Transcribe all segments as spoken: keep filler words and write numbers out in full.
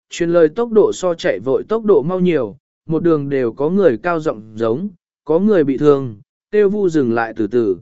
truyền lời tốc độ so chạy vội tốc độ mau nhiều, một đường đều có người cao giọng giống, có người bị thương, tiêu vu dừng lại từ từ.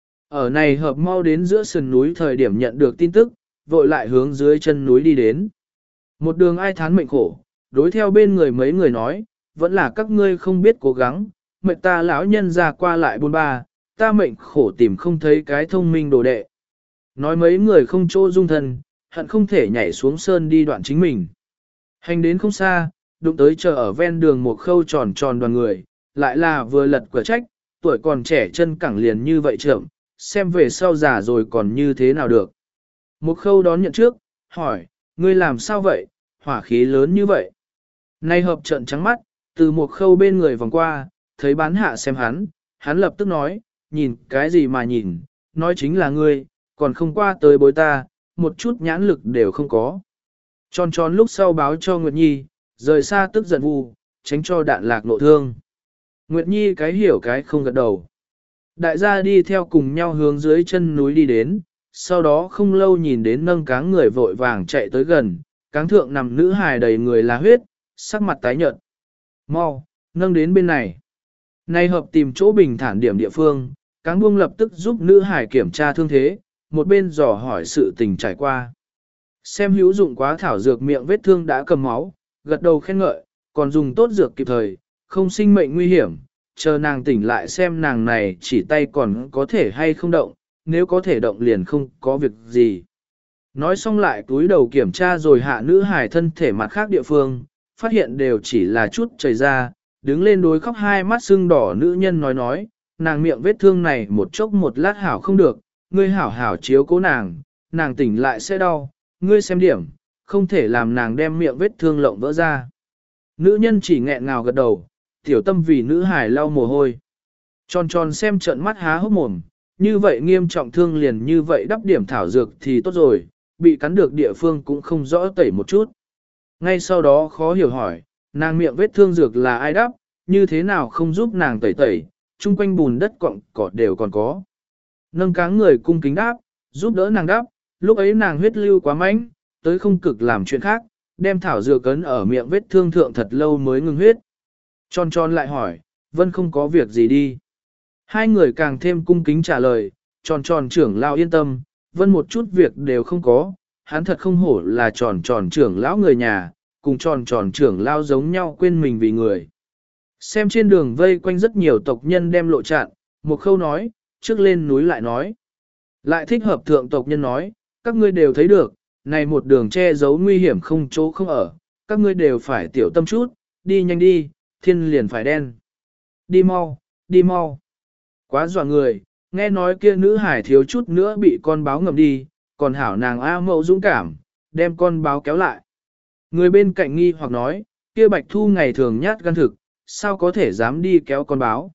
Ở này hợp mau đến giữa sườn núi thời điểm nhận được tin tức, vội lại hướng dưới chân núi đi đến. Một đường ai thán mệnh khổ, đối theo bên người mấy người nói, vẫn là các ngươi không biết cố gắng, mệnh ta lão nhân ra qua lại bôn ba, ta mệnh khổ tìm không thấy cái thông minh đồ đệ. Nói mấy người không chỗ dung thân, hận không thể nhảy xuống sơn đi đoạn chính mình. Hành đến không xa, đụng tới chờ ở ven đường một khâu tròn tròn đoàn người, lại là vừa lật quả trách, tuổi còn trẻ chân cẳng liền như vậy trưởng, xem về sau già rồi còn như thế nào được. Một khâu đón nhận trước, hỏi, ngươi làm sao vậy, hỏa khí lớn như vậy. Nay hợp trận trắng mắt, từ một khâu bên người vòng qua, thấy bán hạ xem hắn, hắn lập tức nói, nhìn cái gì mà nhìn, nói chính là ngươi, còn không qua tới bối ta, một chút nhãn lực đều không có. Tròn tròn lúc sau báo cho Nguyệt Nhi, rời xa tức giận vu, tránh cho đạn lạc nộ thương. Nguyệt Nhi cái hiểu cái không gật đầu. Đại gia đi theo cùng nhau hướng dưới chân núi đi đến, sau đó không lâu nhìn đến nâng cáng người vội vàng chạy tới gần, cáng thượng nằm nữ hài đầy người là huyết, sắc mặt tái nhợt. Mau, nâng đến bên này. Nay hợp tìm chỗ bình thản điểm địa phương, cáng buông lập tức giúp nữ hài kiểm tra thương thế, một bên dò hỏi sự tình trải qua. Xem hữu dụng quá thảo dược miệng vết thương đã cầm máu, gật đầu khen ngợi, còn dùng tốt dược kịp thời, không sinh mệnh nguy hiểm, chờ nàng tỉnh lại xem nàng này chỉ tay còn có thể hay không động, nếu có thể động liền không có việc gì. Nói xong lại túi đầu kiểm tra rồi hạ nữ hài thân thể mặt khác địa phương, phát hiện đều chỉ là chút chảy ra, đứng lên đối khóc hai mắt sưng đỏ nữ nhân nói nói, nàng miệng vết thương này một chốc một lát hảo không được, ngươi hảo hảo chiếu cố nàng, nàng tỉnh lại sẽ đau, ngươi xem điểm, không thể làm nàng đem miệng vết thương lộng vỡ ra. Nữ nhân chỉ nghẹn ngào gật đầu, tiểu tâm vì nữ hài lau mồ hôi. Tròn tròn xem trận mắt há hốc mồm, như vậy nghiêm trọng thương liền như vậy đắp điểm thảo dược thì tốt rồi, bị cắn được địa phương cũng không rõ tẩy một chút. Ngay sau đó khó hiểu hỏi, nàng miệng vết thương dược là ai đắp, như thế nào không giúp nàng tẩy tẩy, chung quanh bùn đất cọng cỏ đều còn có. Nâng cáng người cung kính đáp, giúp đỡ nàng đắp, lúc ấy nàng huyết lưu quá mạnh, tới không cực làm chuyện khác, đem thảo dược cấn ở miệng vết thương thượng thật lâu mới ngừng huyết. Tròn tròn lại hỏi, Vân không có việc gì đi. Hai người càng thêm cung kính trả lời, tròn tròn trưởng lão yên tâm, Vân một chút việc đều không có, hắn thật không hổ là tròn tròn trưởng lão người nhà, cùng tròn tròn trưởng lão giống nhau quên mình vì người. Xem trên đường vây quanh rất nhiều tộc nhân đem lộ chặn, một khâu nói, trước lên núi lại nói. Lại thích hợp thượng tộc nhân nói, các ngươi đều thấy được, này một đường che giấu nguy hiểm không chỗ không ở, các ngươi đều phải tiểu tâm chút, đi nhanh đi, thiên liền phải đen. Đi mau, đi mau. Quá dọa người, nghe nói kia nữ hải thiếu chút nữa bị con báo ngầm đi, còn hảo nàng A mẫu dũng cảm, đem con báo kéo lại. Người bên cạnh nghi hoặc nói, kia bạch thu ngày thường nhát gan thực, sao có thể dám đi kéo con báo.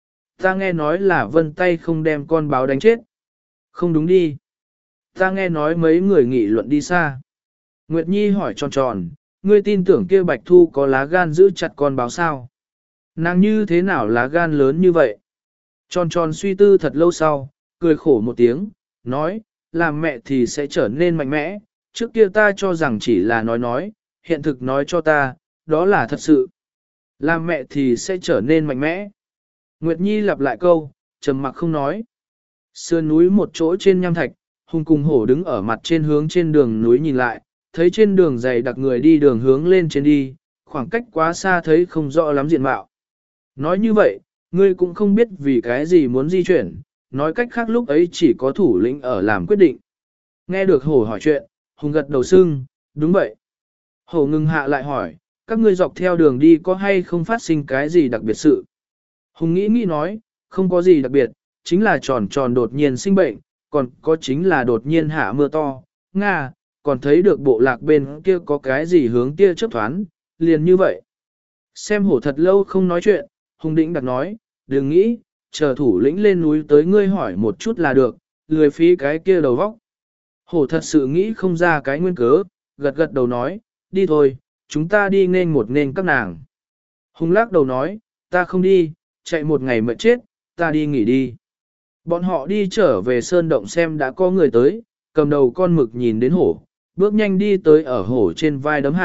Ta nghe nói là vân tay không đem con báo đánh chết. Không đúng đi. Ta nghe nói mấy người nghị luận đi xa. Nguyệt Nhi hỏi tròn tròn, ngươi tin tưởng kia bạch thu có lá gan giữ chặt con báo sao? Nàng như thế nào lá gan lớn như vậy? Tròn tròn suy tư thật lâu sau, cười khổ một tiếng, nói, làm mẹ thì sẽ trở nên mạnh mẽ, trước kia ta cho rằng chỉ là nói nói, hiện thực nói cho ta, đó là thật sự. Làm mẹ thì sẽ trở nên mạnh mẽ. Nguyệt Nhi lặp lại câu, trầm mặc không nói. Sườn núi một chỗ trên nham thạch, Hùng cùng hổ đứng ở mặt trên hướng trên đường núi nhìn lại, thấy trên đường dày đặc người đi đường hướng lên trên đi, khoảng cách quá xa thấy không rõ lắm diện mạo. Nói như vậy, ngươi cũng không biết vì cái gì muốn di chuyển, nói cách khác lúc ấy chỉ có thủ lĩnh ở làm quyết định. Nghe được hổ hỏi chuyện, Hùng gật đầu sưng, đúng vậy. Hổ ngừng hạ lại hỏi, các ngươi dọc theo đường đi có hay không phát sinh cái gì đặc biệt sự? Hùng nghĩ nghĩ nói, không có gì đặc biệt, chính là tròn tròn đột nhiên sinh bệnh, còn có chính là đột nhiên hạ mưa to, Nga, còn thấy được bộ lạc bên kia có cái gì hướng tia chớp thoáng, liền như vậy. Xem hổ thật lâu không nói chuyện, Hùng Đĩnh đặt nói, đừng nghĩ, chờ thủ lĩnh lên núi tới ngươi hỏi một chút là được, lười phí cái kia đầu vóc. Hổ thật sự nghĩ không ra cái nguyên cớ, gật gật đầu nói, đi thôi, chúng ta đi nên một nên các nàng. Hùng lắc đầu nói, ta không đi, chạy một ngày mệt chết, ta đi nghỉ đi. Bọn họ đi trở về sơn động xem đã có người tới, cầm đầu con mực nhìn đến hổ, bước nhanh đi tới ở hổ trên vai đấm hạ,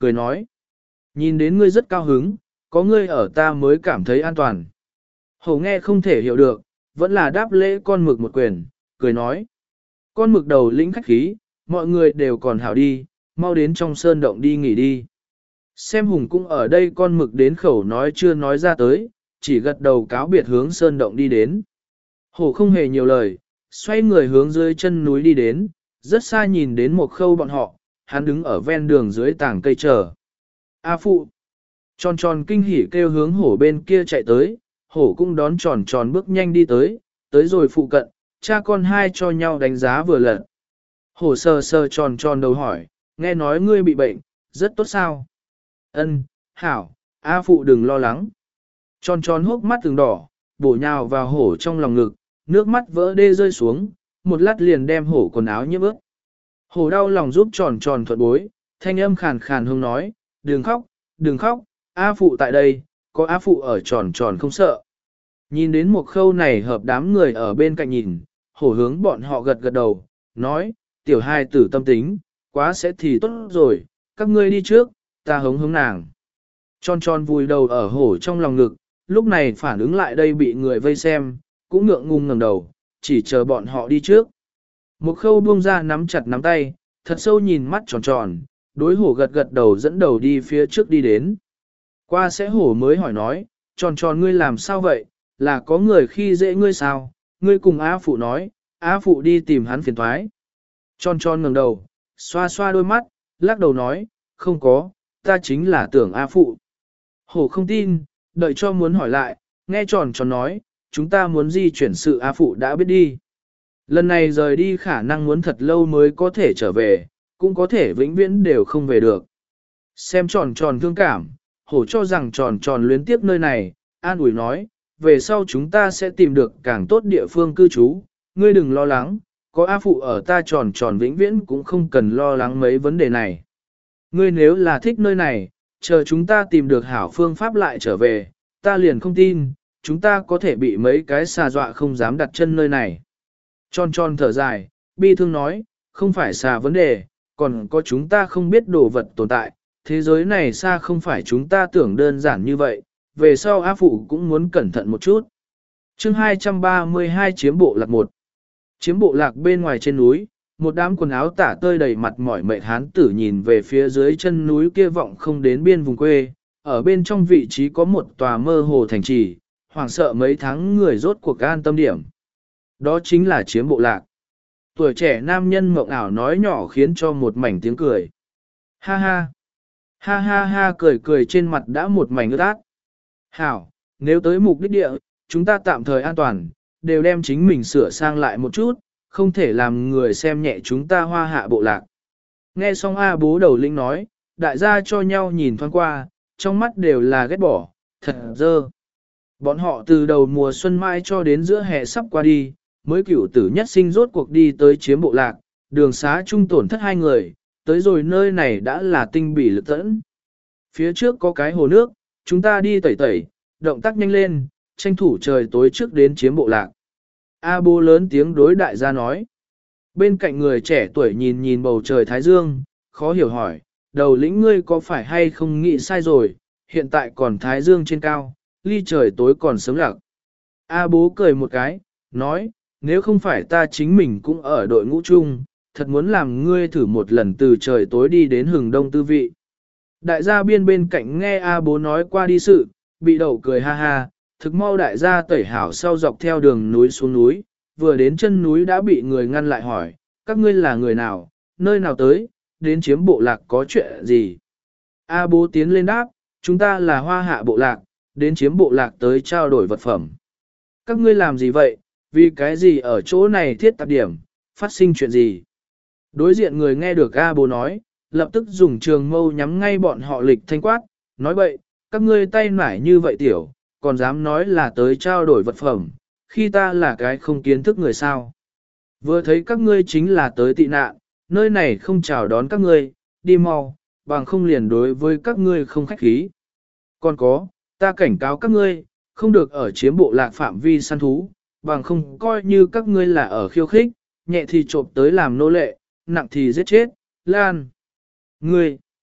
cười nói. Nhìn đến ngươi rất cao hứng, có ngươi ở ta mới cảm thấy an toàn. Hổ nghe không thể hiểu được, vẫn là đáp lễ con mực một quyền, cười nói. Con mực đầu lĩnh khách khí, mọi người đều còn hảo đi, mau đến trong sơn động đi nghỉ đi. Xem hùng cũng ở đây, con mực đến khẩu nói chưa nói ra tới, chỉ gật đầu cáo biệt hướng sơn động đi đến. Hổ không hề nhiều lời, xoay người hướng dưới chân núi đi đến, rất xa nhìn đến một khâu bọn họ, hắn đứng ở ven đường dưới tảng cây chờ. A phụ! Tròn tròn kinh hỉ kêu hướng hổ bên kia chạy tới, hổ cũng đón tròn tròn bước nhanh đi tới, tới rồi phụ cận, cha con hai cho nhau đánh giá vừa lật. Hổ sờ sờ tròn tròn đầu hỏi, nghe nói ngươi bị bệnh, rất tốt sao? Ân, hảo, A phụ đừng lo lắng. Tròn tròn hốc mắt từng đỏ, bổ nhào vào hổ trong lòng ngực, nước mắt vỡ đê rơi xuống, một lát liền đem hổ quần áo nhiễm ướt. Hổ đau lòng giúp tròn tròn thuận bối, thanh âm khàn khàn hông nói, đừng khóc, đừng khóc, A phụ tại đây, có A phụ ở tròn tròn không sợ. Nhìn đến một khâu này hợp đám người ở bên cạnh nhìn, hổ hướng bọn họ gật gật đầu, nói, tiểu hai tử tâm tính, quá sẽ thì tốt rồi, các ngươi đi trước, ta hống hống nàng. Tròn tròn vùi đầu ở hổ trong lòng ngực, lúc này phản ứng lại đây bị người vây xem, cũng ngượng ngùng ngẩng đầu, chỉ chờ bọn họ đi trước. Một khâu buông ra nắm chặt nắm tay, thật sâu nhìn mắt tròn tròn, đối hổ gật gật đầu dẫn đầu đi phía trước đi đến. Qua sẽ hổ mới hỏi nói, tròn tròn ngươi làm sao vậy, là có người khi dễ ngươi sao, ngươi cùng A phụ nói, A phụ đi tìm hắn phiền thoái. Tròn tròn ngẩng đầu, xoa xoa đôi mắt, lắc đầu nói, không có, ta chính là tưởng A phụ. Hổ không tin, đợi cho muốn hỏi lại, nghe tròn tròn nói, chúng ta muốn di chuyển sự A phụ đã biết đi. Lần này rời đi khả năng muốn thật lâu mới có thể trở về, cũng có thể vĩnh viễn đều không về được. Xem tròn tròn thương cảm, hổ cho rằng tròn tròn luyến tiếp nơi này, an ủi nói, về sau chúng ta sẽ tìm được càng tốt địa phương cư trú, ngươi đừng lo lắng, có A phụ ở ta tròn tròn vĩnh viễn cũng không cần lo lắng mấy vấn đề này. Ngươi nếu là thích nơi này, chờ chúng ta tìm được hảo phương pháp lại trở về, ta liền không tin, chúng ta có thể bị mấy cái xà dọa không dám đặt chân nơi này. Tròn tròn thở dài, bi thương nói, không phải xà vấn đề, còn có chúng ta không biết đồ vật tồn tại, thế giới này xa không phải chúng ta tưởng đơn giản như vậy, về sau A phụ cũng muốn cẩn thận một chút. Chương hai trăm ba mươi hai chiếm bộ lạc một. Chiếm bộ lạc bên ngoài trên núi, một đám quần áo tả tơi đầy mặt mỏi mệt hán tử nhìn về phía dưới chân núi kia vọng không đến biên vùng quê, ở bên trong vị trí có một tòa mơ hồ thành trì, hoảng sợ mấy tháng người rốt cuộc an tâm điểm. Đó chính là chiếm bộ lạc. Tuổi trẻ nam nhân mộng ảo nói nhỏ khiến cho một mảnh tiếng cười. Ha ha! Ha ha ha cười cười trên mặt đã một mảnh ướt át. Hảo, nếu tới mục đích địa, chúng ta tạm thời an toàn, đều đem chính mình sửa sang lại một chút, không thể làm người xem nhẹ chúng ta hoa hạ bộ lạc. Nghe xong A bố đầu lĩnh nói, đại gia cho nhau nhìn thoáng qua, trong mắt đều là ghét bỏ, thật dơ. Bọn họ từ đầu mùa xuân mai cho đến giữa hè sắp qua đi, mới cửu tử nhất sinh rốt cuộc đi tới chiếm bộ lạc, đường xá chung tổn thất hai người, tới rồi nơi này đã là tinh bỉ lực tẫn. Phía trước có cái hồ nước, chúng ta đi tẩy tẩy, động tác nhanh lên, tranh thủ trời tối trước đến chiếm bộ lạc. A bố lớn tiếng đối đại gia nói. Bên cạnh người trẻ tuổi nhìn nhìn bầu trời thái dương, khó hiểu hỏi, đầu lĩnh ngươi có phải hay không nghĩ sai rồi, hiện tại còn thái dương trên cao, ly trời tối còn sớm lạc. A bố cười một cái, nói, nếu không phải ta chính mình cũng ở đội ngũ chung, thật muốn làm ngươi thử một lần từ trời tối đi đến hừng đông tư vị. Đại gia biên bên cạnh nghe A bố nói qua đi sự, bị đậu cười ha ha, thực mau đại gia tẩy hảo sau dọc theo đường núi xuống núi, vừa đến chân núi đã bị người ngăn lại hỏi, các ngươi là người nào, nơi nào tới, đến chiếm bộ lạc có chuyện gì. A bố tiến lên đáp, chúng ta là hoa hạ bộ lạc, đến chiếm bộ lạc tới trao đổi vật phẩm. Các ngươi làm gì vậy, vì cái gì ở chỗ này thiết tạp điểm, phát sinh chuyện gì. Đối diện người nghe được A bố nói, lập tức dùng trường mâu nhắm ngay bọn họ lịch thanh quát, nói bậy, các ngươi tay nải như vậy tiểu, còn dám nói là tới trao đổi vật phẩm, khi ta là cái không kiến thức người sao. Vừa thấy các ngươi chính là tới tị nạn, nơi này không chào đón các ngươi, đi mau, bằng không liền đối với các ngươi không khách khí. Còn có, ta cảnh cáo các ngươi, không được ở chiếm bộ lạc phạm vi săn thú, bằng không coi như các ngươi là ở khiêu khích, nhẹ thì trộm tới làm nô lệ, nặng thì giết chết, lan. Ngươi,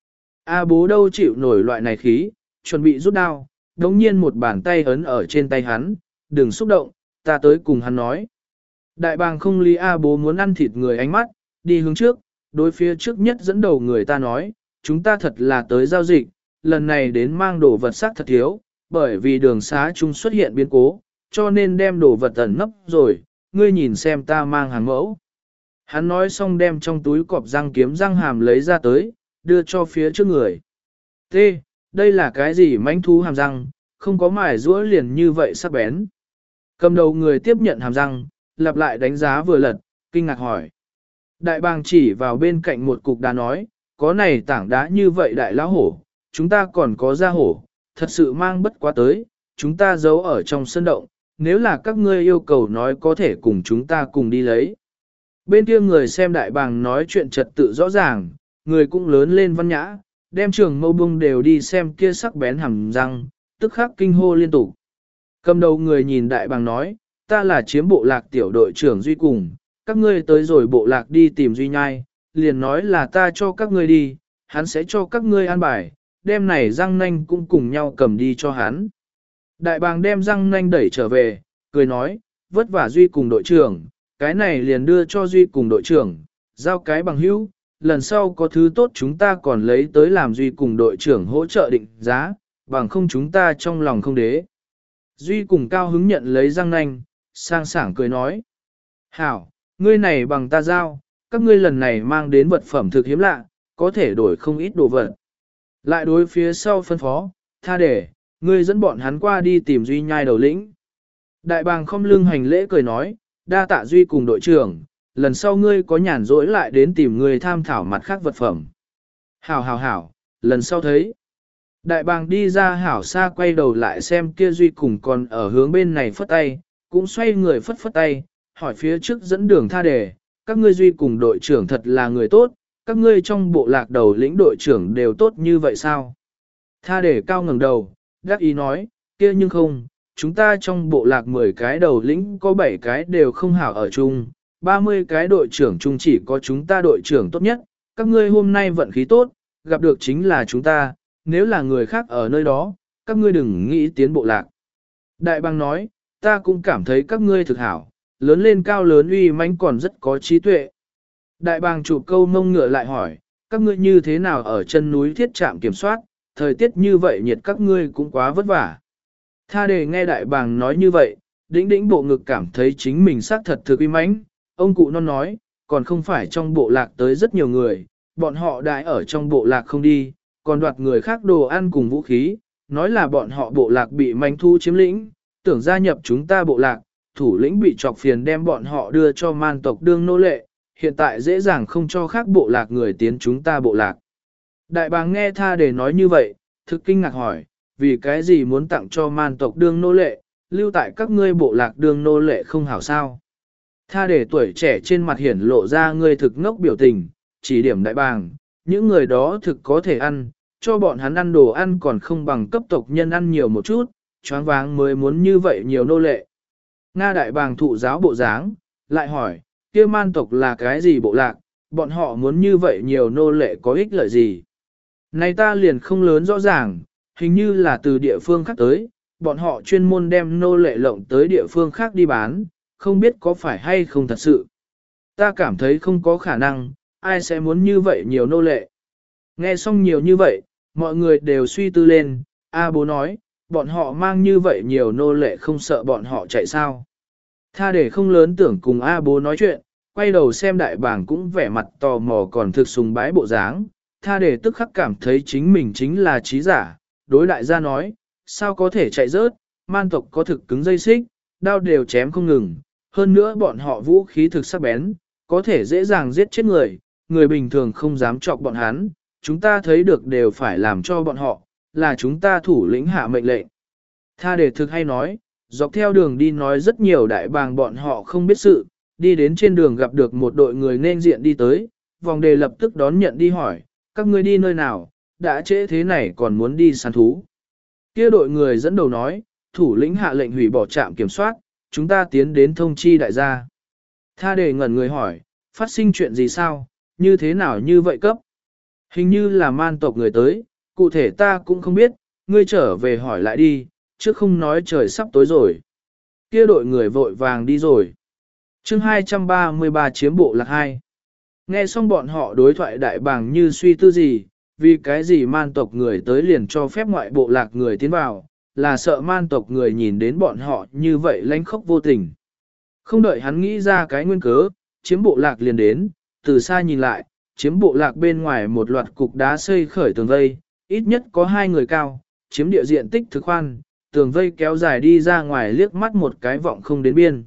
A bố đâu chịu nổi loại này khí, chuẩn bị rút đao, đống nhiên một bàn tay ấn ở trên tay hắn, đừng xúc động, ta tới cùng hắn nói. Đại bàng không lý A bố muốn ăn thịt người ánh mắt, đi hướng trước, đối phía trước nhất dẫn đầu người ta nói, chúng ta thật là tới giao dịch, lần này đến mang đồ vật sắc thật thiếu, bởi vì đường xá chung xuất hiện biến cố, cho nên đem đồ vật ẩn nấp rồi, ngươi nhìn xem ta mang hàng mẫu. Hắn nói xong đem trong túi cọp răng kiếm răng hàm lấy ra tới, đưa cho phía trước người. T. Đây là cái gì manh thú hàm răng, không có mài rũa liền như vậy sắc bén. Cầm đầu người tiếp nhận hàm răng, lặp lại đánh giá vừa lật, kinh ngạc hỏi. Đại bàng chỉ vào bên cạnh một cục đá nói, có này tảng đá như vậy đại lão hổ, chúng ta còn có da hổ, thật sự mang bất quá tới, chúng ta giấu ở trong sân động, nếu là các ngươi yêu cầu nói có thể cùng chúng ta cùng đi lấy. Bên kia người xem đại bàng nói chuyện trật tự rõ ràng, người cũng lớn lên văn nhã, đem trường mâu bung đều đi xem kia sắc bén hàm răng, tức khắc kinh hô liên tục. Cầm đầu người nhìn đại bàng nói, ta là chiếm bộ lạc tiểu đội trưởng Duy cùng, các ngươi tới rồi bộ lạc đi tìm Duy nhai, liền nói là ta cho các ngươi đi, hắn sẽ cho các ngươi an bài, đem này răng nanh cũng cùng nhau cầm đi cho hắn. Đại bàng đem răng nanh đẩy trở về, cười nói, vất vả Duy cùng đội trưởng, cái này liền đưa cho Duy cùng đội trưởng, giao cái bằng hữu, lần sau có thứ tốt chúng ta còn lấy tới làm Duy cùng đội trưởng hỗ trợ định giá, bằng không chúng ta trong lòng không đế. Duy cùng cao hứng nhận lấy răng nanh, sang sảng cười nói. Hảo, ngươi này bằng ta giao, các ngươi lần này mang đến vật phẩm thực hiếm lạ, có thể đổi không ít đồ vật. Lại đối phía sau phân phó, tha để, ngươi dẫn bọn hắn qua đi tìm Duy nhai đầu lĩnh. Đại bàng không lưng hành lễ cười nói, đa tạ Duy cùng đội trưởng, lần sau ngươi có nhàn rỗi lại đến tìm ngươi tham thảo mặt khác vật phẩm. Hảo hảo hảo, lần sau thấy. Đại bàng đi ra hảo xa quay đầu lại xem kia Duy cùng còn ở hướng bên này phất tay, cũng xoay người phất phất tay, hỏi phía trước dẫn đường tha đề, các ngươi Duy cùng đội trưởng thật là người tốt, các ngươi trong bộ lạc đầu lĩnh đội trưởng đều tốt như vậy sao? Tha đề cao ngẩng đầu, đắc ý nói, kia nhưng không, chúng ta trong bộ lạc mười cái đầu lĩnh có bảy cái đều không hảo ở chung, ba mươi cái đội trưởng chung chỉ có chúng ta đội trưởng tốt nhất, các ngươi hôm nay vận khí tốt, gặp được chính là chúng ta, nếu là người khác ở nơi đó, các ngươi đừng nghĩ tiến bộ lạc. Đại bàng nói, ta cũng cảm thấy các ngươi thực hảo, lớn lên cao lớn uy mãnh còn rất có trí tuệ. Đại bàng chụp câu mông ngựa lại hỏi, các ngươi như thế nào ở chân núi thiết trạm kiểm soát, thời tiết như vậy nhiệt các ngươi cũng quá vất vả. Tha đề nghe đại bàng nói như vậy, đĩnh đĩnh bộ ngực cảm thấy chính mình xác thật thực uy mãnh. Ông cụ non nói, còn không phải trong bộ lạc tới rất nhiều người, bọn họ đại ở trong bộ lạc không đi, còn đoạt người khác đồ ăn cùng vũ khí, nói là bọn họ bộ lạc bị manh thu chiếm lĩnh, tưởng gia nhập chúng ta bộ lạc, thủ lĩnh bị chọc phiền đem bọn họ đưa cho man tộc đương nô lệ, hiện tại dễ dàng không cho khác bộ lạc người tiến chúng ta bộ lạc. Đại bàng nghe tha để nói như vậy, thực kinh ngạc hỏi, vì cái gì muốn tặng cho man tộc đương nô lệ, lưu tại các ngươi bộ lạc đương nô lệ không hảo sao. Tha để tuổi trẻ trên mặt hiển lộ ra ngươi thực ngốc biểu tình, chỉ điểm đại bàng, những người đó thực có thể ăn, cho bọn hắn ăn đồ ăn còn không bằng cấp tộc nhân ăn nhiều một chút, choáng váng mới muốn như vậy nhiều nô lệ. Nga đại bàng thụ giáo bộ dáng, lại hỏi, kia man tộc là cái gì bộ lạc, bọn họ muốn như vậy nhiều nô lệ có ích lợi gì? Này ta liền không lớn rõ ràng, hình như là từ địa phương khác tới, bọn họ chuyên môn đem nô lệ lộng tới địa phương khác đi bán, không biết có phải hay không thật sự. Ta cảm thấy không có khả năng, ai sẽ muốn như vậy nhiều nô lệ. Nghe xong nhiều như vậy, mọi người đều suy tư lên, A bố nói, bọn họ mang như vậy nhiều nô lệ không sợ bọn họ chạy sao. Tha để không lớn tưởng cùng A bố nói chuyện, quay đầu xem đại bàng cũng vẻ mặt tò mò còn thực sùng bái bộ dáng. Tha để tức khắc cảm thấy chính mình chính là trí giả, đối đại gia nói, sao có thể chạy rớt, man tộc có thực cứng dây xích, đao đều chém không ngừng, hơn nữa bọn họ vũ khí thực sắc bén, có thể dễ dàng giết chết người, người bình thường không dám chọc bọn hắn, chúng ta thấy được đều phải làm cho bọn họ, là chúng ta thủ lĩnh hạ mệnh lệnh. Tha để thực hay nói, dọc theo đường đi nói rất nhiều đại bàng bọn họ không biết sự, đi đến trên đường gặp được một đội người nên diện đi tới, vòng đề lập tức đón nhận đi hỏi, các ngươi đi nơi nào, đã trễ thế này còn muốn đi săn thú. Kia đội người dẫn đầu nói, thủ lĩnh hạ lệnh hủy bỏ trạm kiểm soát, chúng ta tiến đến thông chi đại gia. Tha đề ngẩn người hỏi, phát sinh chuyện gì sao, như thế nào như vậy cấp? Hình như là man tộc người tới, cụ thể ta cũng không biết, ngươi trở về hỏi lại đi, chứ không nói trời sắp tối rồi. Kia đội người vội vàng đi rồi. chương hai trăm ba mươi ba chiếm bộ lạc hai. Nghe xong bọn họ đối thoại đại bàng như suy tư gì, vì cái gì man tộc người tới liền cho phép ngoại bộ lạc người tiến vào, là sợ man tộc người nhìn đến bọn họ như vậy lánh khóc vô tình. Không đợi hắn nghĩ ra cái nguyên cớ, chiếm bộ lạc liền đến, từ xa nhìn lại, chiếm bộ lạc bên ngoài một loạt cục đá xây khởi tường vây, ít nhất có hai người cao, chiếm địa diện tích thực khoan, tường vây kéo dài đi ra ngoài liếc mắt một cái vọng không đến biên.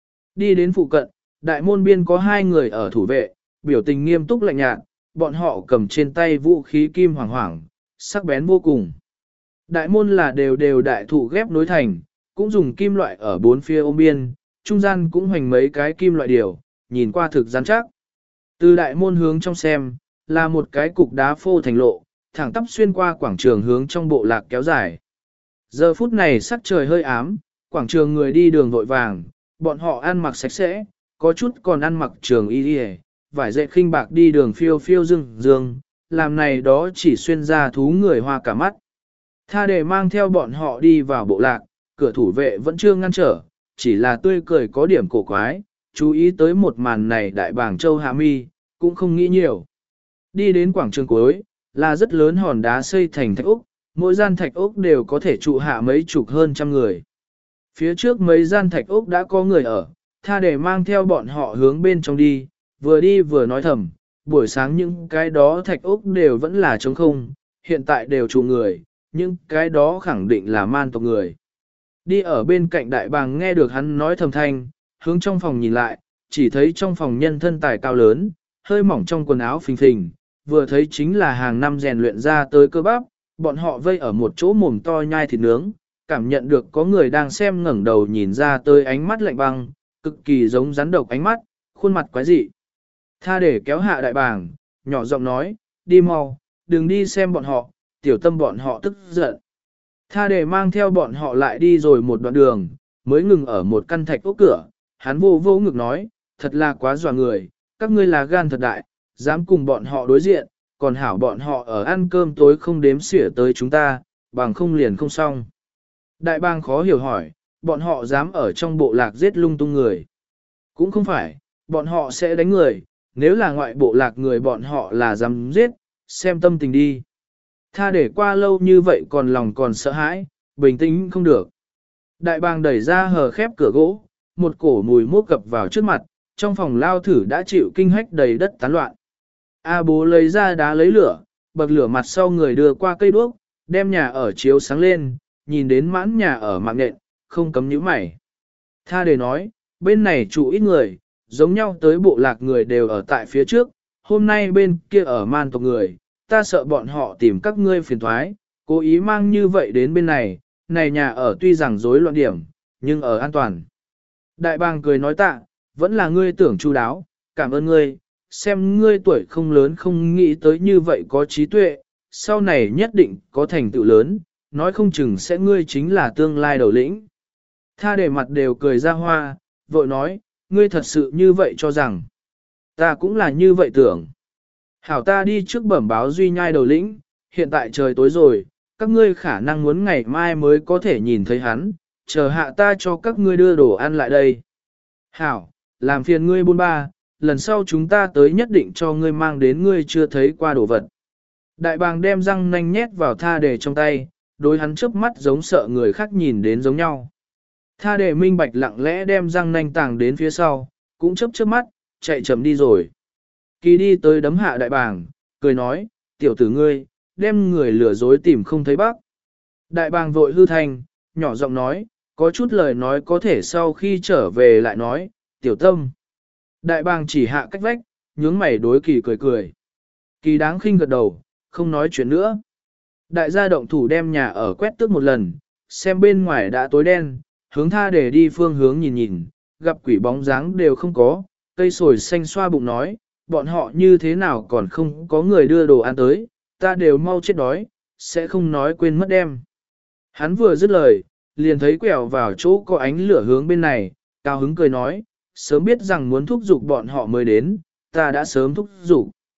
Đi đến phụ cận, đại môn biên có hai người ở thủ vệ, biểu tình nghiêm túc lạnh nhạt, bọn họ cầm trên tay vũ khí kim hoàng hoàng, sắc bén vô cùng. Đại môn là đều đều đại thụ ghép nối thành, cũng dùng kim loại ở bốn phía ôm biên, trung gian cũng hoành mấy cái kim loại điều, nhìn qua thực rắn chắc. Từ đại môn hướng trong xem, là một cái cục đá phô thành lộ, thẳng tắp xuyên qua quảng trường hướng trong bộ lạc kéo dài. Giờ phút này sắc trời hơi ám, quảng trường người đi đường vội vàng, bọn họ ăn mặc sạch sẽ, có chút còn ăn mặc trường y đi vải dệt khinh bạc đi đường phiêu phiêu dương dương, làm này đó chỉ xuyên ra thú người hoa cả mắt. Tha để mang theo bọn họ đi vào bộ lạc, cửa thủ vệ vẫn chưa ngăn trở, chỉ là tươi cười có điểm cổ quái, chú ý tới một màn này đại bàng châu Hạ Mi, cũng không nghĩ nhiều. Đi đến quảng trường cuối, là rất lớn hòn đá xây thành thạch ốc, mỗi gian thạch ốc đều có thể trụ hạ mấy chục hơn trăm người. Phía trước mấy gian thạch ốc đã có người ở, tha để mang theo bọn họ hướng bên trong đi, vừa đi vừa nói thầm, buổi sáng những cái đó thạch ốc đều vẫn là trống không, hiện tại đều trụ người, nhưng cái đó khẳng định là man tộc người. Đi ở bên cạnh đại bàng nghe được hắn nói thầm thanh, hướng trong phòng nhìn lại, chỉ thấy trong phòng nhân thân tài cao lớn, hơi mỏng trong quần áo phình phình, vừa thấy chính là hàng năm rèn luyện ra tới cơ bắp, bọn họ vây ở một chỗ mồm to nhai thịt nướng, cảm nhận được có người đang xem ngẩng đầu nhìn ra tới ánh mắt lạnh băng, cực kỳ giống rắn độc ánh mắt, khuôn mặt quái dị. Tha để kéo hạ đại bàng, nhỏ giọng nói, đi mau, đừng đi xem bọn họ, tiểu tâm bọn họ tức giận. Tha để mang theo bọn họ lại đi rồi một đoạn đường, mới ngừng ở một căn thạch ốc cửa, hắn vô vô ngực nói, thật là quá dọa người, các ngươi là gan thật đại, dám cùng bọn họ đối diện, còn hảo bọn họ ở ăn cơm tối không đếm xỉa tới chúng ta, bằng không liền không xong. Đại bang khó hiểu hỏi, bọn họ dám ở trong bộ lạc giết lung tung người. Cũng không phải, bọn họ sẽ đánh người, nếu là ngoại bộ lạc người bọn họ là dám giết, xem tâm tình đi. Tha để qua lâu như vậy còn lòng còn sợ hãi, bình tĩnh không được. Đại bàng đẩy ra hờ khép cửa gỗ, một cổ mùi mốc cập vào trước mặt, trong phòng lao thử đã chịu kinh hách đầy đất tán loạn. A bố lấy ra đá lấy lửa, bậc lửa mặt sau người đưa qua cây đuốc, đem nhà ở chiếu sáng lên, nhìn đến mãn nhà ở mạng nện, không cấm nhíu mày. Tha để nói, bên này trụ ít người, giống nhau tới bộ lạc người đều ở tại phía trước, hôm nay bên kia ở man tộc người, ta sợ bọn họ tìm các ngươi phiền thoái, cố ý mang như vậy đến bên này, này nhà ở tuy rằng rối loạn điểm, nhưng ở an toàn. Đại bàng cười nói tạ, vẫn là ngươi tưởng chu đáo, cảm ơn ngươi, xem ngươi tuổi không lớn không nghĩ tới như vậy có trí tuệ, sau này nhất định có thành tựu lớn, nói không chừng sẽ ngươi chính là tương lai đầu lĩnh. Tha để mặt đều cười ra hoa, vội nói, ngươi thật sự như vậy cho rằng, ta cũng là như vậy tưởng. Hảo ta đi trước bẩm báo duy nhai đầu lĩnh, hiện tại trời tối rồi, các ngươi khả năng muốn ngày mai mới có thể nhìn thấy hắn, chờ hạ ta cho các ngươi đưa đồ ăn lại đây. Hảo, làm phiền ngươi buôn ba, lần sau chúng ta tới nhất định cho ngươi mang đến ngươi chưa thấy qua đồ vật. Đại bàng đem răng nanh nhét vào tha đề trong tay, đối hắn chớp mắt giống sợ người khác nhìn đến giống nhau. Tha đề minh bạch lặng lẽ đem răng nanh tàng đến phía sau, cũng chớp chớp mắt, chạy chậm đi rồi. Kỳ đi tới đấm hạ đại bàng, cười nói, tiểu tử ngươi, đem người lừa dối tìm không thấy bác. Đại bàng vội hư thành, nhỏ giọng nói, có chút lời nói có thể sau khi trở về lại nói, tiểu tâm. Đại bàng chỉ hạ cách vách, nhướng mày đối kỳ cười cười. Kỳ đáng khinh gật đầu, không nói chuyện nữa. Đại gia động thủ đem nhà ở quét tước một lần, xem bên ngoài đã tối đen, hướng tha để đi phương hướng nhìn nhìn, gặp quỷ bóng dáng đều không có, cây sồi xanh xoa bụng nói, bọn họ như thế nào còn không có người đưa đồ ăn tới, ta đều mau chết đói, sẽ không nói quên mất đem. Hắn vừa dứt lời, liền thấy quẹo vào chỗ có ánh lửa hướng bên này, cao hứng cười nói, sớm biết rằng muốn thúc giục bọn họ mới đến, ta đã sớm thúc giục.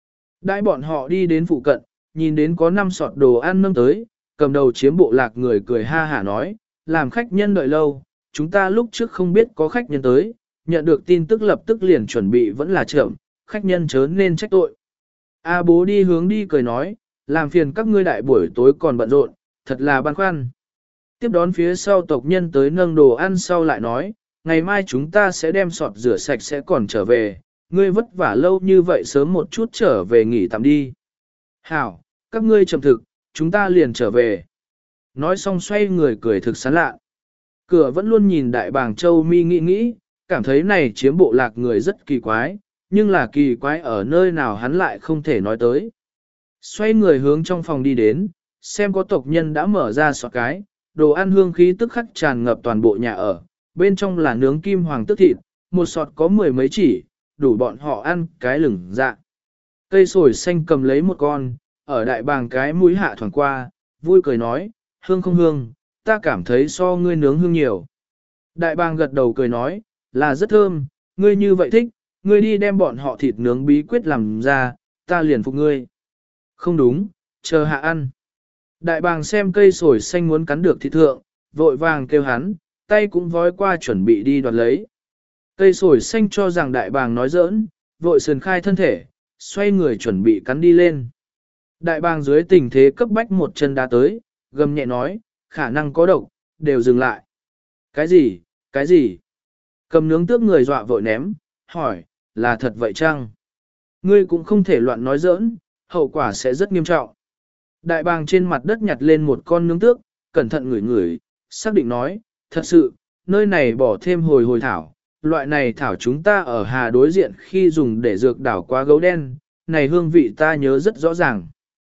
Đãi bọn họ đi đến phụ cận, nhìn đến có năm sọt đồ ăn nâng tới, cầm đầu chiếm bộ lạc người cười ha hả nói, làm khách nhân đợi lâu, chúng ta lúc trước không biết có khách nhân tới, nhận được tin tức lập tức liền chuẩn bị vẫn là chậm, khách nhân chớ nên trách tội. A bố đi hướng đi cười nói, làm phiền các ngươi đại buổi tối còn bận rộn, thật là băn khoăn. Tiếp đón phía sau tộc nhân tới nâng đồ ăn sau lại nói, ngày mai chúng ta sẽ đem sọt rửa sạch sẽ còn trở về, ngươi vất vả lâu như vậy sớm một chút trở về nghỉ tạm đi. Hảo, các ngươi chậm thực, chúng ta liền trở về. Nói xong xoay người cười thực sán lạ. Cửa vẫn luôn nhìn đại bàng châu mi nghĩ nghĩ, cảm thấy này chiếm bộ lạc người rất kỳ quái, nhưng là kỳ quái ở nơi nào hắn lại không thể nói tới. Xoay người hướng trong phòng đi đến, xem có tộc nhân đã mở ra sọt cái, đồ ăn hương khí tức khắc tràn ngập toàn bộ nhà ở, bên trong là nướng kim hoàng tức thịt, một sọt có mười mấy chỉ, đủ bọn họ ăn cái lửng dạ. Cây sồi xanh cầm lấy một con, ở đại bàng cái mũi hạ thoảng qua, vui cười nói, hương không hương, ta cảm thấy so ngươi nướng hương nhiều. Đại bàng gật đầu cười nói, là rất thơm, ngươi như vậy thích, ngươi đi đem bọn họ thịt nướng bí quyết làm ra, ta liền phục ngươi. Không đúng, chờ hạ ăn. Đại bàng xem cây sồi xanh muốn cắn được thịt thượng, vội vàng kêu hắn, tay cũng vói qua chuẩn bị đi đoạt lấy. Cây sồi xanh cho rằng đại bàng nói giỡn, vội sườn khai thân thể, xoay người chuẩn bị cắn đi lên. Đại bàng dưới tình thế cấp bách một chân đá tới, gầm nhẹ nói, khả năng có độc, đều dừng lại. Cái gì, cái gì? Cầm nướng tước người dọa vội ném, hỏi, là thật vậy chăng? Ngươi cũng không thể loạn nói giỡn, hậu quả sẽ rất nghiêm trọng. Đại bàng trên mặt đất nhặt lên một con nướng tước, cẩn thận ngửi ngửi, xác định nói, thật sự, nơi này bỏ thêm hồi hồi thảo, loại này thảo chúng ta ở hà đối diện khi dùng để dược đảo quá gấu đen, này hương vị ta nhớ rất rõ ràng.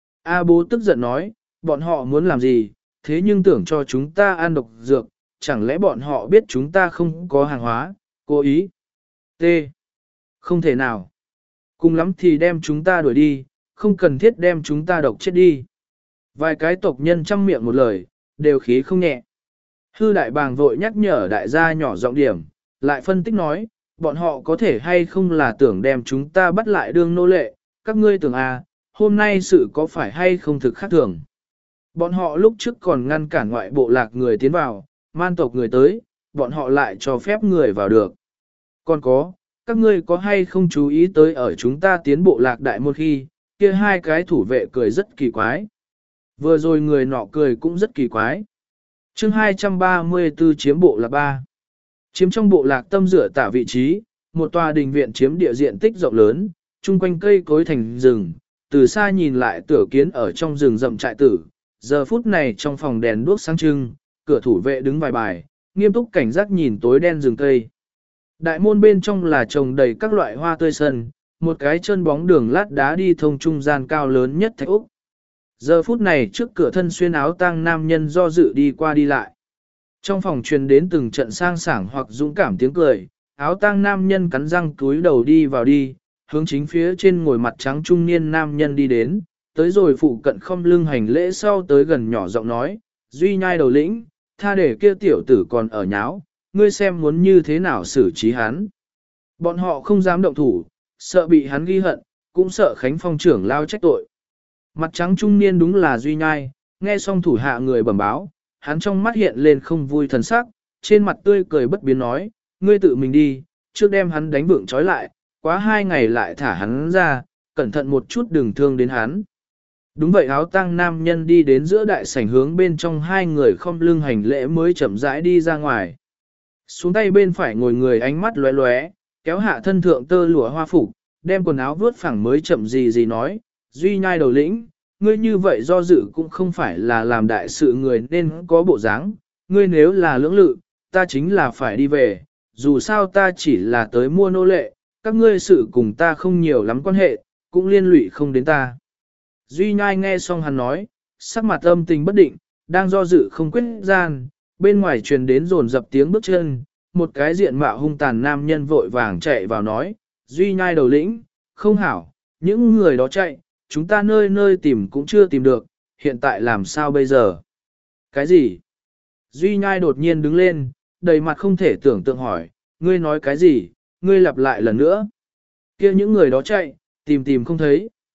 A bố tức giận nói, bọn họ muốn làm gì, thế nhưng tưởng cho chúng ta ăn độc dược, chẳng lẽ bọn họ biết chúng ta không có hàng hóa, cố ý. T. Không thể nào. Cùng lắm thì đem chúng ta đuổi đi, không cần thiết đem chúng ta độc chết đi. Vài cái tộc nhân chăm miệng một lời, đều khí không nhẹ. Hư đại bàng vội nhắc nhở đại gia nhỏ giọng điểm, lại phân tích nói, bọn họ có thể hay không là tưởng đem chúng ta bắt lại đương nô lệ, các ngươi tưởng à, hôm nay sự có phải hay không thực khác thường. Bọn họ lúc trước còn ngăn cản ngoại bộ lạc người tiến vào, man tộc người tới, bọn họ lại cho phép người vào được. Còn có, các ngươi có hay không chú ý tới ở chúng ta tiến bộ lạc đại môn khi, kia hai cái thủ vệ cười rất kỳ quái. Vừa rồi người nọ cười cũng rất kỳ quái. chương hai trăm ba mươi tư chiếm bộ lạc ba. Chiếm trong bộ lạc tâm dựa tả vị trí, một tòa đình viện chiếm địa diện tích rộng lớn, chung quanh cây cối thành rừng, từ xa nhìn lại tựa kiến ở trong rừng rậm trại tử. Giờ phút này trong phòng đèn đuốc sáng trưng, cửa thủ vệ đứng vài bài, nghiêm túc cảnh giác nhìn tối đen rừng cây. Đại môn bên trong là trồng đầy các loại hoa tươi sân, một cái chân bóng đường lát đá đi thông trung gian cao lớn nhất thạch úc. Giờ phút này trước cửa thân xuyên áo tang nam nhân do dự đi qua đi lại. Trong phòng truyền đến từng trận sang sảng hoặc dũng cảm tiếng cười, áo tang nam nhân cắn răng túi đầu đi vào đi, hướng chính phía trên ngồi mặt trắng trung niên nam nhân đi đến, tới rồi phụ cận không lưng hành lễ sau tới gần nhỏ giọng nói, duy nhai đầu lĩnh, tha để kia tiểu tử còn ở nháo, ngươi xem muốn như thế nào xử trí hắn. Bọn họ không dám động thủ, sợ bị hắn ghi hận, cũng sợ Khánh Phong trưởng lao trách tội. Mặt trắng trung niên đúng là duy nhai, nghe xong thủ hạ người bẩm báo, hắn trong mắt hiện lên không vui thần sắc, trên mặt tươi cười bất biến nói, ngươi tự mình đi, trước đem hắn đánh vượng trói lại, quá hai ngày lại thả hắn ra, cẩn thận một chút đừng thương đến hắn. Đúng vậy, áo tang nam nhân đi đến giữa đại sảnh hướng bên trong hai người không lưng hành lễ mới chậm rãi đi ra ngoài. Xuống tay bên phải ngồi người ánh mắt lóe lóe, kéo hạ thân thượng tơ lụa hoa phục, đem quần áo vướt phẳng mới chậm gì gì nói, duy nhai đầu lĩnh, ngươi như vậy do dự cũng không phải là làm đại sự người nên có bộ dáng, ngươi nếu là lưỡng lự, ta chính là phải đi về, dù sao ta chỉ là tới mua nô lệ, các ngươi sự cùng ta không nhiều lắm quan hệ, cũng liên lụy không đến ta. Duy nhai nghe xong hắn nói, sắc mặt âm tình bất định, đang do dự không quyết gian, bên ngoài truyền đến rồn dập tiếng bước chân, một cái diện mạo hung tàn nam nhân vội vàng chạy vào nói, Duy nhai đầu lĩnh, không hảo, những người đó chạy, chúng ta nơi nơi tìm cũng chưa tìm được, hiện tại làm sao bây giờ? Cái gì? Duy nhai đột nhiên đứng lên, đầy mặt không thể tưởng tượng hỏi, ngươi nói cái gì, ngươi lặp lại lần nữa. Kia những người đó chạy, tìm tìm không thấy.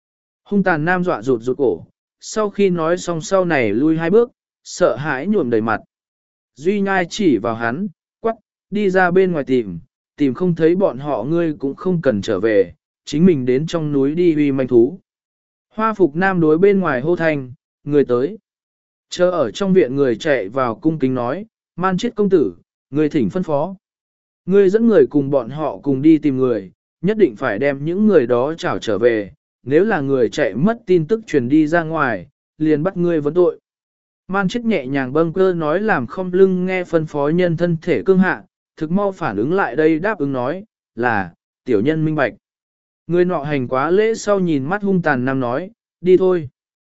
Hung tàn nam dọa rụt rụt cổ, sau khi nói xong sau này lui hai bước, sợ hãi nhuộm đầy mặt. Duy Nhai chỉ vào hắn, quắc, đi ra bên ngoài tìm, tìm không thấy bọn họ ngươi cũng không cần trở về, chính mình đến trong núi đi huy manh thú. Hoa phục nam đối bên ngoài hô thanh, người tới. Chờ ở trong viện người chạy vào cung kính nói, Man Chiết công tử, người thỉnh phân phó. Ngươi dẫn người cùng bọn họ cùng đi tìm người, nhất định phải đem những người đó trảo trở về, nếu là người chạy mất tin tức truyền đi ra ngoài, liền bắt ngươi vấn tội. Man Chiết nhẹ nhàng bâng cơ nói làm không lưng nghe phân phó nhân thân thể cương hạ, thực mau phản ứng lại đây đáp ứng nói, là, tiểu nhân minh bạch. Người nọ hành quá lễ sau nhìn mắt hung tàn nam nói, đi thôi.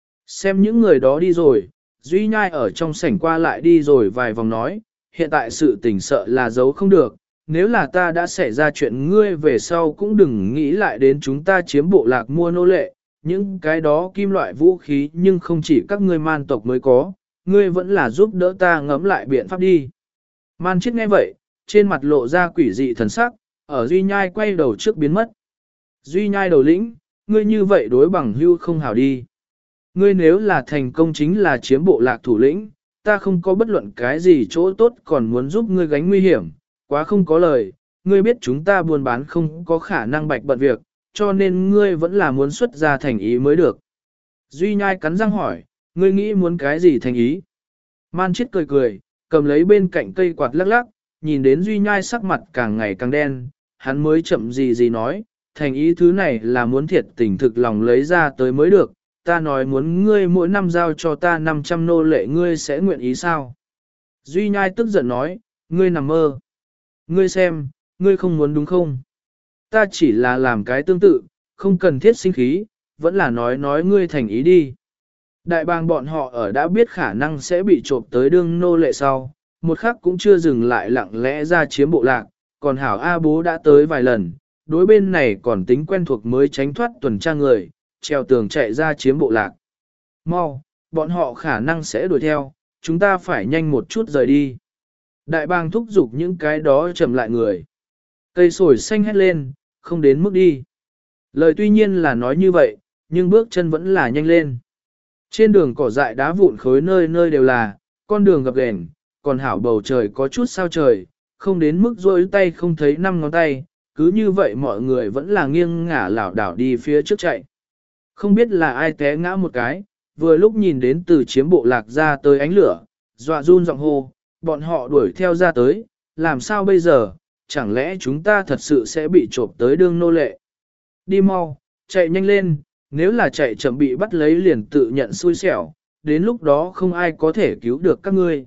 Xem những người đó đi rồi, Duy Nhai ở trong sảnh qua lại đi rồi vài vòng nói, hiện tại sự tình sợ là giấu không được, nếu là ta đã xảy ra chuyện ngươi về sau cũng đừng nghĩ lại đến chúng ta chiếm bộ lạc mua nô lệ, những cái đó kim loại vũ khí nhưng không chỉ các ngươi man tộc mới có, ngươi vẫn là giúp đỡ ta ngẫm lại biện pháp đi. Man Chiết nghe vậy, trên mặt lộ ra quỷ dị thần sắc, ở Duy Nhai quay đầu trước biến mất. Duy Nhai đầu lĩnh, ngươi như vậy đối bằng hưu không hảo đi. Ngươi nếu là thành công chính là chiếm bộ lạc thủ lĩnh, ta không có bất luận cái gì chỗ tốt còn muốn giúp ngươi gánh nguy hiểm, quá không có lời, ngươi biết chúng ta buôn bán không có khả năng bạch bận việc, cho nên ngươi vẫn là muốn xuất ra thành ý mới được. Duy Nhai cắn răng hỏi, ngươi nghĩ muốn cái gì thành ý? Man Chiết cười cười, cầm lấy bên cạnh cây quạt lắc lắc, nhìn đến Duy Nhai sắc mặt càng ngày càng đen, hắn mới chậm gì gì nói, thành ý thứ này là muốn thiệt tình thực lòng lấy ra tới mới được, ta nói muốn ngươi mỗi năm giao cho ta năm trăm nô lệ ngươi sẽ nguyện ý sao? Duy Nhai tức giận nói, ngươi nằm mơ. Ngươi xem, ngươi không muốn đúng không? Ta chỉ là làm cái tương tự, không cần thiết sinh khí, vẫn là nói nói ngươi thành ý đi. Đại bàng bọn họ ở đã biết khả năng sẽ bị trộm tới đương nô lệ sau, một khắc cũng chưa dừng lại lặng lẽ ra chiếm bộ lạc, còn hảo A bố đã tới vài lần, đối bên này còn tính quen thuộc mới tránh thoát tuần tra người, treo tường chạy ra chiếm bộ lạc. Mau, bọn họ khả năng sẽ đuổi theo, chúng ta phải nhanh một chút rời đi. Đại bàng thúc giục những cái đó chậm lại người. Cây sồi xanh hét lên, không đến mức đi. Lời tuy nhiên là nói như vậy, nhưng bước chân vẫn là nhanh lên. Trên đường cỏ dại đá vụn khối nơi nơi đều là, con đường gập ghềnh, còn hảo bầu trời có chút sao trời, không đến mức rôi tay không thấy năm ngón tay, cứ như vậy mọi người vẫn là nghiêng ngả lảo đảo đi phía trước chạy. Không biết là ai té ngã một cái, vừa lúc nhìn đến từ chiếm bộ lạc ra tới ánh lửa, dọa run giọng hô, bọn họ đuổi theo ra tới, làm sao bây giờ, chẳng lẽ chúng ta thật sự sẽ bị trộm tới đương nô lệ. Đi mau, chạy nhanh lên, nếu là chạy chậm bị bắt lấy liền tự nhận xui xẻo, đến lúc đó không ai có thể cứu được các ngươi.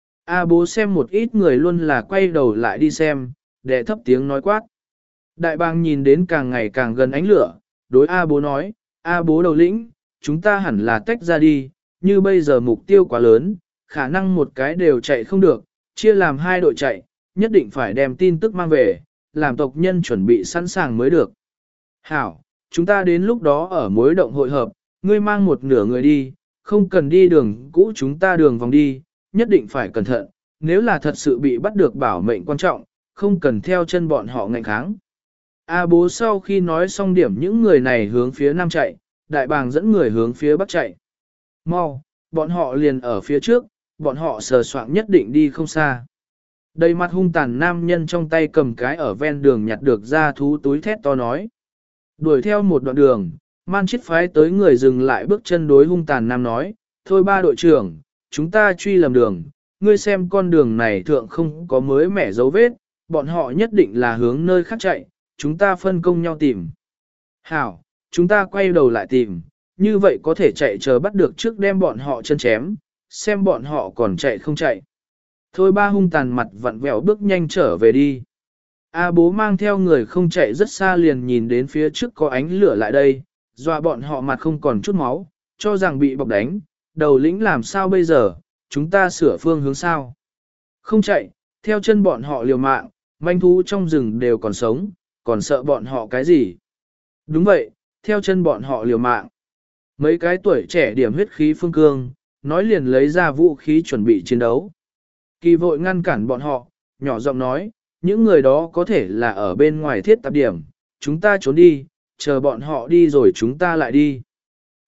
A bố xem một ít người luôn là quay đầu lại đi xem, để thấp tiếng nói quát. Đại bàng nhìn đến càng ngày càng gần ánh lửa, đối A bố nói, A bố đầu lĩnh, chúng ta hẳn là tách ra đi, như bây giờ mục tiêu quá lớn, khả năng một cái đều chạy không được, chia làm hai đội chạy, nhất định phải đem tin tức mang về, làm tộc nhân chuẩn bị sẵn sàng mới được. Hảo, chúng ta đến lúc đó ở mối động hội hợp, ngươi mang một nửa người đi, không cần đi đường cũ chúng ta đường vòng đi, nhất định phải cẩn thận, nếu là thật sự bị bắt được bảo mệnh quan trọng, không cần theo chân bọn họ ngạnh kháng. A bố sau khi nói xong điểm những người này hướng phía nam chạy, đại bàng dẫn người hướng phía bắc chạy. Mau, bọn họ liền ở phía trước, bọn họ sờ soạng nhất định đi không xa. Đầy mặt hung tàn nam nhân trong tay cầm cái ở ven đường nhặt được ra thú túi thét to nói. Đuổi theo một đoạn đường, Man Chiết phái tới người dừng lại bước chân đối hung tàn nam nói, thôi ba đội trưởng, chúng ta truy lầm đường, ngươi xem con đường này thượng không có mới mẻ dấu vết, bọn họ nhất định là hướng nơi khác chạy, chúng ta phân công nhau tìm. Hảo, chúng ta quay đầu lại tìm, như vậy có thể chạy chờ bắt được trước đem bọn họ chân chém, xem bọn họ còn chạy không chạy. Thôi ba hung tàn mặt vặn vẹo bước nhanh trở về đi. A bố mang theo người không chạy rất xa liền nhìn đến phía trước có ánh lửa lại đây, dọa bọn họ mặt không còn chút máu, cho rằng bị bọc đánh, đầu lĩnh làm sao bây giờ, chúng ta sửa phương hướng sao. Không chạy, theo chân bọn họ liều mạng, manh thú trong rừng đều còn sống, còn sợ bọn họ cái gì. Đúng vậy, theo chân bọn họ liều mạng. Mấy cái tuổi trẻ điểm huyết khí phương cương, nói liền lấy ra vũ khí chuẩn bị chiến đấu. Kỳ vội ngăn cản bọn họ, nhỏ giọng nói, những người đó có thể là ở bên ngoài thiết tạp điểm, chúng ta trốn đi, chờ bọn họ đi rồi chúng ta lại đi.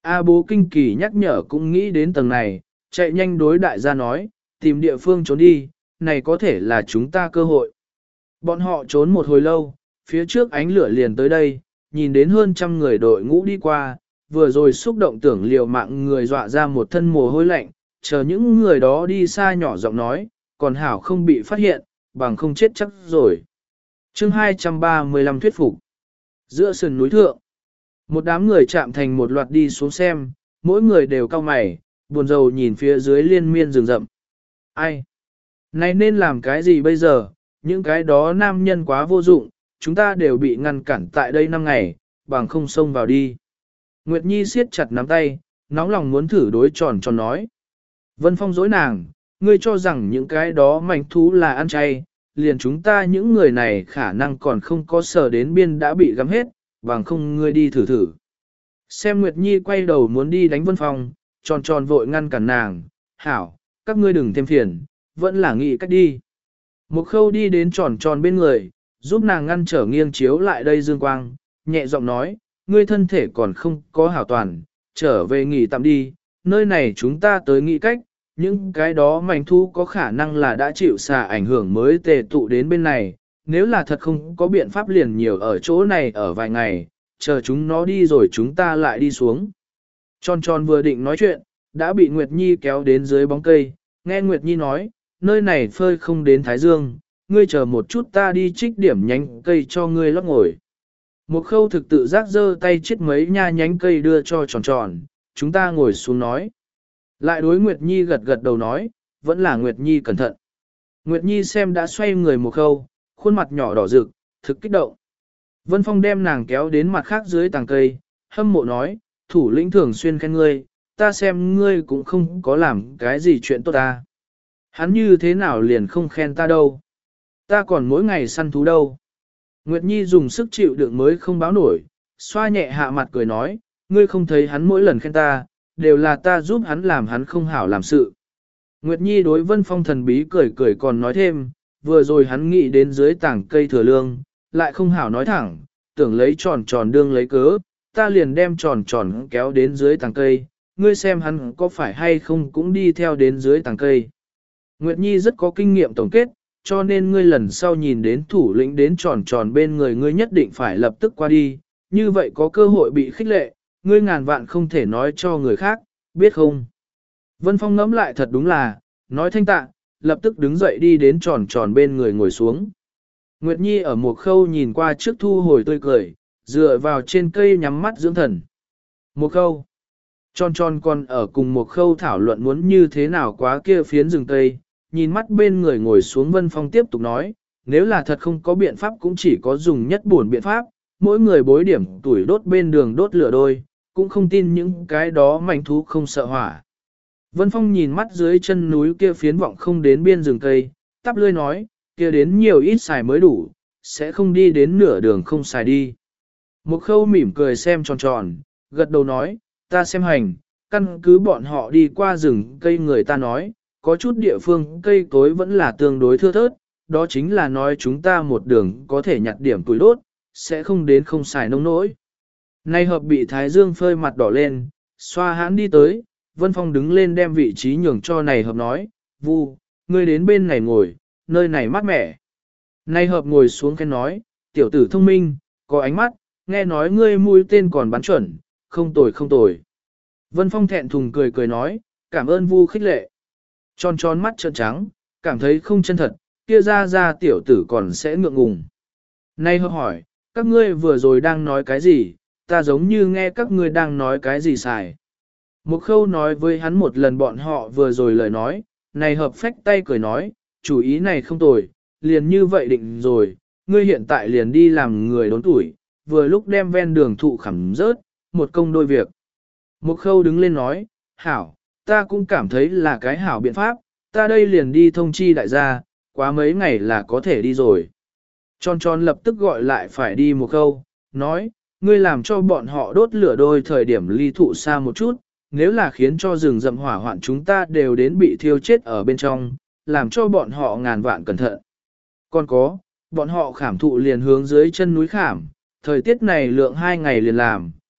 A bố kinh kỳ nhắc nhở cũng nghĩ đến tầng này, chạy nhanh đối đại gia nói, tìm địa phương trốn đi, này có thể là chúng ta cơ hội. Bọn họ trốn một hồi lâu, phía trước ánh lửa liền tới đây, nhìn đến hơn trăm người đội ngũ đi qua, vừa rồi xúc động tưởng liều mạng người dọa ra một thân mồ hôi lạnh, chờ những người đó đi xa nhỏ giọng nói, còn hảo không bị phát hiện, bằng không chết chắc rồi. Chương hai trăm ba mươi lăm thuyết phục. Giữa sườn núi thượng, một đám người chạm thành một loạt đi xuống xem, mỗi người đều cau mày, buồn rầu nhìn phía dưới liên miên rừng rậm. Ai? Này nên làm cái gì bây giờ? Những cái đó nam nhân quá vô dụng, chúng ta đều bị ngăn cản tại đây năm ngày, bằng không xông vào đi. Nguyệt Nhi siết chặt nắm tay, nóng lòng muốn thử đối tròn tròn nói. Vân Phong dối nàng, ngươi cho rằng những cái đó mảnh thú là ăn chay, liền chúng ta những người này khả năng còn không có sở đến biên đã bị gắm hết, bằng không ngươi đi thử thử. Xem Nguyệt Nhi quay đầu muốn đi đánh Vân Phong, tròn tròn vội ngăn cản nàng, hảo, các ngươi đừng thêm phiền, vẫn là nghĩ cách đi. Một khâu đi đến tròn tròn bên người, giúp nàng ngăn trở nghiêng chiếu lại đây dương quang, nhẹ giọng nói, ngươi thân thể còn không có hảo toàn, trở về nghỉ tạm đi, nơi này chúng ta tới nghĩ cách, những cái đó mảnh thu có khả năng là đã chịu xà ảnh hưởng mới tề tụ đến bên này, nếu là thật không có biện pháp liền nhiều ở chỗ này ở vài ngày, chờ chúng nó đi rồi chúng ta lại đi xuống. Tròn tròn vừa định nói chuyện, đã bị Nguyệt Nhi kéo đến dưới bóng cây, nghe Nguyệt Nhi nói, nơi này phơi không đến Thái Dương, ngươi chờ một chút ta đi trích điểm nhánh cây cho ngươi lót ngồi. Một khâu thực tự giác giơ tay chiết mấy nha nhánh cây đưa cho tròn tròn, chúng ta ngồi xuống nói. Lại đối Nguyệt Nhi gật gật đầu nói, vẫn là Nguyệt Nhi cẩn thận. Nguyệt Nhi xem đã xoay người một khâu, khuôn mặt nhỏ đỏ rực, thực kích động. Vân Phong đem nàng kéo đến mặt khác dưới tàng cây, hâm mộ nói, thủ lĩnh thường xuyên khen ngươi, ta xem ngươi cũng không có làm cái gì chuyện tốt ta. Hắn như thế nào liền không khen ta đâu. Ta còn mỗi ngày săn thú đâu. Nguyệt Nhi dùng sức chịu đựng mới không báo nổi, xoa nhẹ hạ mặt cười nói, ngươi không thấy hắn mỗi lần khen ta, đều là ta giúp hắn làm hắn không hảo làm sự. Nguyệt Nhi đối Vân Phong thần bí cười cười còn nói thêm, vừa rồi hắn nghĩ đến dưới tảng cây thừa lương, lại không hảo nói thẳng, tưởng lấy tròn tròn đương lấy cớ, ta liền đem tròn tròn kéo đến dưới tảng cây, ngươi xem hắn có phải hay không cũng đi theo đến dưới tảng cây. Nguyệt Nhi rất có kinh nghiệm tổng kết, cho nên ngươi lần sau nhìn đến thủ lĩnh đến tròn tròn bên người ngươi nhất định phải lập tức qua đi, như vậy có cơ hội bị khích lệ, ngươi ngàn vạn không thể nói cho người khác, biết không? Vân Phong ngẫm lại thật đúng là, nói thanh tạ, lập tức đứng dậy đi đến tròn tròn bên người ngồi xuống. Nguyệt Nhi ở một khâu nhìn qua trước thu hồi tươi cười, dựa vào trên cây nhắm mắt dưỡng thần. Một khâu, tròn tròn còn ở cùng một khâu thảo luận muốn như thế nào quá kia phiến rừng cây, nhìn mắt bên người ngồi xuống Vân Phong tiếp tục nói, nếu là thật không có biện pháp cũng chỉ có dùng nhất buồn biện pháp, mỗi người bối điểm tuổi đốt bên đường đốt lửa đôi, cũng không tin những cái đó mảnh thú không sợ hỏa. Vân Phong nhìn mắt dưới chân núi kia phiến vọng không đến biên rừng cây, tắp lươi nói, kia đến nhiều ít xài mới đủ, sẽ không đi đến nửa đường không xài đi. Một khâu mỉm cười xem tròn tròn, gật đầu nói, ta xem hành, căn cứ bọn họ đi qua rừng cây người ta nói, có chút địa phương cây cối vẫn là tương đối thưa thớt, đó chính là nói chúng ta một đường có thể nhặt điểm tuổi đốt, sẽ không đến không xài nông nỗi. Nay hợp bị Thái Dương phơi mặt đỏ lên, xoa hãn đi tới, Vân Phong đứng lên đem vị trí nhường cho này hợp nói, Vu, ngươi đến bên này ngồi, nơi này mát mẻ. Nay hợp ngồi xuống khen nói, tiểu tử thông minh, có ánh mắt, nghe nói ngươi mũi tên còn bắn chuẩn, không tồi không tồi. Vân Phong thẹn thùng cười cười nói, cảm ơn Vu khích lệ. Tròn tròn mắt trợn trắng, cảm thấy không chân thật, kia ra ra tiểu tử còn sẽ ngượng ngùng. Nay hợp hỏi, các ngươi vừa rồi đang nói cái gì, ta giống như nghe các ngươi đang nói cái gì xài. Một khâu nói với hắn một lần bọn họ vừa rồi lời nói, này hợp phách tay cười nói, chủ ý này không tồi, liền như vậy định rồi, ngươi hiện tại liền đi làm người đốn tuổi, vừa lúc đem ven đường thụ khẩm rớt, một công đôi việc. Một khâu đứng lên nói, hảo, ta cũng cảm thấy là cái hảo biện pháp, ta đây liền đi thông chi đại gia, quá mấy ngày là có thể đi rồi. Tròn tròn lập tức gọi lại phải đi một khâu, nói, ngươi làm cho bọn họ đốt lửa đôi thời điểm ly thụ xa một chút, nếu là khiến cho rừng rậm hỏa hoạn chúng ta đều đến bị thiêu chết ở bên trong, làm cho bọn họ ngàn vạn cẩn thận. Còn có, bọn họ khảm thụ liền hướng dưới chân núi khảm, thời tiết này lượng hai ngày liền làm,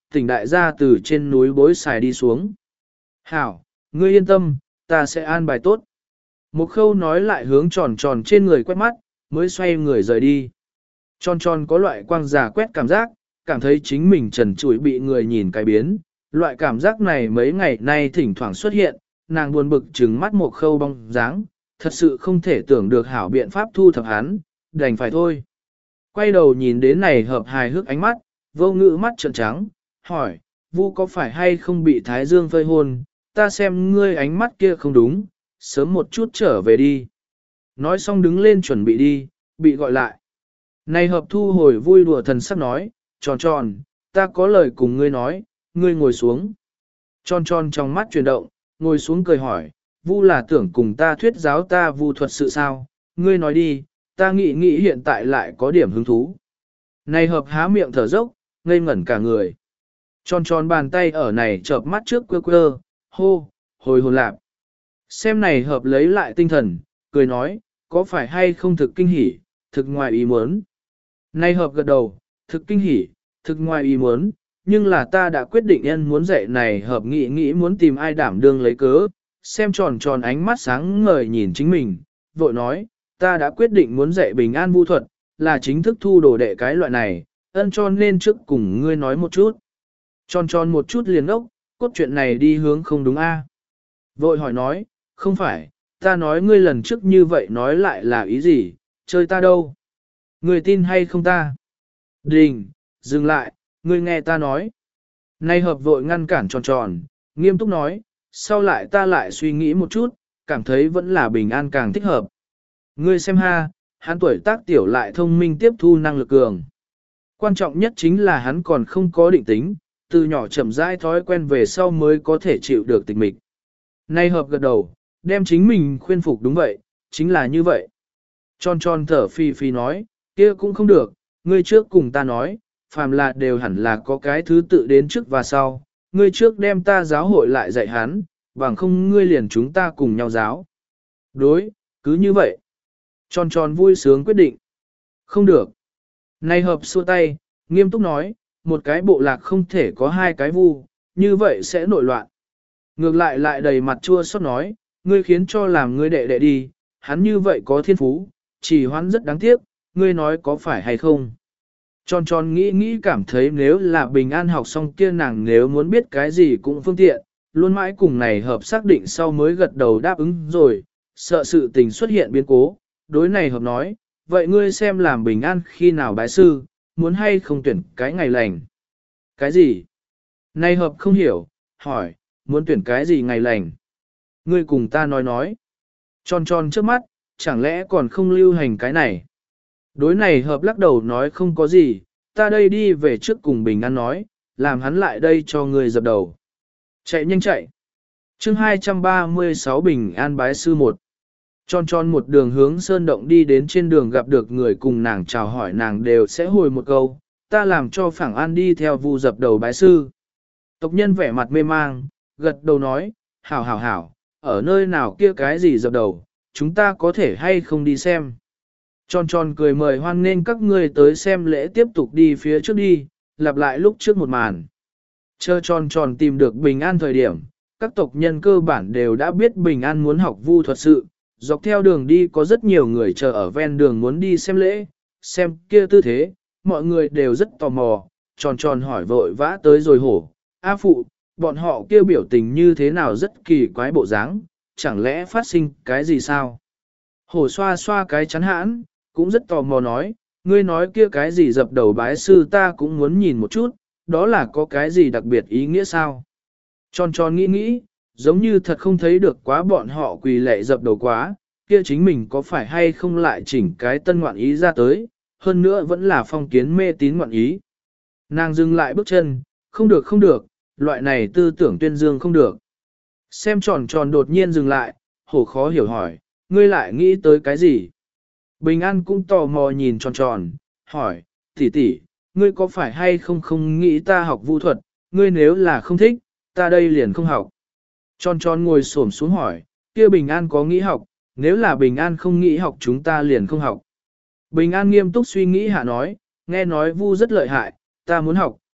tỉnh đại gia từ trên núi bối xài đi xuống. Hảo, ngươi yên tâm, ta sẽ an bài tốt. Một khâu nói lại hướng tròn tròn trên người quét mắt, mới xoay người rời đi. Tròn tròn có loại quang giả quét cảm giác, cảm thấy chính mình trần trụi bị người nhìn cái biến. Loại cảm giác này mấy ngày nay thỉnh thoảng xuất hiện, nàng buồn bực trừng mắt một khâu bóng dáng, thật sự không thể tưởng được hảo biện pháp thu thập hắn, đành phải thôi. Quay đầu nhìn đến này hợp hài hước ánh mắt, vô ngữ mắt trợn trắng, hỏi, Vu có phải hay không bị Thái Dương phơi hôn, ta xem ngươi ánh mắt kia không đúng, sớm một chút trở về đi. Nói xong đứng lên chuẩn bị đi, bị gọi lại. Này hợp thu hồi vui đùa thần sắc nói, tròn tròn, ta có lời cùng ngươi nói, ngươi ngồi xuống. Tròn tròn trong mắt chuyển động, ngồi xuống cười hỏi, Vu là tưởng cùng ta thuyết giáo ta vu thuật sự sao, ngươi nói đi, ta nghĩ nghĩ hiện tại lại có điểm hứng thú. Này hợp há miệng thở dốc, ngây ngẩn cả người. Tròn tròn bàn tay ở này chợp mắt trước quơ quơ, hô, hồi hồn lạp. Xem này hợp lấy lại tinh thần, cười nói, có phải hay không thực kinh hỉ, thực ngoài ý muốn. Này hợp gật đầu, thực kinh hỉ, thực ngoài ý muốn, nhưng là ta đã quyết định nhân muốn dạy này hợp nghĩ nghĩ muốn tìm ai đảm đương lấy cớ, xem tròn tròn ánh mắt sáng ngời nhìn chính mình, vội nói, ta đã quyết định muốn dạy bình an vu thuật, là chính thức thu đồ đệ cái loại này, ân cho nên trước cùng ngươi nói một chút. Tròn tròn một chút liền ốc, cốt chuyện này đi hướng không đúng a? Vội hỏi nói, không phải, ta nói ngươi lần trước như vậy nói lại là ý gì, chơi ta đâu? Ngươi tin hay không ta? Đình, dừng lại, ngươi nghe ta nói. Nay hợp vội ngăn cản tròn tròn, nghiêm túc nói, sau lại ta lại suy nghĩ một chút, cảm thấy vẫn là bình an càng thích hợp. Ngươi xem ha, hắn tuổi tác tiểu lại thông minh tiếp thu năng lực cường. Quan trọng nhất chính là hắn còn không có định tính, từ nhỏ chậm rãi thói quen về sau mới có thể chịu được tịch mịch. Nay hợp gật đầu, đem chính mình khuyên phục đúng vậy, chính là như vậy. Tròn tròn thở phi phi nói, kia cũng không được, ngươi trước cùng ta nói, phàm là đều hẳn là có cái thứ tự đến trước và sau, ngươi trước đem ta giáo hội lại dạy hắn, bằng không ngươi liền chúng ta cùng nhau giáo. Đối, cứ như vậy. Tròn tròn vui sướng quyết định. Không được. Nay hợp xua tay, nghiêm túc nói, một cái bộ lạc không thể có hai cái vu, như vậy sẽ nội loạn. Ngược lại lại đầy mặt chua xót nói, ngươi khiến cho làm ngươi đệ đệ đi, hắn như vậy có thiên phú, chỉ hoán rất đáng tiếc, ngươi nói có phải hay không. Tròn tròn nghĩ nghĩ cảm thấy nếu là bình an học xong kia nàng nếu muốn biết cái gì cũng phương tiện, luôn mãi cùng này hợp xác định sau mới gật đầu đáp ứng rồi, sợ sự tình xuất hiện biến cố, đối này hợp nói, vậy ngươi xem làm bình an khi nào bái sư, muốn hay không tuyển cái ngày lành. Cái gì? Này hợp không hiểu, hỏi, muốn tuyển cái gì ngày lành? Ngươi cùng ta nói nói. Tròn tròn trước mắt, chẳng lẽ còn không lưu hành cái này? Đối này hợp lắc đầu nói không có gì, ta đây đi về trước cùng bình an nói, làm hắn lại đây cho ngươi dập đầu. Chạy nhanh chạy. chương hai trăm ba mươi sáu bình an bái sư một. Tròn tròn một đường hướng sơn động đi đến trên đường gặp được người cùng nàng chào hỏi nàng đều sẽ hồi một câu, ta làm cho phẳng an đi theo vu dập đầu bái sư. Tộc nhân vẻ mặt mê mang, gật đầu nói, hảo hảo hảo, ở nơi nào kia cái gì dập đầu, chúng ta có thể hay không đi xem. Tròn tròn cười mời hoan nghênh các ngươi tới xem lễ tiếp tục đi phía trước đi, lặp lại lúc trước một màn. Chờ tròn tròn tìm được bình an thời điểm, các tộc nhân cơ bản đều đã biết bình an muốn học vu thuật sự, dọc theo đường đi có rất nhiều người chờ ở ven đường muốn đi xem lễ, xem kia tư thế, mọi người đều rất tò mò, tròn tròn hỏi vội vã tới rồi hổ, A phụ, bọn họ kêu biểu tình như thế nào rất kỳ quái bộ dáng, chẳng lẽ phát sinh cái gì sao? Hổ xoa xoa cái chắn hãn, cũng rất tò mò nói, ngươi nói kia cái gì dập đầu bái sư ta cũng muốn nhìn một chút, đó là có cái gì đặc biệt ý nghĩa sao? Tròn tròn nghĩ nghĩ, giống như thật không thấy được quá bọn họ quỳ lệ dập đầu quá, kia chính mình có phải hay không lại chỉnh cái tân ngoạn ý ra tới, hơn nữa vẫn là phong kiến mê tín ngoạn ý. Nàng dừng lại bước chân, không được không được, loại này tư tưởng tuyên dương không được. Xem tròn tròn đột nhiên dừng lại, hổ khó hiểu hỏi, ngươi lại nghĩ tới cái gì? Bình An cũng tò mò nhìn tròn tròn, hỏi, tỷ tỷ, ngươi có phải hay không không nghĩ ta học vu thuật, ngươi nếu là không thích, ta đây liền không học. Tròn tròn ngồi xổm xuống hỏi, kia Bình An có nghĩ học, nếu là Bình An không nghĩ học chúng ta liền không học. Bình An nghiêm túc suy nghĩ hạ nói, nghe nói vu rất lợi hại, ta muốn học,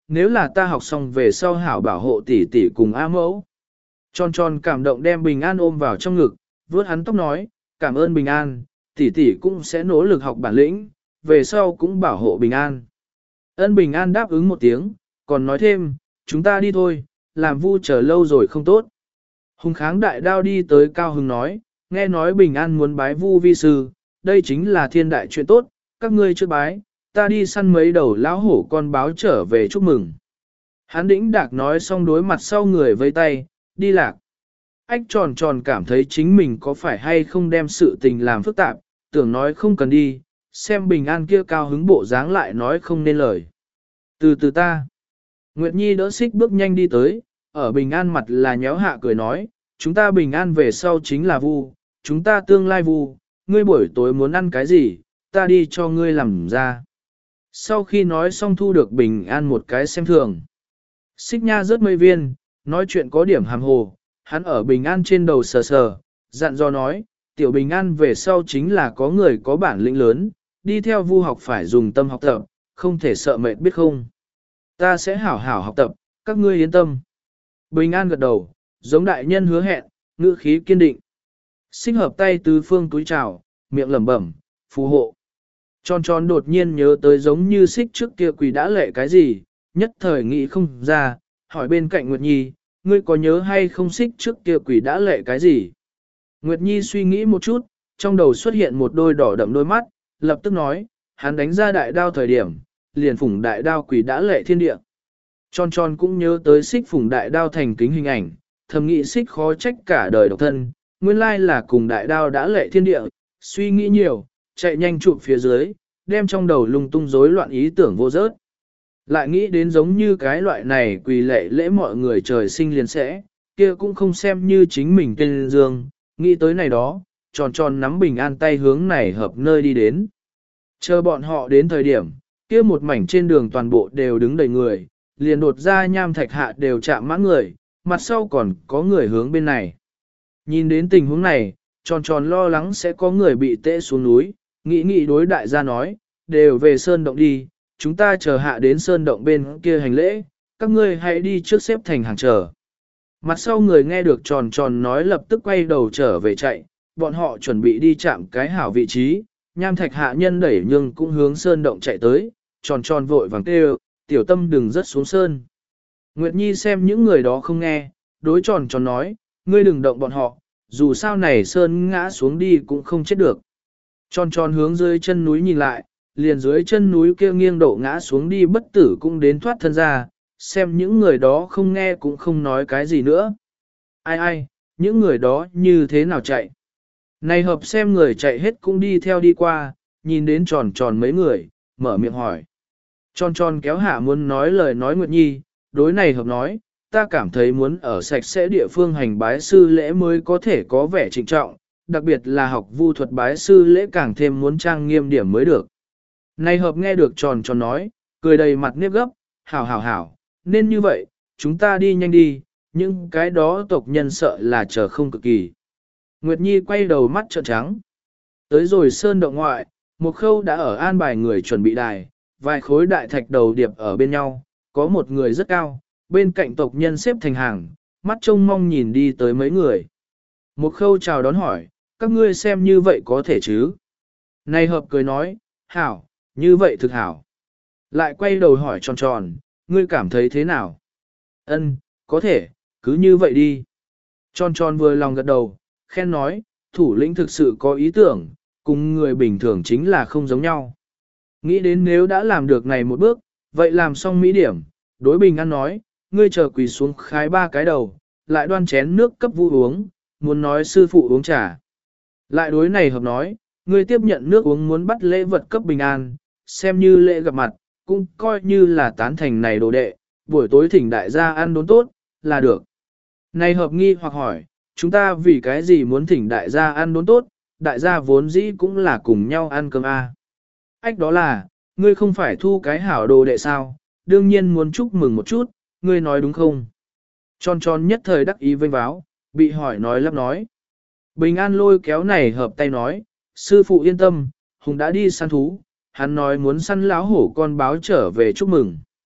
nếu là ta học xong về sau hảo bảo hộ tỷ tỷ cùng A mẫu. Tròn tròn cảm động đem Bình An ôm vào trong ngực, vuốt hắn tóc nói, cảm ơn Bình An, tỷ tỷ cũng sẽ nỗ lực học bản lĩnh, về sau cũng bảo hộ Bình An. Ân Bình An đáp ứng một tiếng, còn nói thêm, chúng ta đi thôi, làm vu chờ lâu rồi không tốt. Hùng kháng đại đao đi tới Cao Hưng nói, nghe nói Bình An muốn bái vu vi sư, đây chính là thiên đại chuyện tốt, các ngươi chưa bái, ta đi săn mấy đầu lão hổ con báo trở về chúc mừng. Hắn đĩnh đạc nói xong đối mặt sau người vây tay, đi lạc. Ách tròn tròn cảm thấy chính mình có phải hay không đem sự tình làm phức tạp, tưởng nói không cần đi, xem Bình An kia Cao Hứng bộ dáng lại nói không nên lời. Từ từ ta. Nguyệt Nhi đỡ xích bước nhanh đi tới, ở Bình An mặt là nhéo hạ cười nói, chúng ta Bình An về sau chính là vu, chúng ta tương lai vu, ngươi buổi tối muốn ăn cái gì, ta đi cho ngươi làm ra. Sau khi nói xong thu được Bình An một cái xem thường. Xích nha rớt mây viên, nói chuyện có điểm hàm hồ, hắn ở Bình An trên đầu sờ sờ, dặn dò nói, tiểu Bình An về sau chính là có người có bản lĩnh lớn, đi theo vu học phải dùng tâm học tập, không thể sợ mệt biết không. Ta sẽ hảo hảo học tập, các ngươi yên tâm. Bình An gật đầu, giống đại nhân hứa hẹn, ngữ khí kiên định. Xích hợp tay tứ phương túi trào, miệng lẩm bẩm, phù hộ. Tròn tròn đột nhiên nhớ tới giống như xích trước kia quỷ đã lệ cái gì, nhất thời nghĩ không ra, hỏi bên cạnh Nguyệt Nhi, ngươi có nhớ hay không xích trước kia quỷ đã lệ cái gì? Nguyệt Nhi suy nghĩ một chút, trong đầu xuất hiện một đôi đỏ đậm đôi mắt, lập tức nói, hắn đánh ra đại đao thời điểm, liền phủng đại đao quỷ đã lệ thiên địa. Tròn tròn cũng nhớ tới xích phủng đại đao thành kính hình ảnh, thầm nghĩ xích khó trách cả đời độc thân, nguyên lai là cùng đại đao đã lệ thiên địa, suy nghĩ nhiều, chạy nhanh chụp phía dưới, đem trong đầu lung tung rối loạn ý tưởng vô rớt. Lại nghĩ đến giống như cái loại này quỳ lệ lễ mọi người trời sinh liền sẽ, kia cũng không xem như chính mình tên dương, nghĩ tới này đó, tròn tròn nắm Bình An tay hướng này hợp nơi đi đến. Chờ bọn họ đến thời điểm, kia một mảnh trên đường toàn bộ đều đứng đầy người, liền đột ra nham thạch hạ đều chạm mãn người, mặt sau còn có người hướng bên này. Nhìn đến tình huống này, tròn tròn lo lắng sẽ có người bị tễ xuống núi, nghĩ nghĩ đối đại gia nói, đều về sơn động đi, chúng ta chờ hạ đến sơn động bên kia hành lễ, các ngươi hãy đi trước xếp thành hàng chờ. Mặt sau người nghe được tròn tròn nói lập tức quay đầu trở về chạy, bọn họ chuẩn bị đi chạm cái hảo vị trí, nham thạch hạ nhân đẩy nhưng cũng hướng sơn động chạy tới, tròn tròn vội vàng kêu, tiểu tâm đừng rớt xuống sơn. Nguyệt Nhi xem những người đó không nghe, đối tròn tròn nói, ngươi đừng động bọn họ, dù sao này sơn ngã xuống đi cũng không chết được. Tròn tròn hướng dưới chân núi nhìn lại, liền dưới chân núi kia nghiêng đổ ngã xuống đi bất tử cũng đến thoát thân ra, xem những người đó không nghe cũng không nói cái gì nữa. Ai ai, những người đó như thế nào chạy? Này hợp xem người chạy hết cũng đi theo đi qua, nhìn đến tròn tròn mấy người, mở miệng hỏi. Tròn tròn kéo hạ muốn nói lời nói Nguyệt Nhi, đối này hợp nói, ta cảm thấy muốn ở sạch sẽ địa phương hành bái sư lễ mới có thể có vẻ trịnh trọng, đặc biệt là học vu thuật bái sư lễ càng thêm muốn trang nghiêm điểm mới được. Này hợp nghe được tròn tròn nói, cười đầy mặt nếp gấp, hảo hảo hảo, nên như vậy, chúng ta đi nhanh đi, nhưng cái đó tộc nhân sợ là chờ không cực kỳ. Nguyệt Nhi quay đầu mắt trợn trắng. Tới rồi sơn động ngoại, một khâu đã ở an bài người chuẩn bị đài, vài khối đại thạch đầu điệp ở bên nhau, có một người rất cao, bên cạnh tộc nhân xếp thành hàng, mắt trông mong nhìn đi tới mấy người. Một khâu chào đón hỏi, các ngươi xem như vậy có thể chứ? Này hợp cười nói, hảo, như vậy thực hảo. Lại quay đầu hỏi tròn tròn, ngươi cảm thấy thế nào? Ân, có thể, cứ như vậy đi. Tròn tròn vừa lòng gật đầu, khen nói, thủ lĩnh thực sự có ý tưởng, cùng người bình thường chính là không giống nhau. Nghĩ đến nếu đã làm được này một bước, vậy làm xong mỹ điểm, đối Bình An nói, ngươi chờ quỳ xuống khái ba cái đầu, lại đoan chén nước cấp vu uống, muốn nói sư phụ uống trà. Lại đối này hợp nói, ngươi tiếp nhận nước uống muốn bắt lễ vật cấp Bình An, xem như lễ gặp mặt, cũng coi như là tán thành này đồ đệ, buổi tối thỉnh đại gia ăn đốn tốt, là được. Này hợp nghi hoặc hỏi, chúng ta vì cái gì muốn thỉnh đại gia ăn đốn tốt, đại gia vốn dĩ cũng là cùng nhau ăn cơm a. Ách đó là, ngươi không phải thu cái hảo đồ đệ sao, đương nhiên muốn chúc mừng một chút, ngươi nói đúng không? Tròn tròn nhất thời đắc ý vênh váo, bị hỏi nói lắp nói. Bình An lôi kéo này hợp tay nói, sư phụ yên tâm, Hùng đã đi săn thú, hắn nói muốn săn láo hổ con báo trở về chúc mừng.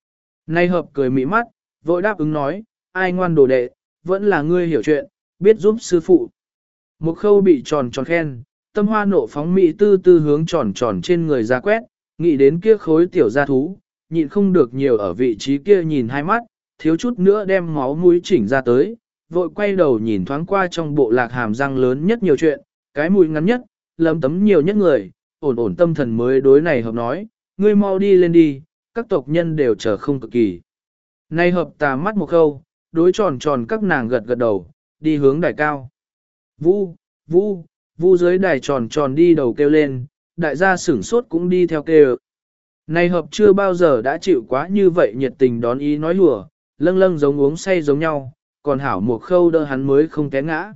Nay hợp cười mị mắt, vội đáp ứng nói, ai ngoan đồ đệ, vẫn là ngươi hiểu chuyện, biết giúp sư phụ. Một khâu bị tròn tròn khen, tâm hoa nộ phóng mỹ tư tư hướng tròn tròn trên người ra quét, nghĩ đến kia khối tiểu gia thú, nhịn không được nhiều ở vị trí kia nhìn hai mắt, thiếu chút nữa đem máu mũi chỉnh ra tới, vội quay đầu nhìn thoáng qua trong bộ lạc hàm răng lớn nhất nhiều chuyện, cái mũi ngắn nhất, lấm tấm nhiều nhất người, ổn ổn tâm thần mới đối này hợp nói, ngươi mau đi lên đi, các tộc nhân đều chờ không cực kỳ. Nay hợp tà mắt một khâu, đối tròn tròn các nàng gật gật đầu, đi hướng đài cao. Vu, vu, vu dưới đài tròn tròn đi đầu kêu lên, đại gia sửng sốt cũng đi theo kêu. Nay hợp chưa bao giờ đã chịu quá như vậy nhiệt tình đón ý nói hùa, lâng lâng giống uống say giống nhau, còn hảo một khâu đỡ hắn mới không té ngã.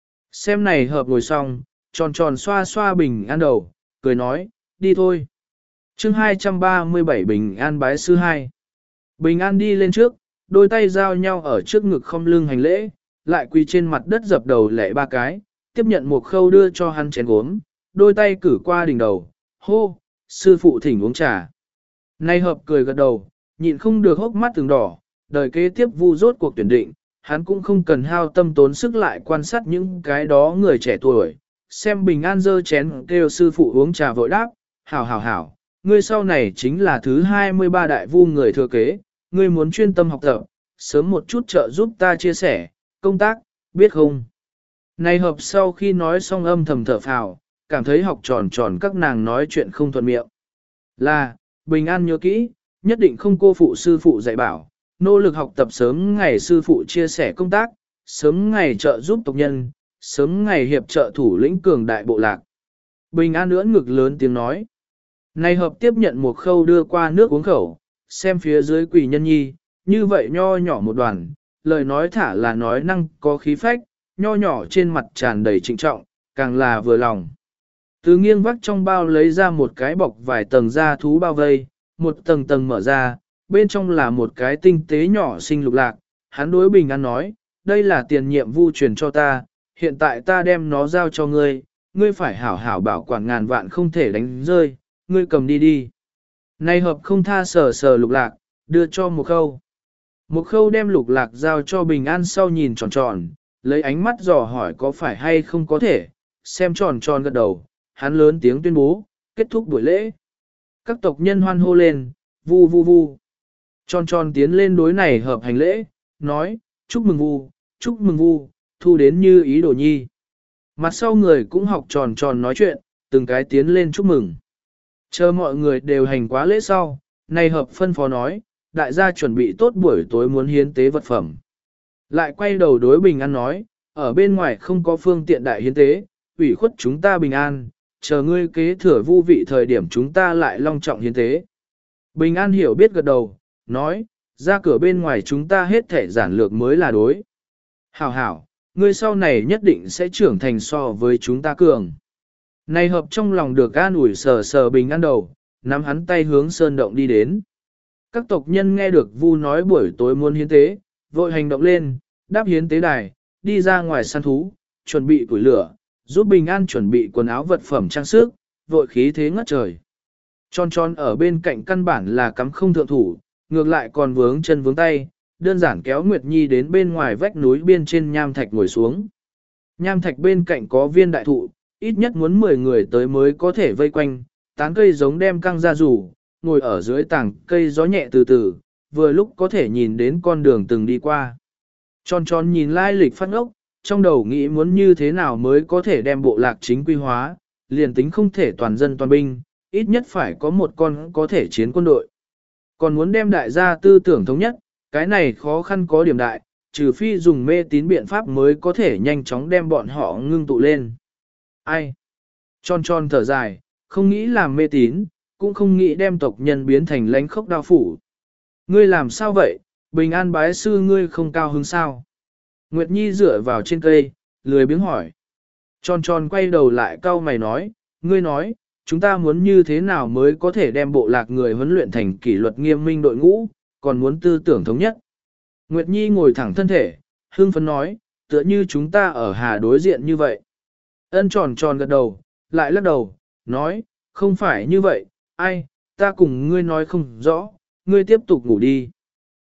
Xem này hợp ngồi xong, tròn tròn xoa xoa bình an đầu, cười nói, đi thôi. chương hai trăm ba mươi bảy Bình An bái sư hai. Bình An đi lên trước, đôi tay giao nhau ở trước ngực không lưng hành lễ, lại quỳ trên mặt đất dập đầu lệ ba cái, tiếp nhận một khâu đưa cho hắn chén gốm, đôi tay cử qua đỉnh đầu, hô, sư phụ thỉnh uống trà. Nay hợp cười gật đầu, nhịn không được hốc mắt từng đỏ, đời kế tiếp vu rốt cuộc tuyển định, hắn cũng không cần hao tâm tốn sức lại quan sát những cái đó người trẻ tuổi, xem Bình An dơ chén kêu sư phụ uống trà vội đáp, hảo hảo hảo, ngươi sau này chính là thứ hai mươi ba đại vu người thừa kế, ngươi muốn chuyên tâm học tập, sớm một chút trợ giúp ta chia sẻ, công tác, biết không? Này hợp sau khi nói xong âm thầm thở phào, cảm thấy học tròn tròn các nàng nói chuyện không thuận miệng. Là, Bình An nhớ kỹ, nhất định không cô phụ sư phụ dạy bảo, nỗ lực học tập sớm ngày sư phụ chia sẻ công tác, sớm ngày trợ giúp tộc nhân, sớm ngày hiệp trợ thủ lĩnh cường đại bộ lạc. Bình An ưỡn ngực lớn tiếng nói. Này hợp tiếp nhận một khâu đưa qua nước uống khẩu, xem phía dưới quỷ nhân nhi, như vậy nho nhỏ một đoàn, lời nói thả là nói năng có khí phách, nho nhỏ trên mặt tràn đầy trịnh trọng, càng là vừa lòng. Từ nghiêng vắt trong bao lấy ra một cái bọc vài tầng da thú bao vây, một tầng tầng mở ra, bên trong là một cái tinh tế nhỏ xinh lục lạc, hắn đối Bình An nói, đây là tiền nhiệm vu truyền cho ta, hiện tại ta đem nó giao cho ngươi, ngươi phải hảo hảo bảo quản ngàn vạn không thể đánh rơi, ngươi cầm đi đi. Này hợp không tha sờ sờ lục lạc, đưa cho một khâu. Một khâu đem lục lạc giao cho Bình An sau nhìn tròn tròn, lấy ánh mắt dò hỏi có phải hay không có thể, xem tròn tròn gật đầu, hắn lớn tiếng tuyên bố, kết thúc buổi lễ. Các tộc nhân hoan hô lên, vu vu vu. Tròn tròn tiến lên đối này hợp hành lễ, nói, chúc mừng vu, chúc mừng vu, thu đến như ý đồ nhi. Mặt sau người cũng học tròn tròn nói chuyện, từng cái tiến lên chúc mừng. Chờ mọi người đều hành quá lễ sau, này hợp phân phó nói, đại gia chuẩn bị tốt buổi tối muốn hiến tế vật phẩm. Lại quay đầu đối Bình An nói, ở bên ngoài không có phương tiện đại hiến tế, ủy khuất chúng ta Bình An, chờ ngươi kế thừa vu vị thời điểm chúng ta lại long trọng hiến tế. Bình An hiểu biết gật đầu, nói, ra cửa bên ngoài chúng ta hết thể giản lược mới là đối. Hảo hảo, ngươi sau này nhất định sẽ trưởng thành so với chúng ta cường. Này hợp trong lòng được an ủi sờ sờ Bình An đầu, nắm hắn tay hướng sơn động đi đến. Các tộc nhân nghe được vu nói buổi tối muốn hiến tế, vội hành động lên, đáp hiến tế đài, đi ra ngoài săn thú, chuẩn bị củi lửa, giúp Bình An chuẩn bị quần áo vật phẩm trang sức, vội khí thế ngất trời. Tròn tròn ở bên cạnh căn bản là cắm không thượng thủ, ngược lại còn vướng chân vướng tay, đơn giản kéo Nguyệt Nhi đến bên ngoài vách núi biên trên nham thạch ngồi xuống. Nham thạch bên cạnh có viên đại thụ, ít nhất muốn mười người tới mới có thể vây quanh, tán cây giống đem căng ra rủ, ngồi ở dưới tảng cây gió nhẹ từ từ, vừa lúc có thể nhìn đến con đường từng đi qua. Tròn tròn nhìn lai lịch phát ốc, trong đầu nghĩ muốn như thế nào mới có thể đem bộ lạc chính quy hóa, liền tính không thể toàn dân toàn binh, ít nhất phải có một con có thể chiến quân đội. Còn muốn đem đại gia tư tưởng thống nhất, cái này khó khăn có điểm đại, trừ phi dùng mê tín biện pháp mới có thể nhanh chóng đem bọn họ ngưng tụ lên. Ai? Tròn tròn thở dài, không nghĩ làm mê tín, cũng không nghĩ đem tộc nhân biến thành lánh khốc đao phủ. Ngươi làm sao vậy? Bình An bái sư ngươi không cao hứng sao? Nguyệt Nhi dựa vào trên cây, lười biếng hỏi. Tròn tròn quay đầu lại cau mày nói, ngươi nói, chúng ta muốn như thế nào mới có thể đem bộ lạc người huấn luyện thành kỷ luật nghiêm minh đội ngũ, còn muốn tư tưởng thống nhất. Nguyệt Nhi ngồi thẳng thân thể, hương phấn nói, tựa như chúng ta ở hà đối diện như vậy. Ân tròn tròn gật đầu, lại lắc đầu, nói, không phải như vậy, ai, ta cùng ngươi nói không rõ, ngươi tiếp tục ngủ đi.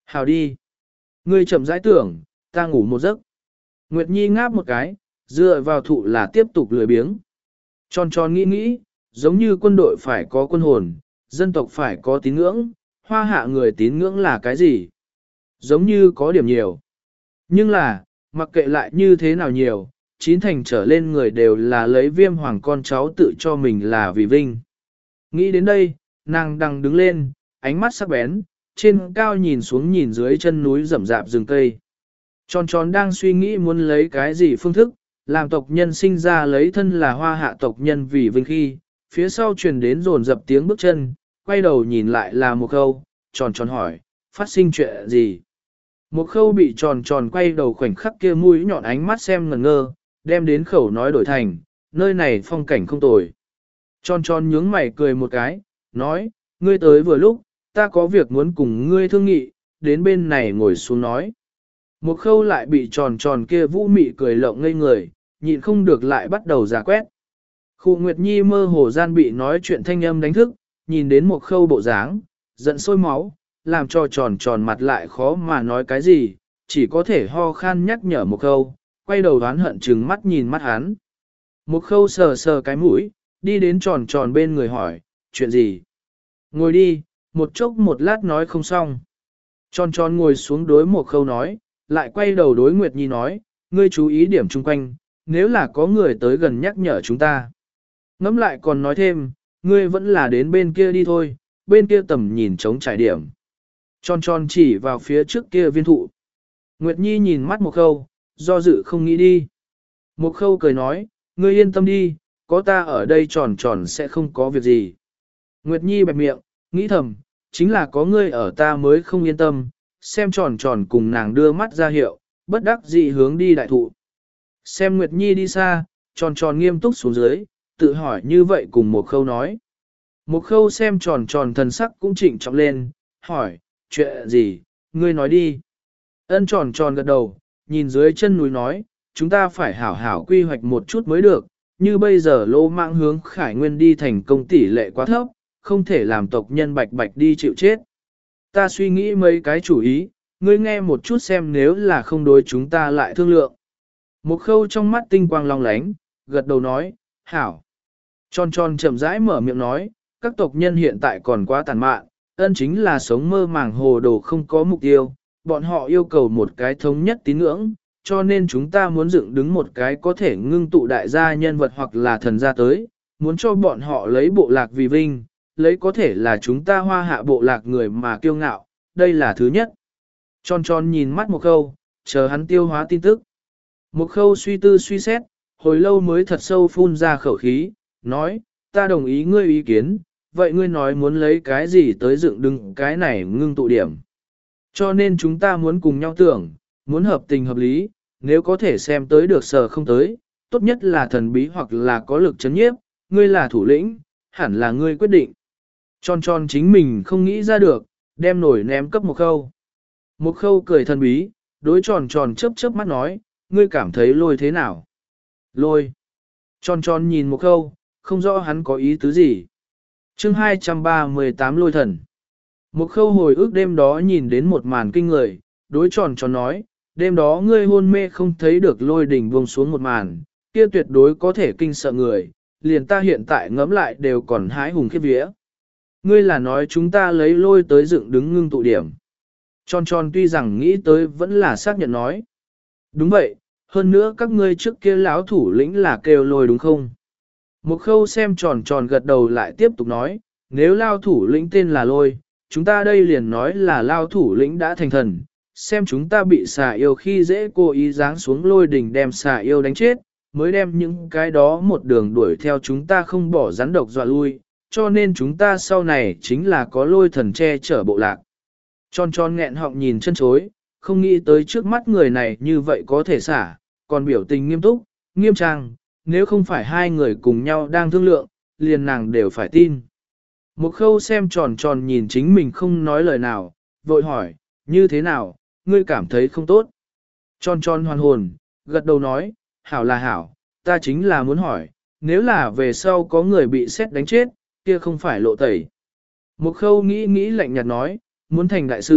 Hào đi. Ngươi chậm rãi tưởng, ta ngủ một giấc. Nguyệt Nhi ngáp một cái, dựa vào thụ là tiếp tục lười biếng. Tròn tròn nghĩ nghĩ, giống như quân đội phải có quân hồn, dân tộc phải có tín ngưỡng, hoa hạ người tín ngưỡng là cái gì? Giống như có điểm nhiều. Nhưng là, mặc kệ lại như thế nào nhiều, chín thành trở lên người đều là lấy viêm hoàng con cháu tự cho mình là vì vinh. Nghĩ đến đây, nàng đang đứng lên, ánh mắt sắc bén, trên cao nhìn xuống nhìn dưới chân núi rậm rạp rừng cây. Tròn tròn đang suy nghĩ muốn lấy cái gì phương thức, làm tộc nhân sinh ra lấy thân là hoa hạ tộc nhân vì vinh khi, phía sau truyền đến rồn dập tiếng bước chân, quay đầu nhìn lại là một khâu, tròn tròn hỏi, phát sinh chuyện gì? Một khâu bị tròn tròn quay đầu khoảnh khắc kia mũi nhọn ánh mắt xem ngẩn ngơ, đem đến khẩu nói đổi thành, nơi này phong cảnh không tồi. Tròn tròn nhướng mày cười một cái, nói, ngươi tới vừa lúc, ta có việc muốn cùng ngươi thương nghị, đến bên này ngồi xuống nói. Một khâu lại bị tròn tròn kia vũ mị cười lộng ngây người, nhịn không được lại bắt đầu giả quét. Khu Nguyệt Nhi mơ hồ gian bị nói chuyện thanh âm đánh thức, nhìn đến một khâu bộ dáng, giận sôi máu, làm cho tròn tròn mặt lại khó mà nói cái gì, chỉ có thể ho khan nhắc nhở một khâu, quay đầu đoán hận trừng mắt nhìn mắt hắn. Một khâu sờ sờ cái mũi, đi đến tròn tròn bên người hỏi, chuyện gì? Ngồi đi, một chốc một lát nói không xong. Tròn tròn ngồi xuống đối một khâu nói, lại quay đầu đối Nguyệt Nhi nói, ngươi chú ý điểm chung quanh, nếu là có người tới gần nhắc nhở chúng ta. Ngẫm lại còn nói thêm, ngươi vẫn là đến bên kia đi thôi, bên kia tầm nhìn trống trải điểm. Tròn tròn chỉ vào phía trước kia viên thụ. Nguyệt Nhi nhìn mắt một khâu, do dự không nghĩ đi. Một khâu cười nói, ngươi yên tâm đi, có ta ở đây tròn tròn sẽ không có việc gì. Nguyệt Nhi bẹp miệng, nghĩ thầm, chính là có ngươi ở ta mới không yên tâm, xem tròn tròn cùng nàng đưa mắt ra hiệu, bất đắc dĩ hướng đi đại thụ. Xem Nguyệt Nhi đi xa, tròn tròn nghiêm túc xuống dưới, tự hỏi như vậy cùng một khâu nói. Một khâu xem tròn tròn thần sắc cũng chỉnh trọng lên, hỏi, chuyện gì, ngươi nói đi. Ân tròn tròn gật đầu, nhìn dưới chân núi nói, chúng ta phải hảo hảo quy hoạch một chút mới được, như bây giờ lô mạng hướng khải nguyên đi thành công tỷ lệ quá thấp, không thể làm tộc nhân bạch bạch đi chịu chết. Ta suy nghĩ mấy cái chủ ý, ngươi nghe một chút xem nếu là không đối chúng ta lại thương lượng. Một khâu trong mắt tinh quang long lánh, gật đầu nói, hảo. Tròn tròn chậm rãi mở miệng nói, các tộc nhân hiện tại còn quá tàn mạn, ân chính là sống mơ màng hồ đồ không có mục tiêu, bọn họ yêu cầu một cái thống nhất tín ngưỡng, cho nên chúng ta muốn dựng đứng một cái có thể ngưng tụ đại gia nhân vật hoặc là thần gia tới, muốn cho bọn họ lấy bộ lạc vì vinh, lấy có thể là chúng ta hoa hạ bộ lạc người mà kiêu ngạo, đây là thứ nhất. Tròn tròn nhìn mắt một khâu, chờ hắn tiêu hóa tin tức. Một khâu suy tư suy xét, hồi lâu mới thật sâu phun ra khẩu khí, nói, ta đồng ý ngươi ý kiến, vậy ngươi nói muốn lấy cái gì tới dựng đứng cái này ngưng tụ điểm. Cho nên chúng ta muốn cùng nhau tưởng, muốn hợp tình hợp lý, nếu có thể xem tới được sở không tới, tốt nhất là thần bí hoặc là có lực chấn nhiếp, ngươi là thủ lĩnh, hẳn là ngươi quyết định. Tròn tròn chính mình không nghĩ ra được, đem nổi ném cấp một khâu. Một khâu cười thần bí, đối tròn tròn chớp chớp mắt nói, ngươi cảm thấy lôi thế nào? Lôi. Tròn tròn nhìn một khâu, không rõ hắn có ý tứ gì. chương hai trăm ba mươi tám lôi thần. Một khâu hồi ức đêm đó nhìn đến một màn kinh người, đối tròn tròn nói, đêm đó ngươi hôn mê không thấy được lôi đỉnh buông xuống một màn, kia tuyệt đối có thể kinh sợ người, liền ta hiện tại ngẫm lại đều còn hái hùng khiếp vía. Ngươi là nói chúng ta lấy lôi tới dựng đứng ngưng tụ điểm. Tròn tròn tuy rằng nghĩ tới vẫn là xác nhận nói. Đúng vậy, hơn nữa các ngươi trước kia lão thủ lĩnh là kêu lôi đúng không? Một khâu xem tròn tròn gật đầu lại tiếp tục nói, nếu lao thủ lĩnh tên là lôi, chúng ta đây liền nói là lao thủ lĩnh đã thành thần, xem chúng ta bị xà yêu khi dễ cố ý giáng xuống lôi đỉnh đem xà yêu đánh chết, mới đem những cái đó một đường đuổi theo chúng ta không bỏ rắn độc dọa lui, cho nên chúng ta sau này chính là có lôi thần che chở bộ lạc. Tròn tròn nghẹn họng nhìn chân chối, không nghĩ tới trước mắt người này như vậy có thể xả, còn biểu tình nghiêm túc, nghiêm trang, nếu không phải hai người cùng nhau đang thương lượng, liền nàng đều phải tin. Một khâu xem tròn tròn nhìn chính mình không nói lời nào, vội hỏi, như thế nào, ngươi cảm thấy không tốt. Tròn tròn hoàn hồn, gật đầu nói, hảo là hảo, ta chính là muốn hỏi, nếu là về sau có người bị xét đánh chết, kia không phải lộ tẩy. Một khâu nghĩ nghĩ lạnh nhạt nói, muốn thành đại sự,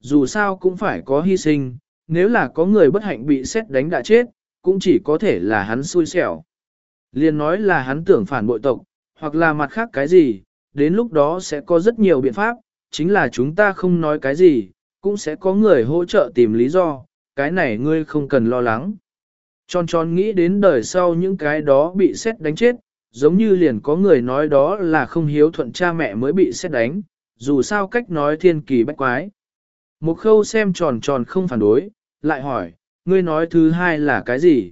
dù sao cũng phải có hy sinh, nếu là có người bất hạnh bị xét đánh đã chết, cũng chỉ có thể là hắn xui xẻo. Liên nói là hắn tưởng phản bội tộc, hoặc là mặt khác cái gì, đến lúc đó sẽ có rất nhiều biện pháp, chính là chúng ta không nói cái gì, cũng sẽ có người hỗ trợ tìm lý do, cái này ngươi không cần lo lắng. Tròn tròn nghĩ đến đời sau những cái đó bị xét đánh chết, giống như liền có người nói đó là không hiếu thuận cha mẹ mới bị xét đánh, dù sao cách nói thiên kỳ bách quái. Một khâu xem tròn tròn không phản đối, lại hỏi, ngươi nói thứ hai là cái gì?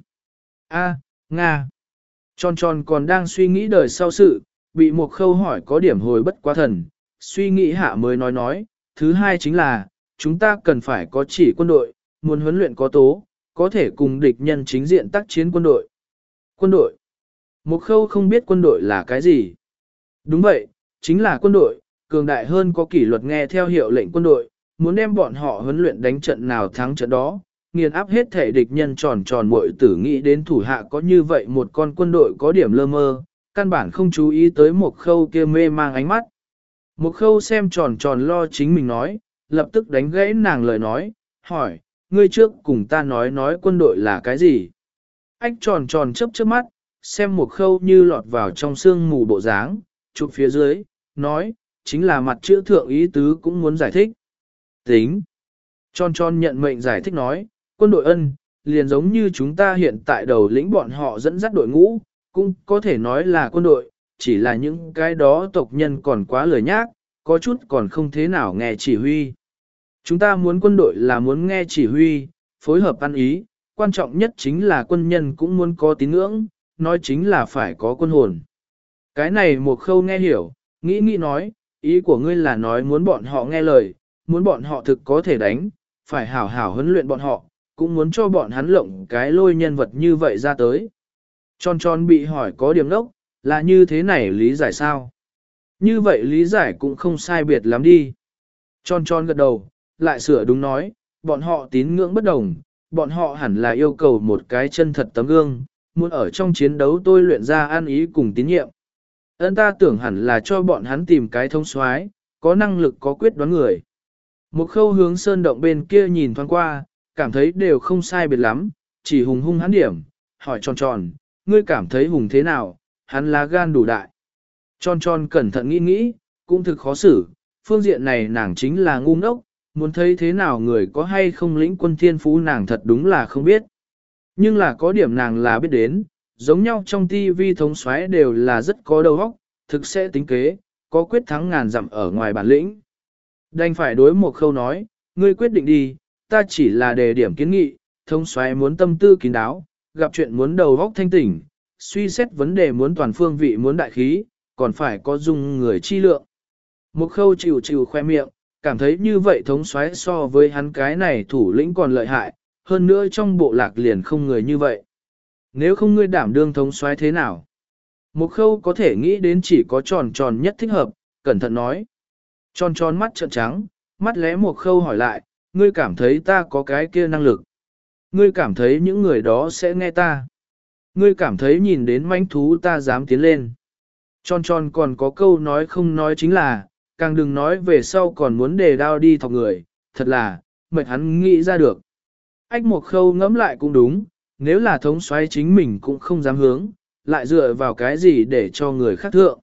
A, Nga. Tròn tròn còn đang suy nghĩ đời sau sự, bị một khâu hỏi có điểm hồi bất quá thần, suy nghĩ hạ mới nói nói, thứ hai chính là, chúng ta cần phải có chỉ quân đội, muốn huấn luyện có tố, có thể cùng địch nhân chính diện tác chiến quân đội. Quân đội. Một khâu không biết quân đội là cái gì. Đúng vậy, chính là quân đội, cường đại hơn có kỷ luật nghe theo hiệu lệnh quân đội, muốn đem bọn họ huấn luyện đánh trận nào thắng trận đó, nghiền áp hết thể địch nhân tròn tròn muội tử nghĩ đến thủ hạ có như vậy một con quân đội có điểm lơ mơ, căn bản không chú ý tới một khâu kia mê mang ánh mắt. Một khâu xem tròn tròn lo chính mình nói, lập tức đánh gãy nàng lời nói, hỏi, ngươi trước cùng ta nói nói quân đội là cái gì? Ách tròn tròn chớp chớp mắt, xem một khâu như lọt vào trong sương mù bộ dáng, chụp phía dưới, nói, chính là mặt chữ thượng ý tứ cũng muốn giải thích. Tính. Tròn tròn nhận mệnh giải thích nói, quân đội ân, liền giống như chúng ta hiện tại đầu lĩnh bọn họ dẫn dắt đội ngũ, cũng có thể nói là quân đội, chỉ là những cái đó tộc nhân còn quá lười nhác, có chút còn không thế nào nghe chỉ huy. Chúng ta muốn quân đội là muốn nghe chỉ huy, phối hợp ăn ý, quan trọng nhất chính là quân nhân cũng muốn có tín ngưỡng, nói chính là phải có quân hồn. Cái này một khâu nghe hiểu, nghĩ nghĩ nói, ý của ngươi là nói muốn bọn họ nghe lời, muốn bọn họ thực có thể đánh, phải hảo hảo huấn luyện bọn họ, cũng muốn cho bọn hắn lộng cái lôi nhân vật như vậy ra tới. Tròn tròn bị hỏi có điểm đốc, là như thế này lý giải sao? Như vậy lý giải cũng không sai biệt lắm đi. Tròn tròn gật đầu, lại sửa đúng nói, bọn họ tín ngưỡng bất đồng, bọn họ hẳn là yêu cầu một cái chân thật tấm gương, muốn ở trong chiến đấu tôi luyện ra an ý cùng tín nhiệm. Ấn ta tưởng hẳn là cho bọn hắn tìm cái thông soái, có năng lực có quyết đoán người. Một khâu hướng sơn động bên kia nhìn thoáng qua, cảm thấy đều không sai biệt lắm, chỉ hùng hung hắn điểm, hỏi tròn tròn, ngươi cảm thấy hùng thế nào, hắn lá gan đủ đại. Tròn tròn cẩn thận nghĩ nghĩ, cũng thực khó xử, phương diện này nàng chính là ngu ngốc, muốn thấy thế nào người có hay không lĩnh quân thiên phú nàng thật đúng là không biết. Nhưng là có điểm nàng là biết đến, giống nhau trong tivi thống soái đều là rất có đầu óc, thực sẽ tính kế, có quyết thắng ngàn dặm ở ngoài bản lĩnh. Đành phải đối một khâu nói, ngươi quyết định đi, ta chỉ là đề điểm kiến nghị, thống soái muốn tâm tư kín đáo, gặp chuyện muốn đầu óc thanh tỉnh, suy xét vấn đề muốn toàn phương vị muốn đại khí, còn phải có dung người chi lượng. Một khâu chịu chịu khoe miệng, cảm thấy như vậy thống soái so với hắn cái này thủ lĩnh còn lợi hại, hơn nữa trong bộ lạc liền không người như vậy. Nếu không ngươi đảm đương thống soái thế nào? Một khâu có thể nghĩ đến chỉ có tròn tròn nhất thích hợp, cẩn thận nói. Tròn tròn mắt trợn trắng, mắt lẽ một khâu hỏi lại, ngươi cảm thấy ta có cái kia năng lực. Ngươi cảm thấy những người đó sẽ nghe ta. Ngươi cảm thấy nhìn đến manh thú ta dám tiến lên. Tròn tròn còn có câu nói không nói chính là, càng đừng nói về sau còn muốn đề đao đi thọc người, thật là, mệt hắn nghĩ ra được. Ách một khâu ngẫm lại cũng đúng, nếu là thống soái chính mình cũng không dám hướng, lại dựa vào cái gì để cho người khác thượng.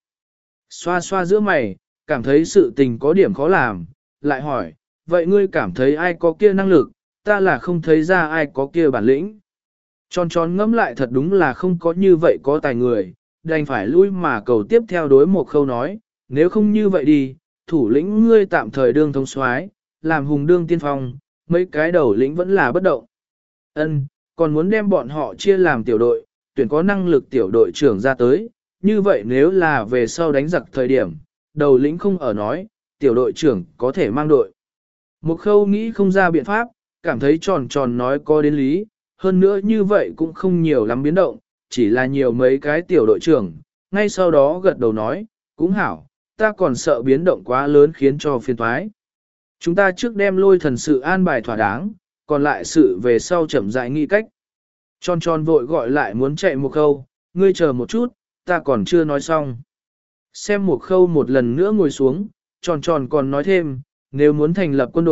Xoa xoa giữa mày, cảm thấy sự tình có điểm khó làm, lại hỏi, vậy ngươi cảm thấy ai có kia năng lực, ta là không thấy ra ai có kia bản lĩnh. Tròn tròn ngẫm lại thật đúng là không có như vậy có tài người, đành phải lui mà cầu tiếp theo đối một khâu nói, nếu không như vậy đi, thủ lĩnh ngươi tạm thời đương thống soái, làm hùng đương tiên phong, mấy cái đầu lĩnh vẫn là bất động. Ân, còn muốn đem bọn họ chia làm tiểu đội, tuyển có năng lực tiểu đội trưởng ra tới, như vậy nếu là về sau đánh giặc thời điểm, đầu lĩnh không ở nói, tiểu đội trưởng có thể mang đội. Một khâu nghĩ không ra biện pháp, cảm thấy tròn tròn nói có đến lý, hơn nữa như vậy cũng không nhiều lắm biến động, chỉ là nhiều mấy cái tiểu đội trưởng, ngay sau đó gật đầu nói, cũng hảo, ta còn sợ biến động quá lớn khiến cho phiền toái. Chúng ta trước đem lôi thần sự an bài thỏa đáng, còn lại sự về sau chậm rãi nghĩ cách. Tròn tròn vội gọi lại muốn chạy một khâu, ngươi chờ một chút, ta còn chưa nói xong. Xem một khâu một lần nữa ngồi xuống, tròn tròn còn nói thêm, nếu muốn thành lập quân đội,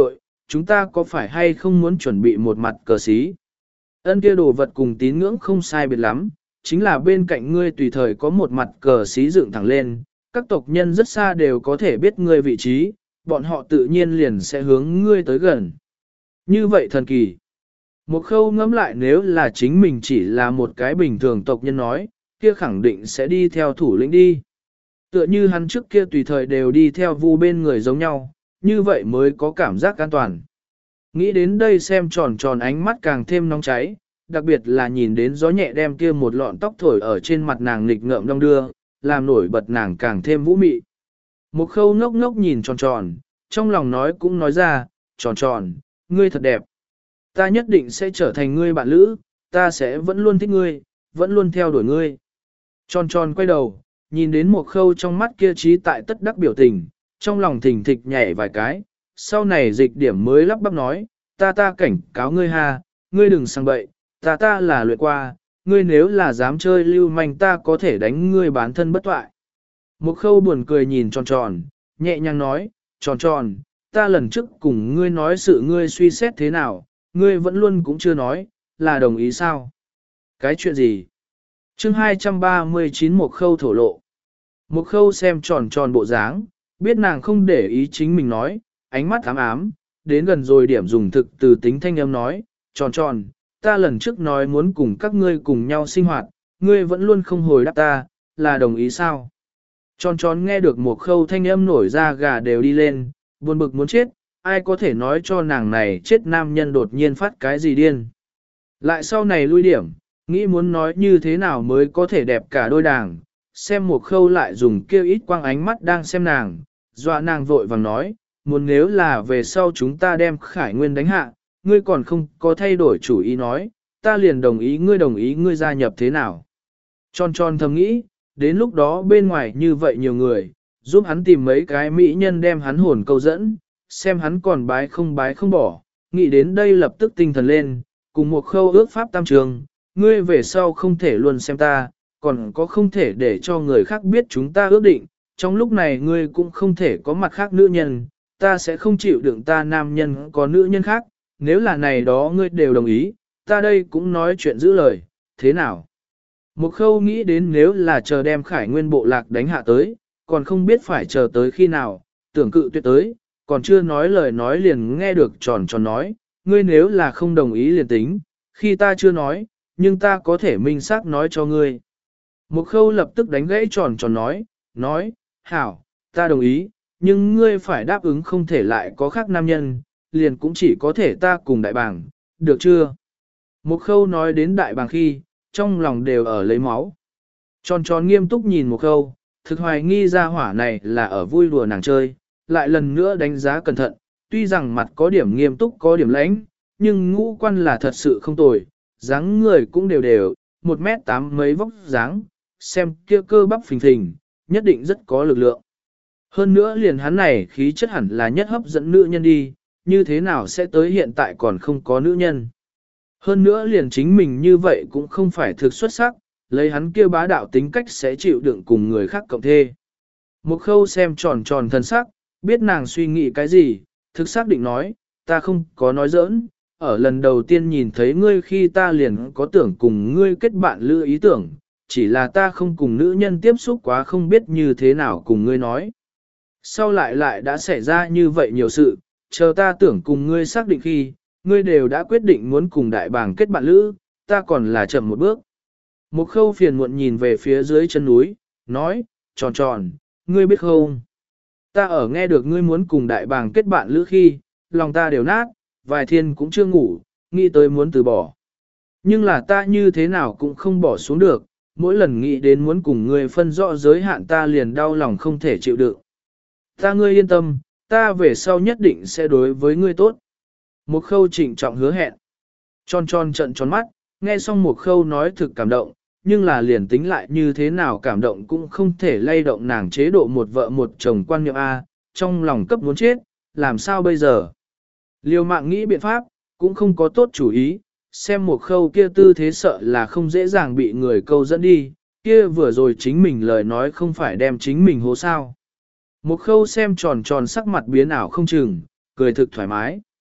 chúng ta có phải hay không muốn chuẩn bị một mặt cờ xí? Ân kia đồ vật cùng tín ngưỡng không sai biệt lắm, chính là bên cạnh ngươi tùy thời có một mặt cờ xí dựng thẳng lên, các tộc nhân rất xa đều có thể biết ngươi vị trí, bọn họ tự nhiên liền sẽ hướng ngươi tới gần. Như vậy thần kỳ. Một khâu ngẫm lại nếu là chính mình chỉ là một cái bình thường tộc nhân nói, kia khẳng định sẽ đi theo thủ lĩnh đi. Tựa như hắn trước kia tùy thời đều đi theo vu bên người giống nhau, như vậy mới có cảm giác an toàn. Nghĩ đến đây xem tròn tròn ánh mắt càng thêm nóng cháy, đặc biệt là nhìn đến gió nhẹ đem kia một lọn tóc thổi ở trên mặt nàng nghịch ngợm đong đưa, làm nổi bật nàng càng thêm vũ mị. Một khâu ngốc ngốc nhìn tròn tròn, trong lòng nói cũng nói ra, tròn tròn, ngươi thật đẹp. Ta nhất định sẽ trở thành ngươi bạn lữ, ta sẽ vẫn luôn thích ngươi, vẫn luôn theo đuổi ngươi. Tròn tròn quay đầu, nhìn đến một khâu trong mắt kia trí tại tất đắc biểu tình, trong lòng thình thịch nhảy vài cái, sau này dịch điểm mới lắp bắp nói, ta ta cảnh cáo ngươi ha, ngươi đừng sang bậy, ta ta là luyện qua, ngươi nếu là dám chơi lưu manh ta có thể đánh ngươi bán thân bất toại. Một khâu buồn cười nhìn tròn tròn, nhẹ nhàng nói, tròn tròn, ta lần trước cùng ngươi nói sự ngươi suy xét thế nào, ngươi vẫn luôn cũng chưa nói, là đồng ý sao? Cái chuyện gì? chương hai trăm ba mươi chín một khâu thổ lộ. Một khâu xem tròn tròn bộ dáng, biết nàng không để ý chính mình nói, ánh mắt ám ám, đến gần rồi điểm dùng thực từ tính thanh âm nói, tròn tròn, ta lần trước nói muốn cùng các ngươi cùng nhau sinh hoạt, ngươi vẫn luôn không hồi đáp ta, là đồng ý sao? Tròn tròn nghe được một khâu thanh âm nổi ra gà đều đi lên, buồn bực muốn chết, ai có thể nói cho nàng này chết nam nhân đột nhiên phát cái gì điên. Lại sau này lui điểm, nghĩ muốn nói như thế nào mới có thể đẹp cả đôi đảng, xem một khâu lại dùng kêu ít quang ánh mắt đang xem nàng, dọa nàng vội vàng nói, muốn nếu là về sau chúng ta đem Khải Nguyên đánh hạ, ngươi còn không có thay đổi chủ ý nói, ta liền đồng ý ngươi đồng ý ngươi gia nhập thế nào. Tròn tròn thầm nghĩ, đến lúc đó bên ngoài như vậy nhiều người, giúp hắn tìm mấy cái mỹ nhân đem hắn hồn câu dẫn, xem hắn còn bái không bái không bỏ, nghĩ đến đây lập tức tinh thần lên, cùng một khâu ước pháp tam trường, ngươi về sau không thể luôn xem ta, còn có không thể để cho người khác biết chúng ta ước định, trong lúc này ngươi cũng không thể có mặt khác nữ nhân, ta sẽ không chịu đựng ta nam nhân có nữ nhân khác, nếu là này đó ngươi đều đồng ý, ta đây cũng nói chuyện giữ lời, thế nào? Một khâu nghĩ đến nếu là chờ đem Khải Nguyên bộ lạc đánh hạ tới, còn không biết phải chờ tới khi nào, tưởng cự tuyệt tới, còn chưa nói lời nói liền nghe được tròn tròn nói, ngươi nếu là không đồng ý liền tính, khi ta chưa nói, nhưng ta có thể minh xác nói cho ngươi. Một khâu lập tức đánh gãy tròn tròn nói, nói, hảo, ta đồng ý, nhưng ngươi phải đáp ứng không thể lại có khác nam nhân, liền cũng chỉ có thể ta cùng đại bàng, được chưa? Một khâu nói đến đại bàng khi, trong lòng đều ở lấy máu. Tròn tròn nghiêm túc nhìn một khâu, thực hoài nghi ra hỏa này là ở vui đùa nàng chơi, lại lần nữa đánh giá cẩn thận, tuy rằng mặt có điểm nghiêm túc có điểm lãnh, nhưng ngũ quan là thật sự không tồi, dáng người cũng đều đều, một mét tám mấy vóc dáng, xem kia cơ bắp phình phình, nhất định rất có lực lượng. Hơn nữa liền hắn này khí chất hẳn là nhất hấp dẫn nữ nhân đi, như thế nào sẽ tới hiện tại còn không có nữ nhân. Hơn nữa liền chính mình như vậy cũng không phải thực xuất sắc, lấy hắn kia bá đạo tính cách sẽ chịu đựng cùng người khác cộng thê. Một khâu xem tròn tròn thân sắc, biết nàng suy nghĩ cái gì, thực xác định nói, ta không có nói giỡn, ở lần đầu tiên nhìn thấy ngươi khi ta liền có tưởng cùng ngươi kết bạn lữ ý tưởng, chỉ là ta không cùng nữ nhân tiếp xúc quá không biết như thế nào cùng ngươi nói. Sau lại lại đã xảy ra như vậy nhiều sự, chờ ta tưởng cùng ngươi xác định khi, ngươi đều đã quyết định muốn cùng đại bàng kết bạn lữ, ta còn là chậm một bước. Một khâu phiền muộn nhìn về phía dưới chân núi, nói, tròn tròn, ngươi biết không? Ta ở nghe được ngươi muốn cùng đại bàng kết bạn lữ khi, lòng ta đều nát, vài thiên cũng chưa ngủ, nghĩ tới muốn từ bỏ. Nhưng là ta như thế nào cũng không bỏ xuống được, mỗi lần nghĩ đến muốn cùng ngươi phân rõ giới hạn ta liền đau lòng không thể chịu đựng. Ta ngươi yên tâm, ta về sau nhất định sẽ đối với ngươi tốt. Một khâu trịnh trọng hứa hẹn. Tròn tròn trận tròn mắt, nghe xong một khâu nói thực cảm động, nhưng là liền tính lại như thế nào cảm động cũng không thể lay động nàng chế độ một vợ một chồng quan niệm A, trong lòng cấp muốn chết, làm sao bây giờ? Liều mạng nghĩ biện pháp, cũng không có tốt chủ ý, xem một khâu kia tư thế sợ là không dễ dàng bị người câu dẫn đi, kia vừa rồi chính mình lời nói không phải đem chính mình hố sao. Một khâu xem tròn tròn sắc mặt biến ảo không chừng, cười thực thoải mái.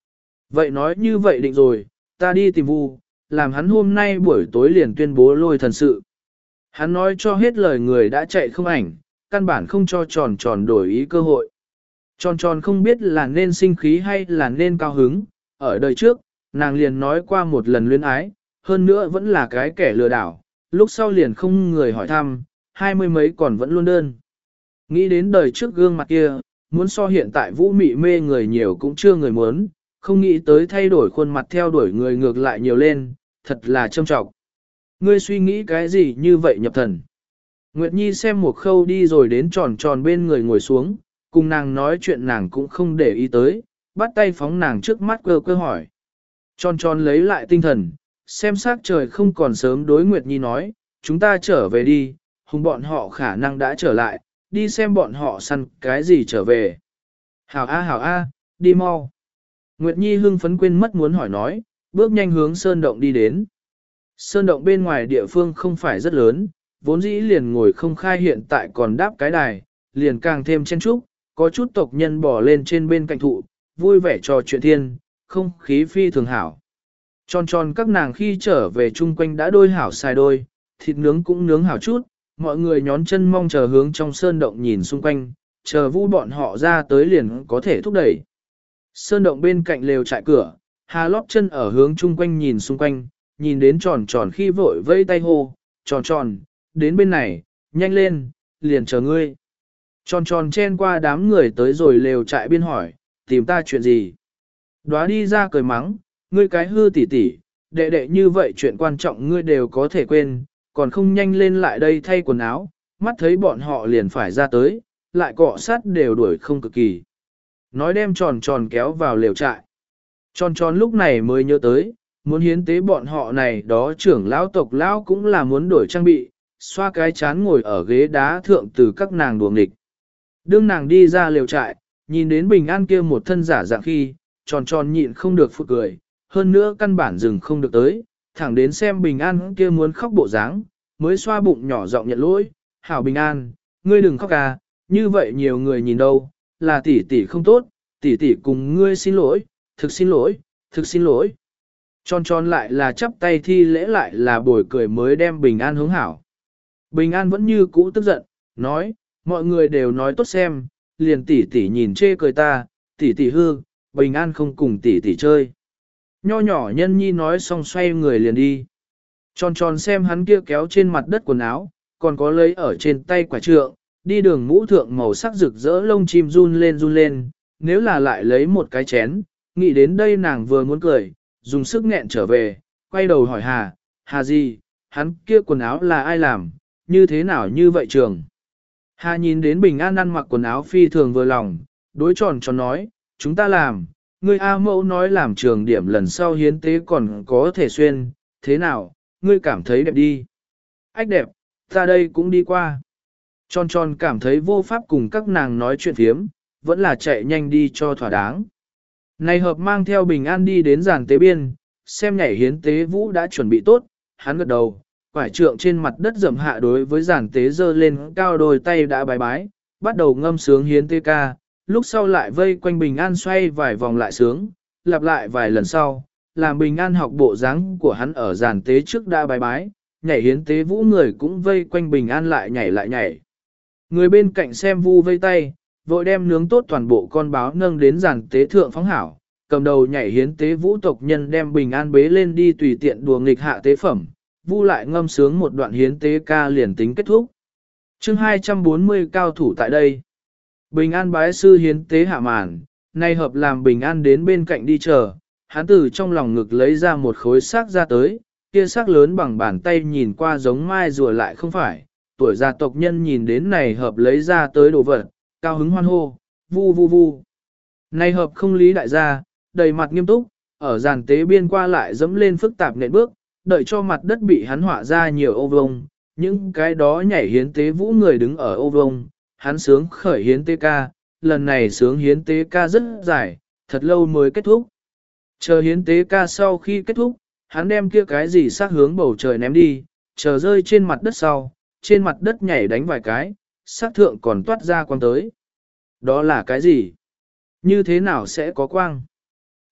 Vậy nói như vậy định rồi, ta đi tìm Vu, làm hắn hôm nay buổi tối liền tuyên bố lôi thần sự. Hắn nói cho hết lời người đã chạy không ảnh, căn bản không cho tròn tròn đổi ý cơ hội. Tròn tròn không biết là nên sinh khí hay là nên cao hứng, ở đời trước, nàng liền nói qua một lần luyến ái, hơn nữa vẫn là cái kẻ lừa đảo, lúc sau liền không người hỏi thăm, hai mươi mấy còn vẫn luôn đơn. Nghĩ đến đời trước gương mặt kia, muốn so hiện tại vũ mị mê người nhiều cũng chưa người muốn, không nghĩ tới thay đổi khuôn mặt theo đuổi người ngược lại nhiều lên, thật là trâm trọng. Ngươi suy nghĩ cái gì như vậy nhập thần? Nguyệt Nhi xem một khâu đi rồi đến tròn tròn bên người ngồi xuống, cùng nàng nói chuyện nàng cũng không để ý tới, bắt tay phóng nàng trước mắt quơ quơ hỏi. Tròn tròn lấy lại tinh thần, xem sát trời không còn sớm đối Nguyệt Nhi nói, chúng ta trở về đi, hùng bọn họ khả năng đã trở lại, đi xem bọn họ săn cái gì trở về. Hảo a hảo a, đi mau. Nguyệt Nhi hưng phấn quên mất muốn hỏi nói, bước nhanh hướng sơn động đi đến. Sơn động bên ngoài địa phương không phải rất lớn, vốn dĩ liền ngồi không khai hiện tại còn đáp cái đài, liền càng thêm chen trúc, có chút tộc nhân bỏ lên trên bên cạnh thụ, vui vẻ trò chuyện thiên, không khí phi thường hảo. Tròn tròn các nàng khi trở về chung quanh đã đôi hảo xài đôi, thịt nướng cũng nướng hảo chút, mọi người nhón chân mong chờ hướng trong sơn động nhìn xung quanh, chờ vu bọn họ ra tới liền có thể thúc đẩy. Sơn động bên cạnh lều trại cửa, Hà lót chân ở hướng chung quanh nhìn xung quanh, nhìn đến tròn tròn khi vội vây tay hô, tròn tròn, đến bên này, nhanh lên, liền chờ ngươi. Tròn tròn chen qua đám người tới rồi lều trại biên hỏi, tìm ta chuyện gì? Đóa đi ra cười mắng, ngươi cái hư tỉ tỉ, đệ đệ như vậy chuyện quan trọng ngươi đều có thể quên, còn không nhanh lên lại đây thay quần áo, mắt thấy bọn họ liền phải ra tới, lại cọ sát đều đuổi không cực kỳ. Nói đem tròn tròn kéo vào lều trại. Tròn tròn lúc này mới nhớ tới, muốn hiến tế bọn họ này đó trưởng lão tộc lão cũng là muốn đổi trang bị, xoa cái chán ngồi ở ghế đá thượng từ các nàng đuồng địch. Đương nàng đi ra lều trại, nhìn đến bình an kia một thân giả dạng khi, tròn tròn nhịn không được phụt cười, hơn nữa căn bản dừng không được tới, thẳng đến xem bình an kia muốn khóc bộ dáng, mới xoa bụng nhỏ giọng nhận lỗi, hảo bình an, ngươi đừng khóc à, như vậy nhiều người nhìn đâu, là tỷ tỷ không tốt, tỷ tỷ cùng ngươi xin lỗi, thực xin lỗi, thực xin lỗi. Tròn tròn lại là chắp tay thi lễ lại là bồi cười mới đem bình an hướng hảo. Bình an vẫn như cũ tức giận, nói, mọi người đều nói tốt xem, liền tỷ tỷ nhìn chê cười ta, tỷ tỷ hư, bình an không cùng tỷ tỷ chơi. Nho nhỏ nhân nhi nói xong xoay người liền đi. Tròn tròn xem hắn kia kéo trên mặt đất quần áo, còn có lấy ở trên tay quả trượng, đi đường mũ thượng màu sắc rực rỡ lông chim run lên run lên, nếu là lại lấy một cái chén, nghĩ đến đây nàng vừa muốn cười, dùng sức nghẹn trở về, quay đầu hỏi Hà, Hà gì, hắn kia quần áo là ai làm, như thế nào như vậy trường. Hà nhìn đến Bình An ăn mặc quần áo phi thường vừa lòng, đối tròn tròn nói, chúng ta làm, ngươi A mẫu nói làm trường điểm lần sau hiến tế còn có thể xuyên, thế nào, ngươi cảm thấy đẹp đi. Ách đẹp, ta đây cũng đi qua. Tròn tròn cảm thấy vô pháp cùng các nàng nói chuyện thiếm, vẫn là chạy nhanh đi cho thỏa đáng. Này hợp mang theo Bình An đi đến giàn tế biên, xem nhảy hiến tế vũ đã chuẩn bị tốt, hắn gật đầu, quải trượng trên mặt đất rậm hạ đối với giàn tế giơ lên cao đôi tay đã bái bái, bắt đầu ngâm sướng hiến tế ca, lúc sau lại vây quanh Bình An xoay vài vòng lại sướng, lặp lại vài lần sau, làm Bình An học bộ dáng của hắn ở giàn tế trước đã bái bái, nhảy hiến tế vũ người cũng vây quanh Bình An lại nhảy lại nhảy. Người bên cạnh xem vu vây tay, vội đem nướng tốt toàn bộ con báo nâng đến giàn tế thượng phóng hảo, cầm đầu nhảy hiến tế vũ tộc nhân đem Bình An bế lên đi tùy tiện đùa nghịch hạ tế phẩm, vu lại ngâm sướng một đoạn hiến tế ca liền tính kết thúc. Chương hai trăm bốn mươi cao thủ tại đây. Bình An bái sư hiến tế hạ màn, nay hợp làm Bình An đến bên cạnh đi chờ, hắn từ trong lòng ngực lấy ra một khối xác ra tới, kia xác lớn bằng bàn tay nhìn qua giống mai rùa lại không phải, tuổi già tộc nhân nhìn đến này hợp lấy ra tới đồ vật, cao hứng hoan hô, vu vu vu. Này hợp không lý đại gia, đầy mặt nghiêm túc, ở giàn tế biên qua lại dẫm lên phức tạp nện bước, đợi cho mặt đất bị hắn họa ra nhiều ô vông, những cái đó nhảy hiến tế vũ người đứng ở ô vông, hắn sướng khởi hiến tế ca, lần này sướng hiến tế ca rất dài, thật lâu mới kết thúc. Chờ hiến tế ca sau khi kết thúc, hắn đem kia cái gì sát hướng bầu trời ném đi, chờ rơi trên mặt đất sau, trên mặt đất nhảy đánh vài cái, sát thượng còn toát ra quang tới. Đó là cái gì? Như thế nào sẽ có quang?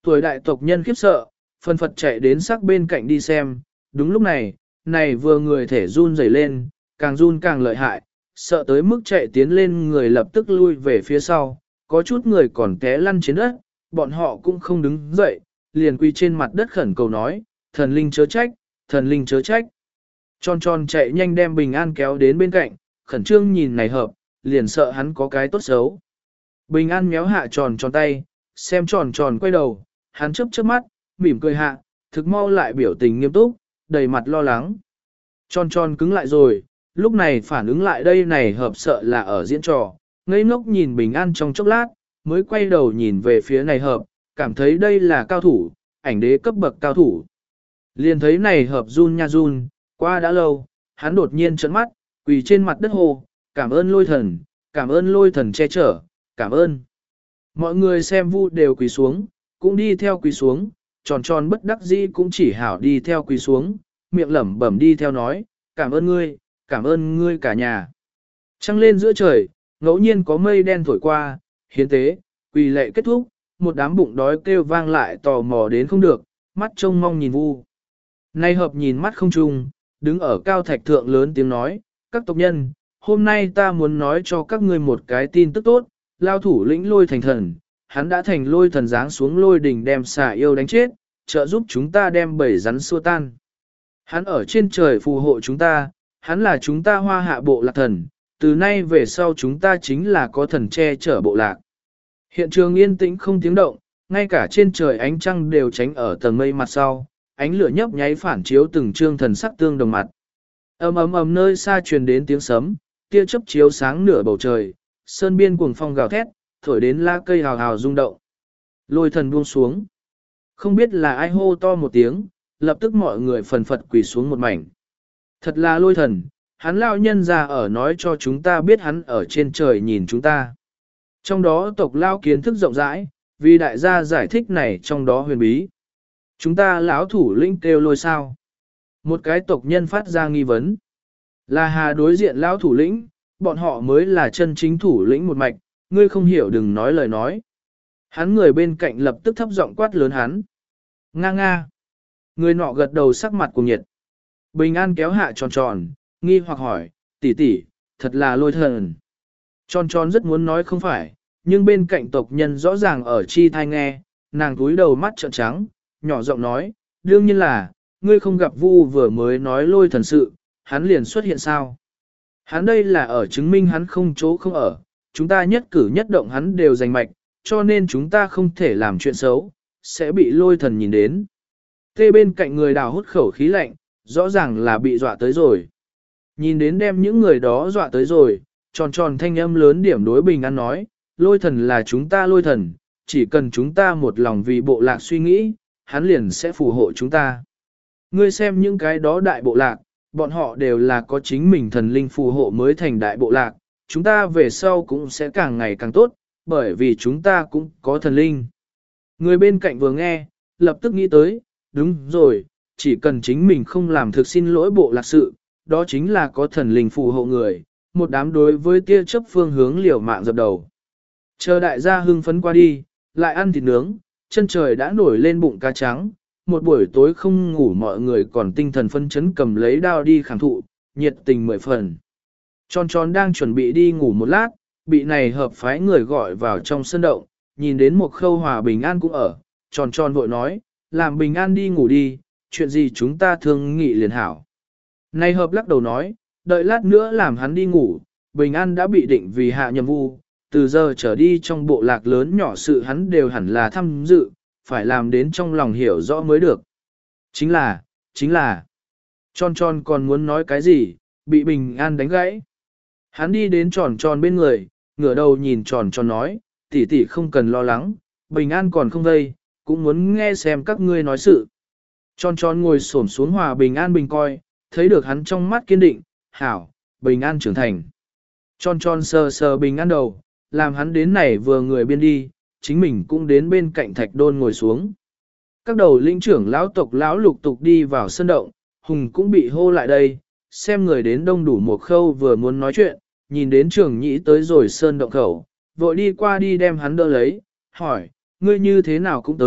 Tuổi đại tộc nhân khiếp sợ, phân phật chạy đến sắc bên cạnh đi xem, đúng lúc này, này vừa người thể run rẩy lên, càng run càng lợi hại, sợ tới mức chạy tiến lên người lập tức lui về phía sau, có chút người còn té lăn trên đất, bọn họ cũng không đứng dậy, liền quỳ trên mặt đất khẩn cầu nói, thần linh chớ trách, thần linh chớ trách. Tròn tròn chạy nhanh đem Bình An kéo đến bên cạnh, khẩn trương nhìn này hợp, liền sợ hắn có cái tốt xấu. Bình An méo hạ tròn tròn tay, xem tròn tròn quay đầu, hắn chớp chớp mắt, mỉm cười hạ, thực mau lại biểu tình nghiêm túc, đầy mặt lo lắng. Tròn tròn cứng lại rồi, lúc này phản ứng lại đây này hợp sợ là ở diễn trò, ngây ngốc nhìn Bình An trong chốc lát, mới quay đầu nhìn về phía này hợp, cảm thấy đây là cao thủ, ảnh đế cấp bậc cao thủ. Liền thấy này hợp run nha run, qua đã lâu, hắn đột nhiên trợn mắt, quỳ trên mặt đất hồ, cảm ơn lôi thần, cảm ơn lôi thần che chở, cảm ơn. Mọi người xem vu đều quỳ xuống, cũng đi theo quỳ xuống, tròn tròn bất đắc dĩ cũng chỉ hảo đi theo quỳ xuống, miệng lẩm bẩm đi theo nói, cảm ơn ngươi, cảm ơn ngươi cả nhà. Trăng lên giữa trời, ngẫu nhiên có mây đen thổi qua, hiến tế, quỳ lệ kết thúc, một đám bụng đói kêu vang lại tò mò đến không được, mắt trông mong nhìn vu. Nay hợp nhìn mắt không trùng, đứng ở cao thạch thượng lớn tiếng nói, các tộc nhân, hôm nay ta muốn nói cho các ngươi một cái tin tức tốt, lao thủ lĩnh lôi thành thần, hắn đã thành lôi thần giáng xuống lôi đỉnh đem xà yêu đánh chết, trợ giúp chúng ta đem bầy rắn xua tan. Hắn ở trên trời phù hộ chúng ta, hắn là chúng ta hoa hạ bộ lạc thần, từ nay về sau chúng ta chính là có thần che chở bộ lạc. Hiện trường yên tĩnh không tiếng động, ngay cả trên trời ánh trăng đều tránh ở tầng mây mặt sau, ánh lửa nhấp nháy phản chiếu từng trương thần sắc tương đồng mặt. Ầm ầm ầm nơi xa truyền đến tiếng sấm, tia chớp chiếu sáng nửa bầu trời, sơn biên cuồng phong gào thét, thổi đến lá cây hào hào rung động. Lôi thần buông xuống. Không biết là ai hô to một tiếng, lập tức mọi người phần phật quỳ xuống một mảnh. Thật là lôi thần, hắn lão nhân ra ở nói cho chúng ta biết hắn ở trên trời nhìn chúng ta. Trong đó tộc lao kiến thức rộng rãi, vì đại gia giải thích này trong đó huyền bí. Chúng ta lão thủ lĩnh kêu lôi sao? Một cái tộc nhân phát ra nghi vấn. Là hà đối diện lão thủ lĩnh, bọn họ mới là chân chính thủ lĩnh một mạch, ngươi không hiểu đừng nói lời nói. Hắn người bên cạnh lập tức thấp giọng quát lớn hắn. Nga nga. Người nọ gật đầu sắc mặt cùng nhiệt. Bình An kéo hạ tròn tròn, nghi hoặc hỏi, tỷ tỷ, thật là lôi thần. Tròn tròn rất muốn nói không phải, nhưng bên cạnh tộc nhân rõ ràng ở chi thai nghe, nàng túi đầu mắt trợn trắng, nhỏ giọng nói, đương nhiên là, ngươi không gặp vu vừa mới nói lôi thần sự, hắn liền xuất hiện sao. Hắn đây là ở chứng minh hắn không chỗ không ở, chúng ta nhất cử nhất động hắn đều giành mạch, cho nên chúng ta không thể làm chuyện xấu, sẽ bị lôi thần nhìn đến. Tê bên cạnh người đào hút khẩu khí lạnh, rõ ràng là bị dọa tới rồi. Nhìn đến đem những người đó dọa tới rồi, tròn tròn thanh âm lớn điểm đối Bình An nói, lôi thần là chúng ta lôi thần, chỉ cần chúng ta một lòng vì bộ lạc suy nghĩ, hắn liền sẽ phù hộ chúng ta. Ngươi xem những cái đó đại bộ lạc, bọn họ đều là có chính mình thần linh phù hộ mới thành đại bộ lạc, chúng ta về sau cũng sẽ càng ngày càng tốt, bởi vì chúng ta cũng có thần linh. Người bên cạnh vừa nghe, lập tức nghĩ tới, đúng rồi, chỉ cần chính mình không làm thực xin lỗi bộ lạc sự, đó chính là có thần linh phù hộ người, một đám đối với tia chấp phương hướng liều mạng dập đầu. Chờ đại gia hưng phấn qua đi, lại ăn thịt nướng, chân trời đã nổi lên bụng cá trắng, một buổi tối không ngủ mọi người còn tinh thần phân chấn cầm lấy đao đi khảm thụ, nhiệt tình mười phần. Tròn tròn đang chuẩn bị đi ngủ một lát, bị này hợp phái người gọi vào trong sân động, nhìn đến một khâu hòa bình an cũng ở, tròn tròn vội nói, làm bình an đi ngủ đi, chuyện gì chúng ta thương nghị liền hảo. Này hợp lắc đầu nói, đợi lát nữa làm hắn đi ngủ, bình an đã bị định vì hạ nhiệm vụ, từ giờ trở đi trong bộ lạc lớn nhỏ sự hắn đều hẳn là tham dự, phải làm đến trong lòng hiểu rõ mới được. Chính là, chính là, tròn tròn còn muốn nói cái gì, bị bình an đánh gãy. Hắn đi đến tròn tròn bên người, ngửa đầu nhìn tròn tròn nói, tỷ tỷ không cần lo lắng, bình an còn không đây, cũng muốn nghe xem các ngươi nói sự. Tròn tròn ngồi xổm xuống hòa bình an bình coi, thấy được hắn trong mắt kiên định, hảo, bình an trưởng thành. Tròn tròn sờ sờ bình an đầu, làm hắn đến này vừa người biên đi, chính mình cũng đến bên cạnh thạch đôn ngồi xuống. Các đầu lĩnh trưởng lão tộc lão lục tục đi vào sân động, Hùng cũng bị hô lại đây, xem người đến đông đủ một khâu vừa muốn nói chuyện, nhìn đến trưởng nhĩ tới rồi sơn động khẩu, vội đi qua đi đem hắn đỡ lấy, hỏi, ngươi như thế nào cũng tới,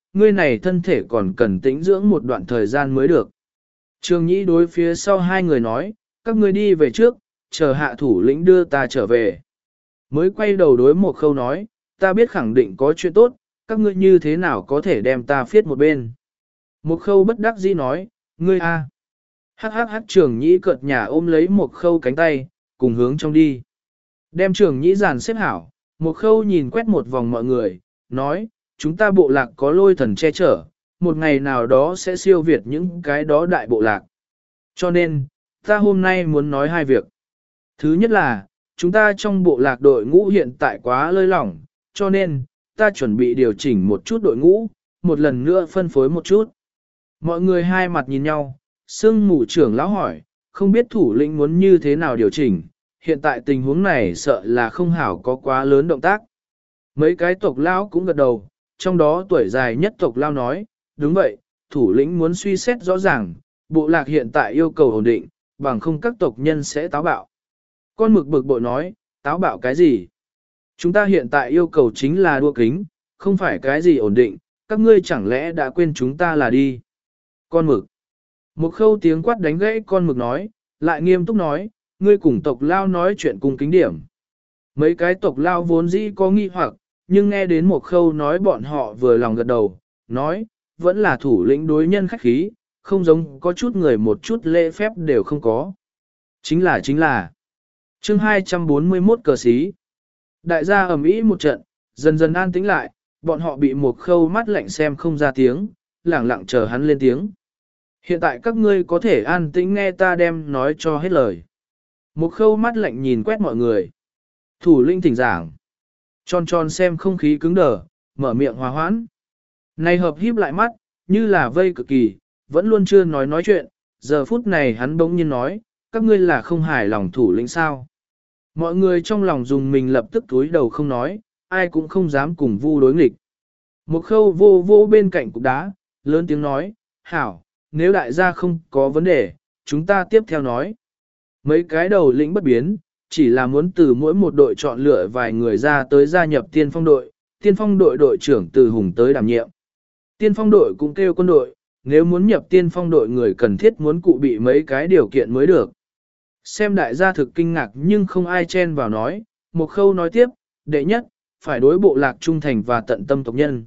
ngươi này thân thể còn cần tĩnh dưỡng một đoạn thời gian mới được. Trường nhĩ đối phía sau hai người nói, các ngươi đi về trước, chờ hạ thủ lĩnh đưa ta trở về. Mới quay đầu đối một khâu nói, ta biết khẳng định có chuyện tốt, các ngươi như thế nào có thể đem ta phiết một bên. Một khâu bất đắc dĩ nói, ngươi a. Hắc hắc hắc trường nhĩ cợt nhà ôm lấy một khâu cánh tay, cùng hướng trong đi. Đem trường nhĩ giàn xếp hảo, một khâu nhìn quét một vòng mọi người, nói, chúng ta bộ lạc có lôi thần che chở, một ngày nào đó sẽ siêu việt những cái đó đại bộ lạc. Cho nên, ta hôm nay muốn nói hai việc. Thứ nhất là, chúng ta trong bộ lạc đội ngũ hiện tại quá lơi lỏng, cho nên, ta chuẩn bị điều chỉnh một chút đội ngũ, một lần nữa phân phối một chút. Mọi người hai mặt nhìn nhau, sương mù trưởng lão hỏi, không biết thủ lĩnh muốn như thế nào điều chỉnh, hiện tại tình huống này sợ là không hảo có quá lớn động tác. Mấy cái tộc lão cũng gật đầu, trong đó tuổi dài nhất tộc lão nói, đúng vậy, thủ lĩnh muốn suy xét rõ ràng, bộ lạc hiện tại yêu cầu ổn định, bằng không các tộc nhân sẽ táo bạo. Con mực bực bội nói, táo bạo cái gì? Chúng ta hiện tại yêu cầu chính là đua kính, không phải cái gì ổn định, các ngươi chẳng lẽ đã quên chúng ta là đi. Con mực. Một khâu tiếng quát đánh gãy con mực nói, lại nghiêm túc nói, ngươi cùng tộc lao nói chuyện cùng kính điểm. Mấy cái tộc lao vốn dĩ có nghi hoặc, nhưng nghe đến một khâu nói bọn họ vừa lòng gật đầu, nói, vẫn là thủ lĩnh đối nhân khách khí, không giống có chút người một chút lễ phép đều không có. Chính là chính là. Chương hai trăm bốn mươi mốt cờ xí. Đại gia ầm ĩ một trận, dần dần an tĩnh lại, bọn họ bị một khâu mắt lạnh xem không ra tiếng, lẳng lặng chờ hắn lên tiếng. Hiện tại các ngươi có thể an tĩnh nghe ta đem nói cho hết lời. Một khâu mắt lạnh nhìn quét mọi người. Thủ lĩnh thỉnh giảng. Tròn tròn xem không khí cứng đờ, mở miệng hòa hoãn. Này hợp híp lại mắt, như là vây cực kỳ, vẫn luôn chưa nói nói chuyện, giờ phút này hắn bỗng nhiên nói, các ngươi là không hài lòng thủ lĩnh sao. Mọi người trong lòng dùng mình lập tức túi đầu không nói, ai cũng không dám cùng vu đối nghịch. Một khâu vô vô bên cạnh cục đá, lớn tiếng nói, hảo, nếu đại gia không có vấn đề, chúng ta tiếp theo nói. Mấy cái đầu lĩnh bất biến, chỉ là muốn từ mỗi một đội chọn lựa vài người ra tới gia nhập tiên phong đội, tiên phong đội đội trưởng từ Hùng tới đảm nhiệm. Tiên phong đội cũng kêu quân đội, nếu muốn nhập tiên phong đội người cần thiết muốn cụ bị mấy cái điều kiện mới được. Xem đại gia thực kinh ngạc nhưng không ai chen vào nói, một khâu nói tiếp, đệ nhất, phải đối bộ lạc trung thành và tận tâm tộc nhân.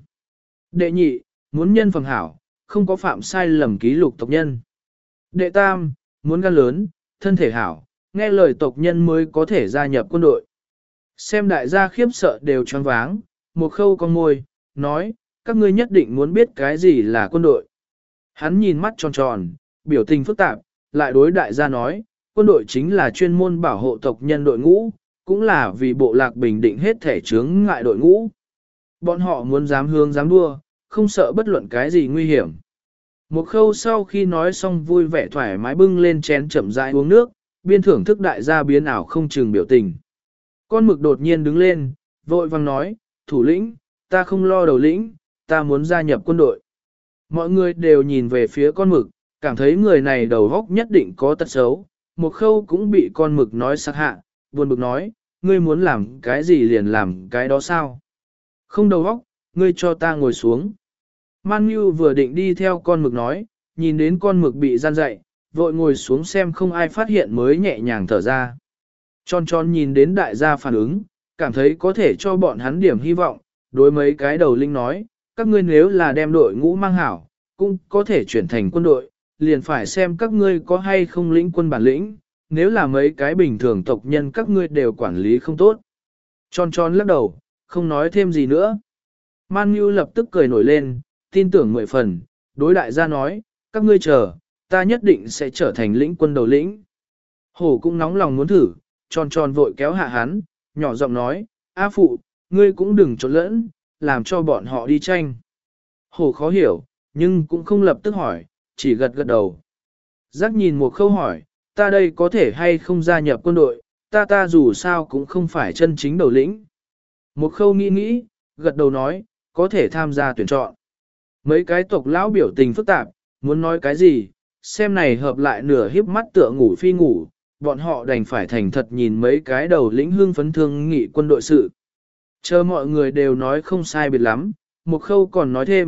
Đệ nhị, muốn nhân phẩm hảo, không có phạm sai lầm ký lục tộc nhân. Đệ tam, muốn gan lớn, thân thể hảo, nghe lời tộc nhân mới có thể gia nhập quân đội. Xem đại gia khiếp sợ đều choáng váng, một khâu con môi, nói, các ngươi nhất định muốn biết cái gì là quân đội. Hắn nhìn mắt tròn tròn, biểu tình phức tạp, lại đối đại gia nói, quân đội chính là chuyên môn bảo hộ tộc nhân đội ngũ, cũng là vì bộ lạc bình định hết thể chướng ngại đội ngũ. Bọn họ muốn dám hướng dám đua, không sợ bất luận cái gì nguy hiểm. Một khâu sau khi nói xong vui vẻ thoải mái bưng lên chén chậm rãi uống nước, biên thưởng thức đại gia biến ảo không chừng biểu tình. Con mực đột nhiên đứng lên, vội vang nói, thủ lĩnh, ta không lo đầu lĩnh, ta muốn gia nhập quân đội. Mọi người đều nhìn về phía con mực, cảm thấy người này đầu óc nhất định có tật xấu. Một khâu cũng bị con mực nói sắc hạ, buồn bực nói, ngươi muốn làm cái gì liền làm cái đó sao? Không đầu óc, ngươi cho ta ngồi xuống. Man Nhu vừa định đi theo con mực nói, nhìn đến con mực bị gian dậy, vội ngồi xuống xem không ai phát hiện mới nhẹ nhàng thở ra. Tròn tròn nhìn đến đại gia phản ứng, cảm thấy có thể cho bọn hắn điểm hy vọng, đối mấy cái đầu linh nói, các ngươi nếu là đem đội ngũ mang hảo, cũng có thể chuyển thành quân đội, liền phải xem các ngươi có hay không lĩnh quân bản lĩnh, nếu là mấy cái bình thường tộc nhân các ngươi đều quản lý không tốt. Tròn tròn lắc đầu, không nói thêm gì nữa. Man Nhu lập tức cười nổi lên, tin tưởng mười phần, đối đại gia nói, các ngươi chờ, ta nhất định sẽ trở thành lĩnh quân đầu lĩnh. Hổ cũng nóng lòng muốn thử, tròn tròn vội kéo hạ hắn, nhỏ giọng nói, A phụ, ngươi cũng đừng trốn lẫn, làm cho bọn họ đi tranh. Hổ khó hiểu, nhưng cũng không lập tức hỏi, chỉ gật gật đầu. Giác nhìn một khâu hỏi, ta đây có thể hay không gia nhập quân đội, ta ta dù sao cũng không phải chân chính đầu lĩnh. Một khâu nghĩ nghĩ, gật đầu nói, có thể tham gia tuyển chọn. Mấy cái tộc lão biểu tình phức tạp, muốn nói cái gì, xem này hợp lại nửa hiếp mắt tựa ngủ phi ngủ, bọn họ đành phải thành thật nhìn mấy cái đầu lĩnh hương phấn thương nghị quân đội sự. Chờ mọi người đều nói không sai biệt lắm, một khâu còn nói thêm,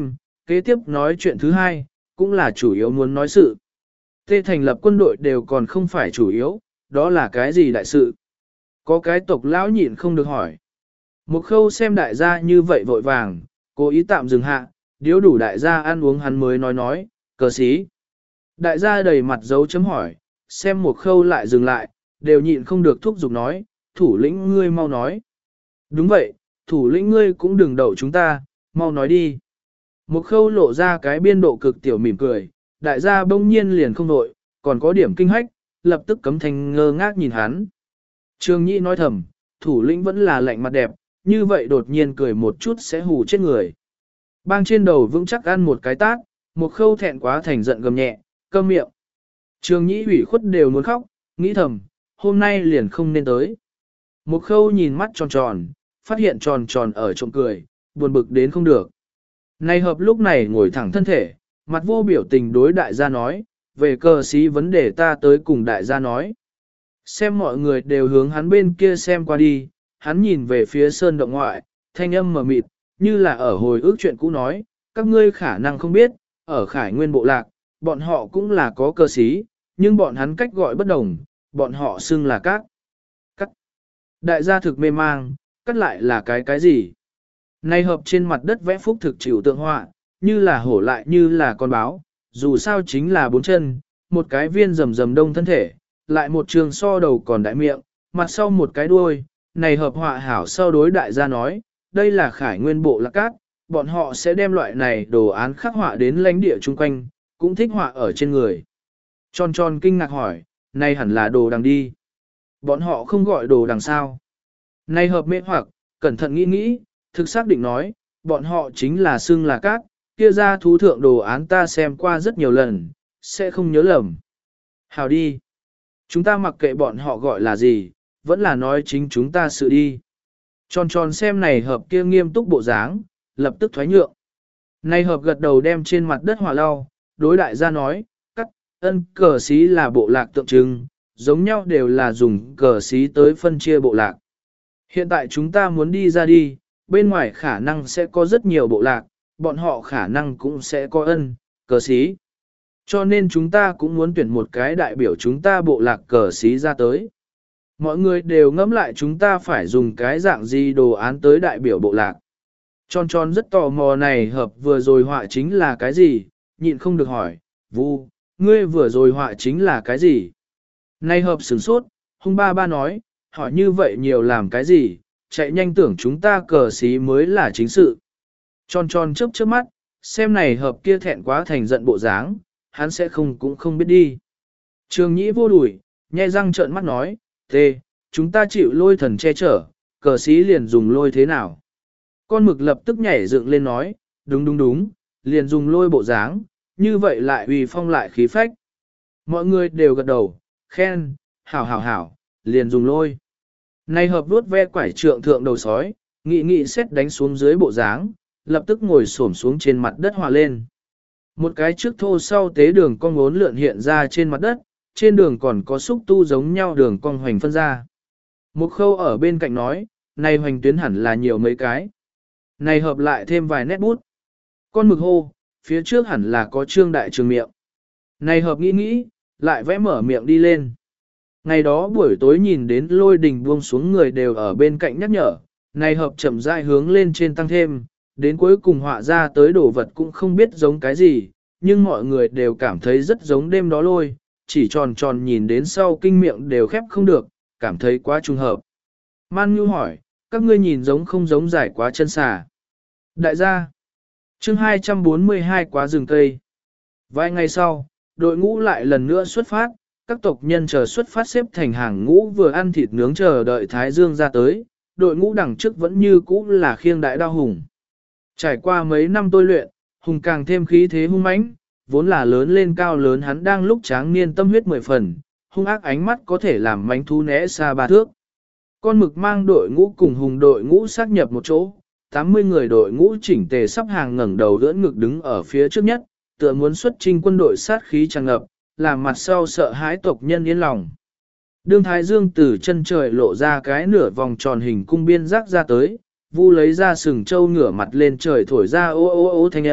kế tiếp nói chuyện thứ hai, cũng là chủ yếu muốn nói sự. Tê thành lập quân đội đều còn không phải chủ yếu, đó là cái gì đại sự? Có cái tộc lão nhịn không được hỏi. Một khâu xem đại gia như vậy vội vàng, cố ý tạm dừng hạ, điếu đủ đại gia ăn uống hắn mới nói nói, cờ sĩ. Đại gia đầy mặt dấu chấm hỏi, xem một khâu lại dừng lại, đều nhịn không được thúc giục nói, thủ lĩnh ngươi mau nói. Đúng vậy, thủ lĩnh ngươi cũng đừng đậu chúng ta, mau nói đi. Một khâu lộ ra cái biên độ cực tiểu mỉm cười, đại gia bỗng nhiên liền không đội, còn có điểm kinh hách, lập tức cấm thanh ngơ ngác nhìn hắn. Trương Nhĩ nói thầm, thủ lĩnh vẫn là lạnh mặt đẹp, như vậy đột nhiên cười một chút sẽ hù chết người. Bang trên đầu vững chắc ăn một cái tát, một khâu thẹn quá thành giận gầm nhẹ, câm miệng. Trương Nhĩ ủy khuất đều muốn khóc, nghĩ thầm, hôm nay liền không nên tới. Một khâu nhìn mắt tròn tròn, phát hiện tròn tròn ở trộm cười, buồn bực đến không được. Này hợp lúc này ngồi thẳng thân thể, mặt vô biểu tình đối đại gia nói, về cờ sĩ vấn đề ta tới cùng đại gia nói. Xem mọi người đều hướng hắn bên kia xem qua đi, hắn nhìn về phía sơn động ngoại, thanh âm mờ mịt, như là ở hồi ức chuyện cũ nói, các ngươi khả năng không biết, ở Khải Nguyên bộ lạc, bọn họ cũng là có cờ sĩ, nhưng bọn hắn cách gọi bất đồng, bọn họ xưng là các. Cắt. Đại gia thực mê mang, cắt lại là cái cái gì? Này hợp trên mặt đất vẽ phúc thực chịu tượng họa, như là hổ lại như là con báo, dù sao chính là bốn chân, một cái viên rầm rầm đông thân thể, lại một trường so đầu còn đại miệng, mặt sau một cái đuôi, này hợp họa hảo sau đối đại gia nói, đây là Khải Nguyên bộ lạc cát, bọn họ sẽ đem loại này đồ án khắc họa đến lãnh địa chung quanh, cũng thích họa ở trên người. Tròn tròn kinh ngạc hỏi, này hẳn là đồ đằng đi. Bọn họ không gọi đồ đằng sao. Này hợp mê hoặc, cẩn thận nghĩ nghĩ, thực xác định nói, bọn họ chính là xưng là cát, kia ra thú thượng đồ án ta xem qua rất nhiều lần, sẽ không nhớ lầm. Hào đi. Chúng ta mặc kệ bọn họ gọi là gì, vẫn là nói chính chúng ta sự đi. Tròn tròn xem này hợp kia nghiêm túc bộ dáng, lập tức thoái nhượng. Này hợp gật đầu đem trên mặt đất hỏa lau, đối đại gia nói, cắt, ân cờ xí là bộ lạc tượng trưng, giống nhau đều là dùng cờ xí tới phân chia bộ lạc. Hiện tại chúng ta muốn đi ra đi, bên ngoài khả năng sẽ có rất nhiều bộ lạc, bọn họ khả năng cũng sẽ có ân, cờ xí. Cho nên chúng ta cũng muốn tuyển một cái đại biểu chúng ta bộ lạc cờ xí ra tới. Mọi người đều ngẫm lại chúng ta phải dùng cái dạng gì đồ án tới đại biểu bộ lạc. Tròn tròn rất tò mò này hợp vừa rồi họa chính là cái gì, nhịn không được hỏi, Vu, ngươi vừa rồi họa chính là cái gì? Này hợp sửng sốt, hung ba ba nói, hỏi như vậy nhiều làm cái gì, chạy nhanh tưởng chúng ta cờ xí mới là chính sự. Tròn tròn chớp chớp mắt, xem này hợp kia thẹn quá thành giận bộ dáng, hắn sẽ không cũng không biết đi. Trường Nhĩ vô đuổi, nhe răng trợn mắt nói, tê, chúng ta chịu lôi thần che chở, cờ xí liền dùng lôi thế nào? Con mực lập tức nhảy dựng lên nói, đúng đúng đúng, liền dùng lôi bộ dáng, như vậy lại uy phong lại khí phách. Mọi người đều gật đầu, khen, hảo hảo hảo, liền dùng lôi. Này hợp vuốt ve quải trượng thượng đầu sói, nghị nghị xét đánh xuống dưới bộ dáng, lập tức ngồi xổm xuống trên mặt đất hòa lên. Một cái trước thô sau tế đường cong ngốn lượn hiện ra trên mặt đất, trên đường còn có xúc tu giống nhau đường cong hoành phân ra. Một khâu ở bên cạnh nói, này hoành tuyến hẳn là nhiều mấy cái. Này hợp lại thêm vài nét bút. Con mực hô, phía trước hẳn là có trương đại trường miệng. Này hợp nghĩ nghĩ, lại vẽ mở miệng đi lên. Ngày đó buổi tối nhìn đến lôi đình buông xuống người đều ở bên cạnh nhắc nhở, này hợp chậm rãi hướng lên trên tăng thêm, đến cuối cùng họa ra tới đồ vật cũng không biết giống cái gì, nhưng mọi người đều cảm thấy rất giống đêm đó lôi, chỉ tròn tròn nhìn đến sau kinh miệng đều khép không được, cảm thấy quá trùng hợp. Man Nhu hỏi, các ngươi nhìn giống không giống giải quá chân xà. Đại gia, chương hai trăm bốn mươi hai quá rừng cây. Vài ngày sau, đội ngũ lại lần nữa xuất phát, các tộc nhân chờ xuất phát xếp thành hàng ngũ vừa ăn thịt nướng chờ đợi Thái Dương ra tới, đội ngũ đằng trước vẫn như cũ là khiêng đại đao hùng. Trải qua mấy năm tôi luyện, hùng càng thêm khí thế hung mãnh, vốn là lớn lên cao lớn hắn đang lúc tráng niên tâm huyết mười phần, hung ác ánh mắt có thể làm mánh thú né xa ba thước. Con mực mang đội ngũ cùng hùng đội ngũ xác nhập một chỗ, tám mươi người đội ngũ chỉnh tề sắp hàng ngẩng đầu đỡ ngực đứng ở phía trước nhất, tựa muốn xuất chinh quân đội sát khí tràn ngập, làm mặt sau sợ hãi tộc nhân yên lòng. Đương Thái Dương từ chân trời lộ ra cái nửa vòng tròn hình cung biên rác ra tới, Vu lấy ra sừng trâu ngửa mặt lên trời thổi ra ô ô ô thanh âm,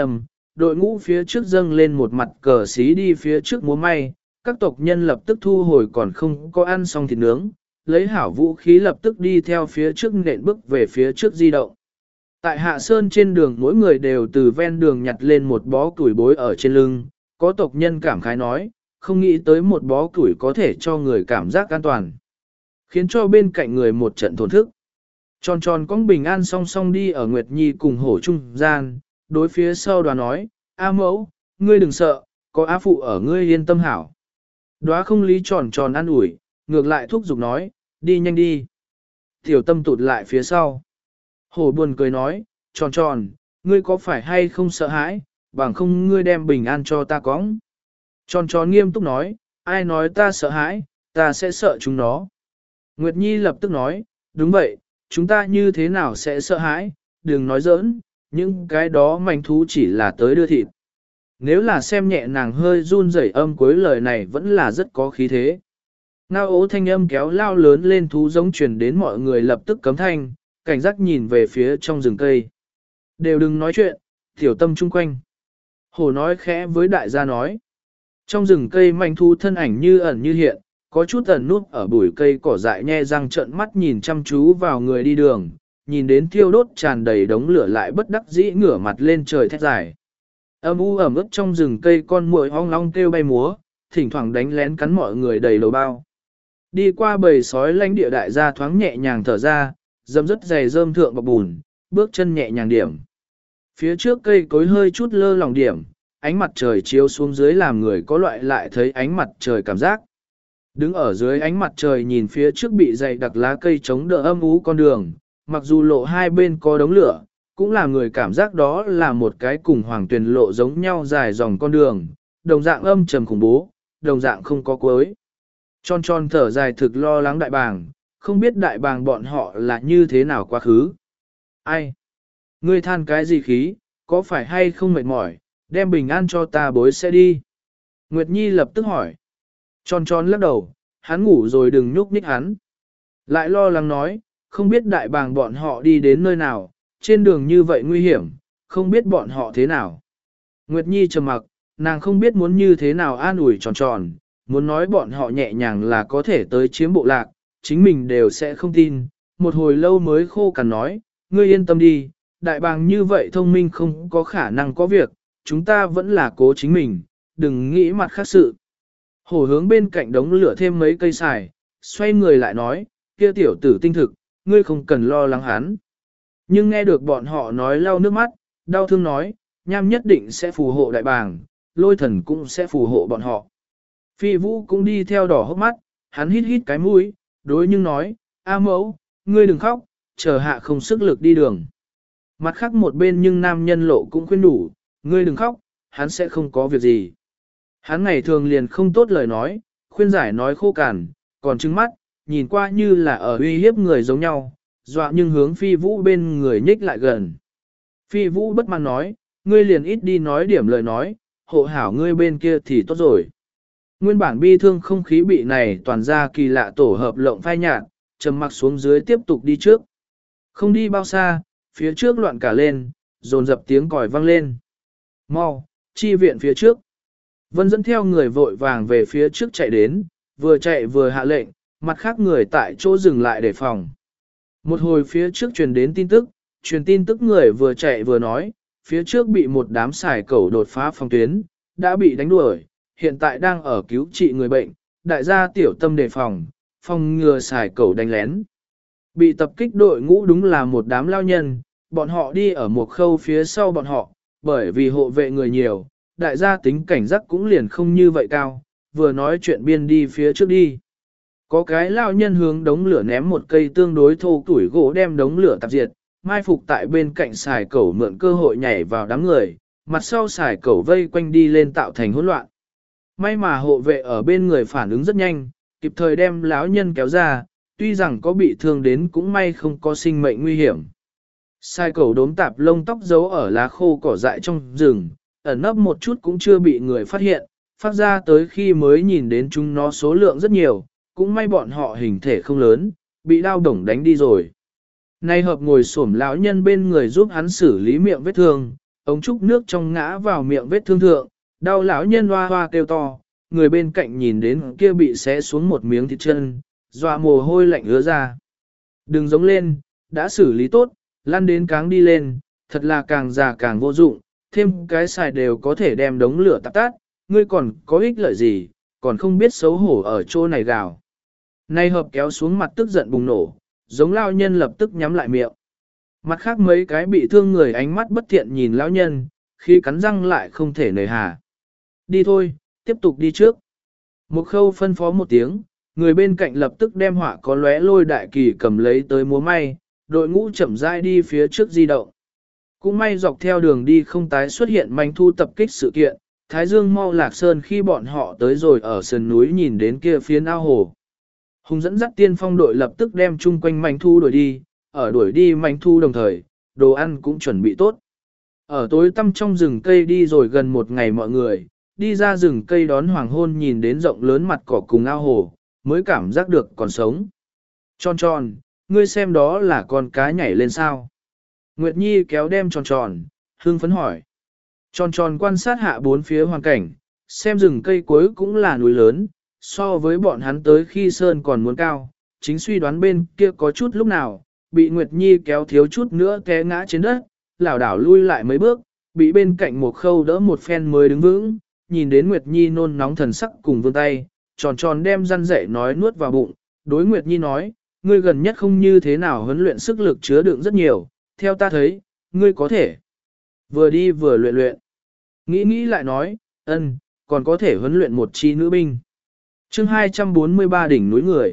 đội ngũ phía trước dâng lên một mặt cờ xí đi phía trước múa may, các tộc nhân lập tức thu hồi còn không có ăn xong thịt nướng, lấy hảo vũ khí lập tức đi theo phía trước nện bước về phía trước di động. Tại Hạ Sơn trên đường mỗi người đều từ ven đường nhặt lên một bó củi bối ở trên lưng, có tộc nhân cảm khái nói, không nghĩ tới một bó củi có thể cho người cảm giác an toàn, khiến cho bên cạnh người một trận thổn thức. Tròn tròn cong bình an song song đi ở Nguyệt Nhi cùng hổ trung gian, đối phía sau đoàn nói, A mẫu, ngươi đừng sợ, có A phụ ở ngươi yên tâm hảo. Đóa không lý tròn tròn ăn ủi, ngược lại thúc giục nói, đi nhanh đi. Tiểu tâm tụt lại phía sau. Hổ buồn cười nói, tròn tròn, ngươi có phải hay không sợ hãi, bằng không ngươi đem bình an cho ta cõng. Tròn tròn nghiêm túc nói, ai nói ta sợ hãi, ta sẽ sợ chúng nó. Nguyệt Nhi lập tức nói, đúng vậy, chúng ta như thế nào sẽ sợ hãi, đừng nói giỡn, những cái đó manh thú chỉ là tới đưa thịt. Nếu là xem nhẹ nàng hơi run rẩy âm cuối lời này vẫn là rất có khí thế. Ngao ố thanh âm kéo lao lớn lên thú giống truyền đến mọi người lập tức cấm thanh, cảnh giác nhìn về phía trong rừng cây. Đều đừng nói chuyện, tiểu tâm chung quanh. Hổ nói khẽ với đại gia nói. Trong rừng cây manh thú thân ảnh như ẩn như hiện, có chút ẩn núp ở bụi cây cỏ dại nhe răng trợn mắt nhìn chăm chú vào người đi đường, nhìn đến thiêu đốt tràn đầy đống lửa lại bất đắc dĩ ngửa mặt lên trời thét dài. Âm u ẩm ướt trong rừng cây con muỗi ong long kêu bay múa, thỉnh thoảng đánh lén cắn mọi người đầy đầu bao. Đi qua bầy sói lãnh địa đại gia thoáng nhẹ nhàng thở ra, dâm rất dày rơm thượng bọc bùn, bước chân nhẹ nhàng điểm. Phía trước cây cối hơi chút lơ lòng điểm, ánh mặt trời chiếu xuống dưới làm người có loại lại thấy ánh mặt trời cảm giác. Đứng ở dưới ánh mặt trời nhìn phía trước bị dày đặc lá cây chống đỡ âm ú con đường, mặc dù lộ hai bên có đống lửa, cũng là người cảm giác đó là một cái cùng hoàng tuyền lộ giống nhau dài dòng con đường, đồng dạng âm trầm khủng bố, đồng dạng không có cuối. Tròn tròn thở dài thực lo lắng đại bàng, không biết đại bàng bọn họ là như thế nào quá khứ. Ai? Ngươi than cái gì khí, có phải hay không mệt mỏi, đem bình an cho ta bối sẽ đi. Nguyệt Nhi lập tức hỏi. Tròn tròn lắc đầu, hắn ngủ rồi đừng nhúc nhích hắn. Lại lo lắng nói, không biết đại bàng bọn họ đi đến nơi nào, trên đường như vậy nguy hiểm, không biết bọn họ thế nào. Nguyệt Nhi trầm mặc, nàng không biết muốn như thế nào an ủi tròn tròn, muốn nói bọn họ nhẹ nhàng là có thể tới chiếm bộ lạc, chính mình đều sẽ không tin. Một hồi lâu mới khô cằn nói, ngươi yên tâm đi, đại bàng như vậy thông minh không có khả năng có việc, chúng ta vẫn là cố chính mình, đừng nghĩ mặt khác sự. Hổ hướng bên cạnh đống lửa thêm mấy cây xài, xoay người lại nói, kia tiểu tử tinh thực, ngươi không cần lo lắng hắn. Nhưng nghe được bọn họ nói lau nước mắt, đau thương nói, nham nhất định sẽ phù hộ đại bàng, lôi thần cũng sẽ phù hộ bọn họ. Phi vũ cũng đi theo đỏ hốc mắt, hắn hít hít cái mũi, đối nhưng nói, A mẫu, ngươi đừng khóc, chờ hạ không sức lực đi đường. Mặt khác một bên nhưng nam nhân lộ cũng khuyên đủ, ngươi đừng khóc, hắn sẽ không có việc gì. Hắn ngày thường liền không tốt lời nói, khuyên giải nói khô cằn, còn trừng mắt, nhìn qua như là ở uy hiếp người giống nhau, dọa nhưng hướng phi vũ bên người nhích lại gần. Phi vũ bất mãn nói, ngươi liền ít đi nói điểm lời nói, hộ hảo ngươi bên kia thì tốt rồi. Nguyên bản bi thương không khí bị này toàn ra kỳ lạ tổ hợp lộng phai nhạt, trầm mặc xuống dưới tiếp tục đi trước. Không đi bao xa, phía trước loạn cả lên, dồn dập tiếng còi vang lên. Mau, chi viện phía trước. Vân dẫn theo người vội vàng về phía trước chạy đến, vừa chạy vừa hạ lệnh, mặt khác người tại chỗ dừng lại để phòng. Một hồi phía trước truyền đến tin tức, truyền tin tức người vừa chạy vừa nói, phía trước bị một đám xài cẩu đột phá phòng tuyến, đã bị đánh đuổi, hiện tại đang ở cứu trị người bệnh, đại gia tiểu tâm đề phòng, phòng ngừa xài cẩu đánh lén. Bị tập kích đội ngũ đúng là một đám lao nhân, bọn họ đi ở một khâu phía sau bọn họ, bởi vì hộ vệ người nhiều, đại gia tính cảnh giác cũng liền không như vậy cao, vừa nói chuyện biên đi phía trước đi. Có cái lao nhân hướng đống lửa ném một cây tương đối thô tuổi gỗ đem đống lửa tạp diệt, mai phục tại bên cạnh xài cẩu mượn cơ hội nhảy vào đám người, mặt sau xài cẩu vây quanh đi lên tạo thành hỗn loạn. May mà hộ vệ ở bên người phản ứng rất nhanh, kịp thời đem lão nhân kéo ra, tuy rằng có bị thương đến cũng may không có sinh mệnh nguy hiểm. Xài cẩu đốm tạp lông tóc giấu ở lá khô cỏ dại trong rừng, ẩn nấp một chút cũng chưa bị người phát hiện, phát ra tới khi mới nhìn đến chúng nó số lượng rất nhiều, cũng may bọn họ hình thể không lớn, bị đao đồng đánh đi rồi. Nay hợp ngồi xổm lão nhân bên người giúp hắn xử lý miệng vết thương, ống trúc nước trong ngã vào miệng vết thương thượng, đau lão nhân hoa hoa kêu to, người bên cạnh nhìn đến kia bị xé xuống một miếng thịt chân, dọa mồ hôi lạnh ứa ra. Đừng giống lên, đã xử lý tốt, lăn đến cáng đi lên, thật là càng già càng vô dụng, thêm cái xài đều có thể đem đống lửa tắt tát, ngươi còn có ích lợi gì, còn không biết xấu hổ ở chỗ này gào. Nay hợp kéo xuống mặt tức giận bùng nổ, giống lao nhân lập tức nhắm lại miệng. Mặt khác mấy cái bị thương người ánh mắt bất thiện nhìn lão nhân, khi cắn răng lại không thể nề hà. Đi thôi, tiếp tục đi trước. Một khâu phân phó một tiếng, người bên cạnh lập tức đem họa có lóe lôi đại kỳ cầm lấy tới múa may, đội ngũ chậm rãi đi phía trước di động. Cũng may dọc theo đường đi không tái xuất hiện manh thu tập kích sự kiện, Thái Dương mau lạc sơn khi bọn họ tới rồi ở sườn núi nhìn đến kia phiến ao hồ. Hùng dẫn dắt tiên phong đội lập tức đem chung quanh manh thu đuổi đi, ở đuổi đi manh thu đồng thời, đồ ăn cũng chuẩn bị tốt. Ở tối tăm trong rừng cây đi rồi gần một ngày mọi người, đi ra rừng cây đón hoàng hôn nhìn đến rộng lớn mặt cỏ cùng ao hồ, mới cảm giác được còn sống. Tròn tròn, ngươi xem đó là con cá nhảy lên sao. Nguyệt Nhi kéo đem tròn tròn, hương phấn hỏi. Tròn tròn quan sát hạ bốn phía hoàn cảnh, xem rừng cây cuối cũng là núi lớn, so với bọn hắn tới khi sơn còn muốn cao, chính suy đoán bên kia có chút lúc nào, bị Nguyệt Nhi kéo thiếu chút nữa té ngã trên đất, lảo đảo lui lại mấy bước, bị bên cạnh một khâu đỡ một phen mới đứng vững, nhìn đến Nguyệt Nhi nôn nóng thần sắc cùng vươn tay, tròn tròn đem răn dậy nói nuốt vào bụng, đối Nguyệt Nhi nói, ngươi gần nhất không như thế nào huấn luyện sức lực chứa đựng rất nhiều, theo ta thấy, ngươi có thể vừa đi vừa luyện luyện. Nghĩ nghĩ lại nói, ân, còn có thể huấn luyện một chi nữ binh. chương hai trăm bốn mươi ba đỉnh núi người.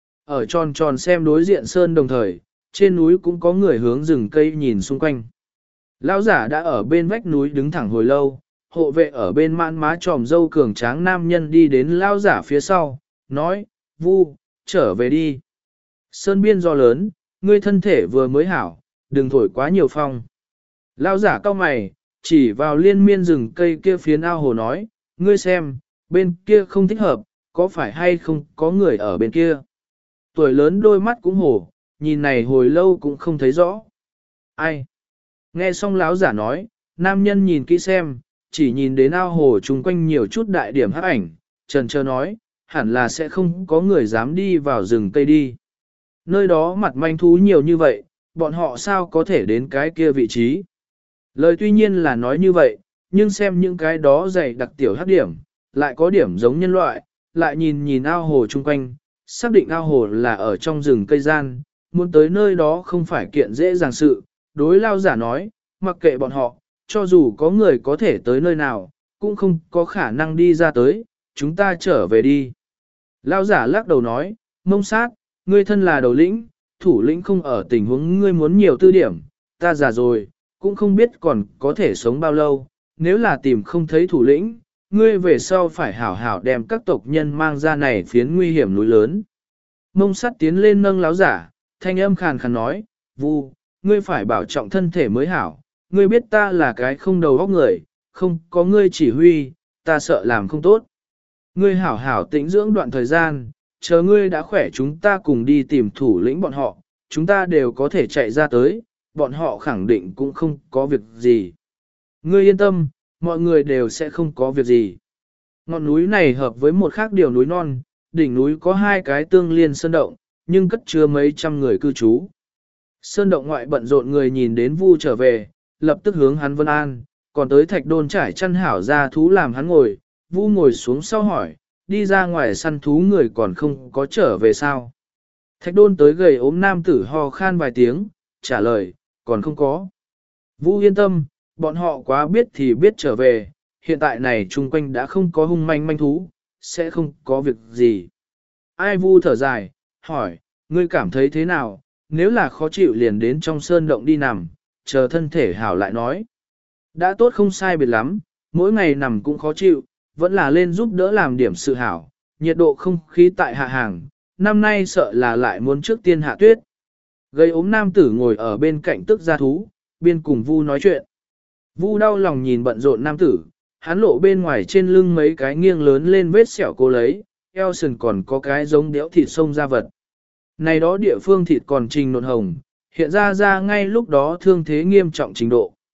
Ở tròn tròn xem đối diện sơn đồng thời, trên núi cũng có người hướng rừng cây nhìn xung quanh. Lão giả đã ở bên vách núi đứng thẳng hồi lâu, hộ vệ ở bên mạn má tròm dâu cường tráng nam nhân đi đến lão giả phía sau, nói, Vu, trở về đi. Sơn biên do lớn, ngươi thân thể vừa mới hảo, đừng thổi quá nhiều phong. Lão giả cau mày, chỉ vào liên miên rừng cây kia phía ao hồ nói, ngươi xem, bên kia không thích hợp, có phải hay không có người ở bên kia. Tuổi lớn đôi mắt cũng hồ, nhìn này hồi lâu cũng không thấy rõ. Ai? Nghe xong lão giả nói, nam nhân nhìn kỹ xem, chỉ nhìn đến ao hồ chung quanh nhiều chút đại điểm hắc ảnh, trần trơ nói, hẳn là sẽ không có người dám đi vào rừng cây đi. Nơi đó mặt manh thú nhiều như vậy, bọn họ sao có thể đến cái kia vị trí. Lời tuy nhiên là nói như vậy, nhưng xem những cái đó dày đặc tiểu hắc điểm, lại có điểm giống nhân loại, lại nhìn nhìn ao hồ chung quanh, xác định ao hồ là ở trong rừng cây gian, muốn tới nơi đó không phải kiện dễ dàng sự, đối lao giả nói, mặc kệ bọn họ, cho dù có người có thể tới nơi nào, cũng không có khả năng đi ra tới, chúng ta trở về đi. Lao giả lắc đầu nói, mông sát, ngươi thân là đầu lĩnh, thủ lĩnh không ở tình huống ngươi muốn nhiều tư điểm, ta già rồi, cũng không biết còn có thể sống bao lâu, nếu là tìm không thấy thủ lĩnh, ngươi về sau phải hảo hảo đem các tộc nhân mang ra này phiến nguy hiểm núi lớn. Mông sắt tiến lên nâng láo giả, thanh âm khàn khàn nói, Vu, ngươi phải bảo trọng thân thể mới hảo, ngươi biết ta là cái không đầu óc người, không có ngươi chỉ huy, ta sợ làm không tốt. Ngươi hảo hảo tĩnh dưỡng đoạn thời gian, chờ ngươi đã khỏe chúng ta cùng đi tìm thủ lĩnh bọn họ, chúng ta đều có thể chạy ra tới, bọn họ khẳng định cũng không có việc gì. Ngươi yên tâm, mọi người đều sẽ không có việc gì. Ngọn núi này hợp với một khác điều núi non, đỉnh núi có hai cái tương liên sơn động, nhưng cất chứa mấy trăm người cư trú. Sơn động ngoại bận rộn người nhìn đến Vu trở về, lập tức hướng hắn vân an, còn tới thạch đôn trải chăn hảo ra thú làm hắn ngồi, Vu ngồi xuống sau hỏi, đi ra ngoài săn thú người còn không có trở về sao. Thạch đôn tới gầy ốm nam tử ho khan vài tiếng, trả lời, còn không có. Vu yên tâm, bọn họ quá biết thì biết trở về, hiện tại này chung quanh đã không có hung manh manh thú, sẽ không có việc gì. Ai Vu thở dài, hỏi, ngươi cảm thấy thế nào, nếu là khó chịu liền đến trong sơn động đi nằm, chờ thân thể hảo lại nói. Đã tốt không sai biệt lắm, mỗi ngày nằm cũng khó chịu, vẫn là lên giúp đỡ làm điểm sự hảo, nhiệt độ không khí tại hạ hàng, năm nay sợ là lại muốn trước tiên hạ tuyết. Gây ốm nam tử ngồi ở bên cạnh tức gia thú, biên cùng Vu nói chuyện. Vu đau lòng nhìn bận rộn nam tử, hắn lộ bên ngoài trên lưng mấy cái nghiêng lớn lên vết sẹo cô lấy, eo sườn còn có cái giống đẽo thịt sông ra vật. Này đó địa phương thịt còn trình nộn hồng, hiện ra ra ngay lúc đó thương thế nghiêm trọng trình độ.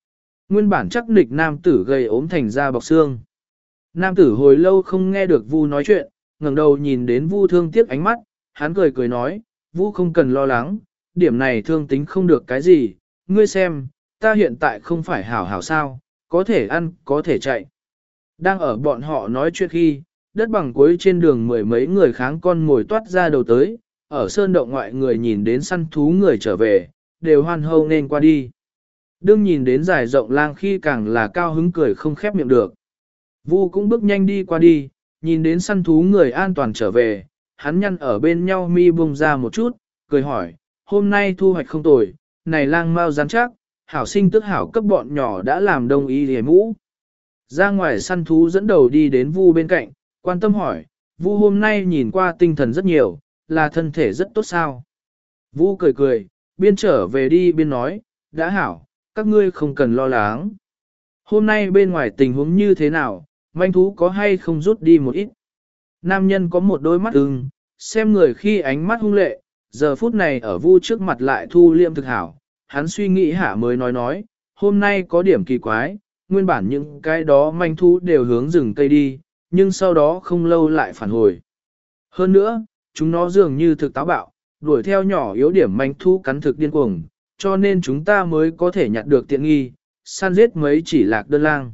Nguyên bản chắc nịch nam tử gầy ốm thành da bọc xương. Nam tử hồi lâu không nghe được Vu nói chuyện, ngẩng đầu nhìn đến Vu thương tiếc ánh mắt, hắn cười cười nói, Vu không cần lo lắng, điểm này thương tính không được cái gì, ngươi xem, ta hiện tại không phải hảo hảo sao, có thể ăn, có thể chạy. Đang ở bọn họ nói chuyện khi, đất bằng cuối trên đường mười mấy người kháng con ngồi toát ra đầu tới, ở sơn động ngoại người nhìn đến săn thú người trở về, đều hoan hô nên qua đi. Đương nhìn đến dài rộng lang khi càng là cao hứng cười không khép miệng được. Vu cũng bước nhanh đi qua đi, nhìn đến săn thú người an toàn trở về, hắn nhăn ở bên nhau mi bung ra một chút, cười hỏi, hôm nay thu hoạch không tồi, này lang mau rắn chắc, hảo sinh tức hảo cấp bọn nhỏ đã làm đông y hề mũ. Ra ngoài săn thú dẫn đầu đi đến Vu bên cạnh, quan tâm hỏi, Vu hôm nay nhìn qua tinh thần rất nhiều, là thân thể rất tốt sao. Vu cười cười, biên trở về đi biên nói, đã hảo, các ngươi không cần lo lắng. Hôm nay bên ngoài tình huống như thế nào, manh thú có hay không rút đi một ít. Nam nhân có một đôi mắt ưng, xem người khi ánh mắt hung lệ, giờ phút này ở Vu trước mặt lại thu liêm thực hảo. Hắn suy nghĩ hạ mới nói nói, hôm nay có điểm kỳ quái, nguyên bản những cái đó manh thú đều hướng rừng cây đi, nhưng sau đó không lâu lại phản hồi. Hơn nữa, chúng nó dường như thực táo bạo, đuổi theo nhỏ yếu điểm manh thú cắn thực điên cuồng, cho nên chúng ta mới có thể nhặt được tiện nghi, săn giết mấy chỉ lạc đơn lang.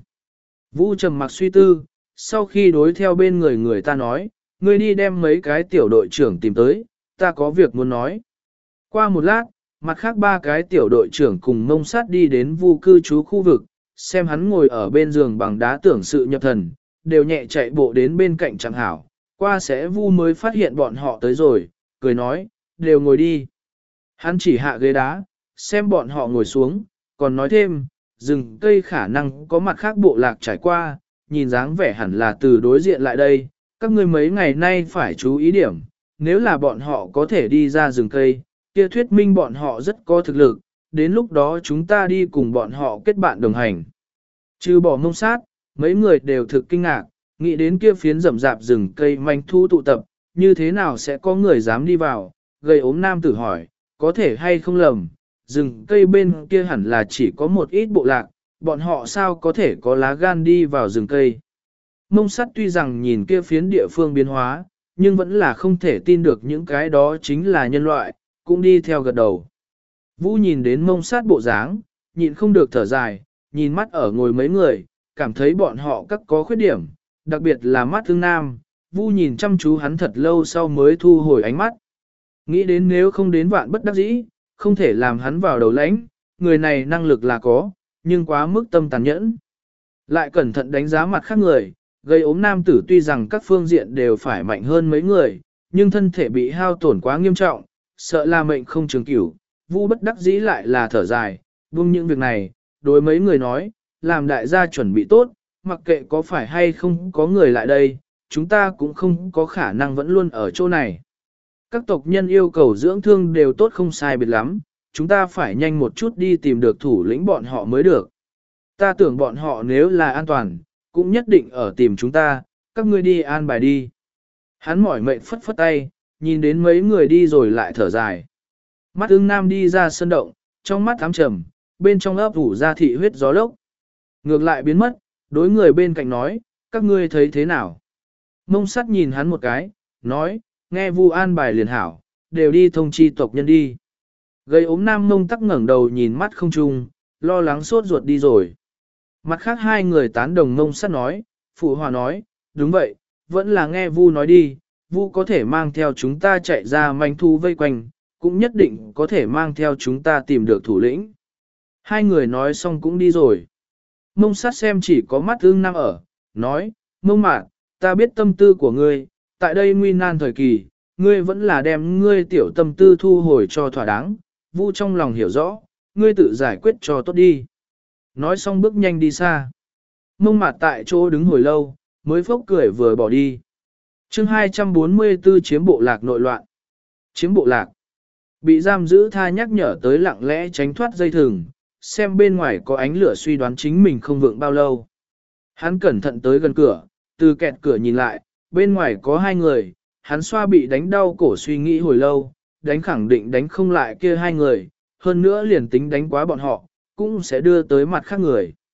Vũ trầm mặc suy tư, sau khi đối theo bên người người ta nói, ngươi đi đem mấy cái tiểu đội trưởng tìm tới, ta có việc muốn nói. Qua một lát, mặt khác ba cái tiểu đội trưởng cùng mông sát đi đến Vu cư trú khu vực, xem hắn ngồi ở bên giường bằng đá tưởng sự nhập thần, đều nhẹ chạy bộ đến bên cạnh chẳng hảo, qua sẽ Vu mới phát hiện bọn họ tới rồi, cười nói, đều ngồi đi. Hắn chỉ hạ ghế đá, xem bọn họ ngồi xuống, còn nói thêm, rừng cây khả năng có mặt khác bộ lạc trải qua, nhìn dáng vẻ hẳn là từ đối diện lại đây, các ngươi mấy ngày nay phải chú ý điểm, nếu là bọn họ có thể đi ra rừng cây, kia thuyết minh bọn họ rất có thực lực, đến lúc đó chúng ta đi cùng bọn họ kết bạn đồng hành. Trừ bỏ mông sát, mấy người đều thực kinh ngạc, nghĩ đến kia phiến rậm rạp rừng cây manh thu tụ tập, như thế nào sẽ có người dám đi vào, gây ốm nam tử hỏi, có thể hay không lầm, rừng cây bên kia hẳn là chỉ có một ít bộ lạc, bọn họ sao có thể có lá gan đi vào rừng cây. Mông sắt tuy rằng nhìn kia phiến địa phương biến hóa, nhưng vẫn là không thể tin được những cái đó chính là nhân loại, cũng đi theo gật đầu. Vũ nhìn đến mông sát bộ dáng, nhịn không được thở dài, nhìn mắt ở ngồi mấy người, cảm thấy bọn họ các có khuyết điểm, đặc biệt là mắt thương nam. Vũ nhìn chăm chú hắn thật lâu sau mới thu hồi ánh mắt. Nghĩ đến nếu không đến vạn bất đắc dĩ, không thể làm hắn vào đầu lãnh, người này năng lực là có, nhưng quá mức tâm tàn nhẫn. Lại cẩn thận đánh giá mặt khác người, gây ốm nam tử tuy rằng các phương diện đều phải mạnh hơn mấy người, nhưng thân thể bị hao tổn quá nghiêm trọng, sợ là mệnh không trường cửu. Vu bất đắc dĩ lại là thở dài, buông những việc này, đối mấy người nói, làm đại gia chuẩn bị tốt, mặc kệ có phải hay không có người lại đây, chúng ta cũng không có khả năng vẫn luôn ở chỗ này. Các tộc nhân yêu cầu dưỡng thương đều tốt không sai biệt lắm, chúng ta phải nhanh một chút đi tìm được thủ lĩnh bọn họ mới được. Ta tưởng bọn họ nếu là an toàn, cũng nhất định ở tìm chúng ta, các ngươi đi an bài đi. Hắn mỏi mệt phất phất tay, nhìn đến mấy người đi rồi lại thở dài. Mắt ưng nam đi ra sân động, trong mắt ám trầm, bên trong ấp ủ ra thị huyết gió lốc. Ngược lại biến mất, đối người bên cạnh nói, các ngươi thấy thế nào? Mông sắt nhìn hắn một cái, nói, nghe Vu an bài liền hảo, đều đi thông chi tộc nhân đi. Gây ốm nam mông tắc ngẩng đầu nhìn mắt không trung, lo lắng sốt ruột đi rồi. Mặt khác hai người tán đồng mông sắt nói, phụ hòa nói, đúng vậy, vẫn là nghe Vu nói đi, Vu có thể mang theo chúng ta chạy ra manh thu vây quanh, cũng nhất định có thể mang theo chúng ta tìm được thủ lĩnh. Hai người nói xong cũng đi rồi. Mông sát xem chỉ có mắt ưng nam ở, nói, mông mạn, ta biết tâm tư của ngươi, tại đây nguy nan thời kỳ, ngươi vẫn là đem ngươi tiểu tâm tư thu hồi cho thỏa đáng, Vu trong lòng hiểu rõ, ngươi tự giải quyết cho tốt đi. Nói xong bước nhanh đi xa. Mông mạn tại chỗ đứng hồi lâu, mới phốc cười vừa bỏ đi. chương hai trăm bốn mươi tư chiếm bộ lạc nội loạn. Chiếm bộ lạc. Bị giam giữ tha nhắc nhở tới lặng lẽ tránh thoát dây thừng, xem bên ngoài có ánh lửa suy đoán chính mình không vượng bao lâu. Hắn cẩn thận tới gần cửa, từ kẹt cửa nhìn lại, bên ngoài có hai người, hắn xoa bị đánh đau cổ suy nghĩ hồi lâu, đánh khẳng định đánh không lại kia hai người, hơn nữa liền tính đánh quá bọn họ, cũng sẽ đưa tới mặt khác người.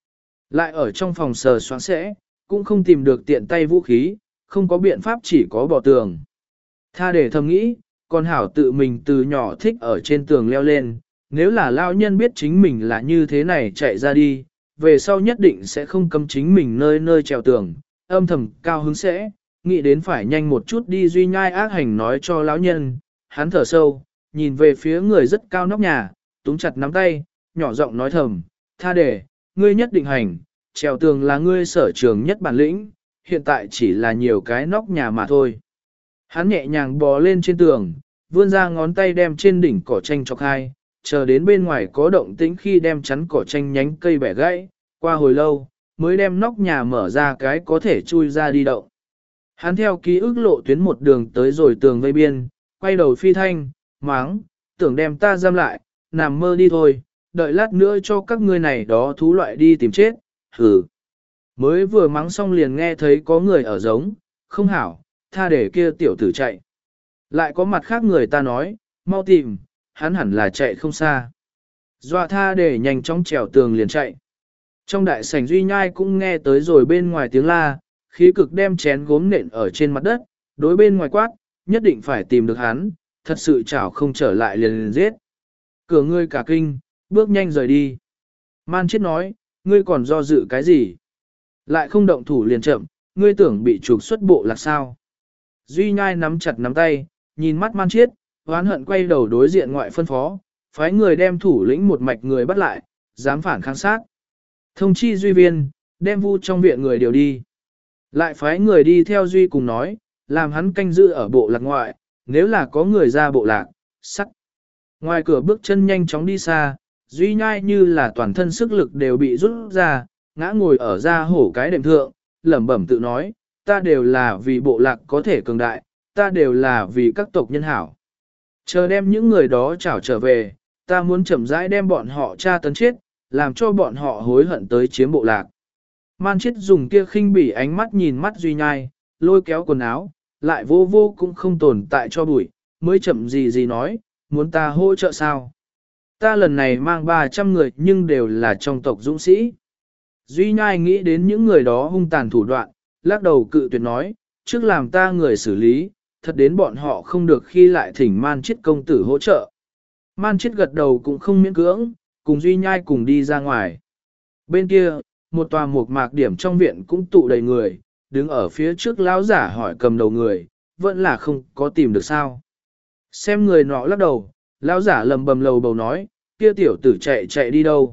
Lại ở trong phòng sờ soạn sẽ, cũng không tìm được tiện tay vũ khí, không có biện pháp chỉ có bỏ tường. Tha để thầm nghĩ, con hảo tự mình từ nhỏ thích ở trên tường leo lên, nếu là lao nhân biết chính mình là như thế này chạy ra đi, về sau nhất định sẽ không cấm chính mình nơi nơi trèo tường, âm thầm cao hứng sẽ, nghĩ đến phải nhanh một chút đi Duy Nhai ác hành nói cho lão nhân, hắn thở sâu, nhìn về phía người rất cao nóc nhà, túm chặt nắm tay, nhỏ giọng nói thầm, tha để, ngươi nhất định hành, trèo tường là ngươi sở trường nhất bản lĩnh, hiện tại chỉ là nhiều cái nóc nhà mà thôi. Hắn nhẹ nhàng bò lên trên tường, vươn ra ngón tay đem trên đỉnh cỏ tranh chọc hai, chờ đến bên ngoài có động tĩnh khi đem chắn cỏ tranh nhánh cây bẻ gãy, qua hồi lâu, mới đem nóc nhà mở ra cái có thể chui ra đi động. Hắn theo ký ức lộ tuyến một đường tới rồi tường vây biên, quay đầu phi thanh, máng, tưởng đem ta giam lại, nằm mơ đi thôi, đợi lát nữa cho các ngươi này đó thú loại đi tìm chết, hừ. Mới vừa mắng xong liền nghe thấy có người ở giống, không hảo, tha để kia tiểu tử chạy. Lại có mặt khác người ta nói, mau tìm, hắn hẳn là chạy không xa. Dọa tha để nhanh chóng trèo tường liền chạy. Trong đại sảnh Duy Nhai cũng nghe tới rồi bên ngoài tiếng la, khí cực đem chén gốm nện ở trên mặt đất, đối bên ngoài quát, nhất định phải tìm được hắn, thật sự chảo không trở lại liền liền giết. Cửa ngươi cả kinh, bước nhanh rời đi. Man chết nói, ngươi còn do dự cái gì? Lại không động thủ liền chậm, ngươi tưởng bị trục xuất bộ là sao? Duy Nhai nắm chặt nắm tay, nhìn mắt Man chết, oán hận quay đầu đối diện ngoại phân phó, phái người đem thủ lĩnh một mạch người bắt lại, dám phản kháng sát. Thông chi Duy Viên, đem vu trong viện người điều đi. Lại phái người đi theo Duy cùng nói, làm hắn canh giữ ở bộ lạc ngoại, nếu là có người ra bộ lạc, sắt. Ngoài cửa bước chân nhanh chóng đi xa, Duy Nhai như là toàn thân sức lực đều bị rút ra, ngã ngồi ở ra hổ cái đệm thượng, lẩm bẩm tự nói, ta đều là vì bộ lạc có thể cường đại, ta đều là vì các tộc nhân hảo. Chờ đem những người đó trảo trở về, ta muốn chậm rãi đem bọn họ tra tấn chết, làm cho bọn họ hối hận tới chiếm bộ lạc. Man chết dùng kia khinh bỉ ánh mắt nhìn mắt Duy Nhai, lôi kéo quần áo, lại vô vô cũng không tồn tại cho bụi, mới chậm gì gì nói, muốn ta hỗ trợ sao? Ta lần này mang ba trăm người nhưng đều là trong tộc dũng sĩ. Duy Nhai nghĩ đến những người đó hung tàn thủ đoạn, lắc đầu cự tuyệt nói, trước làm ta người xử lý, thật đến bọn họ không được khi lại thỉnh Man chết công tử hỗ trợ. Man chết gật đầu cũng không miễn cưỡng, cùng Duy Nhai cùng đi ra ngoài. Bên kia, một tòa mục mạc điểm trong viện cũng tụ đầy người, đứng ở phía trước lão giả hỏi cầm đầu người, vẫn là không có tìm được sao. Xem người nọ lắc đầu, lão giả lầm bầm lầu bầu nói, kia tiểu tử chạy chạy đi đâu.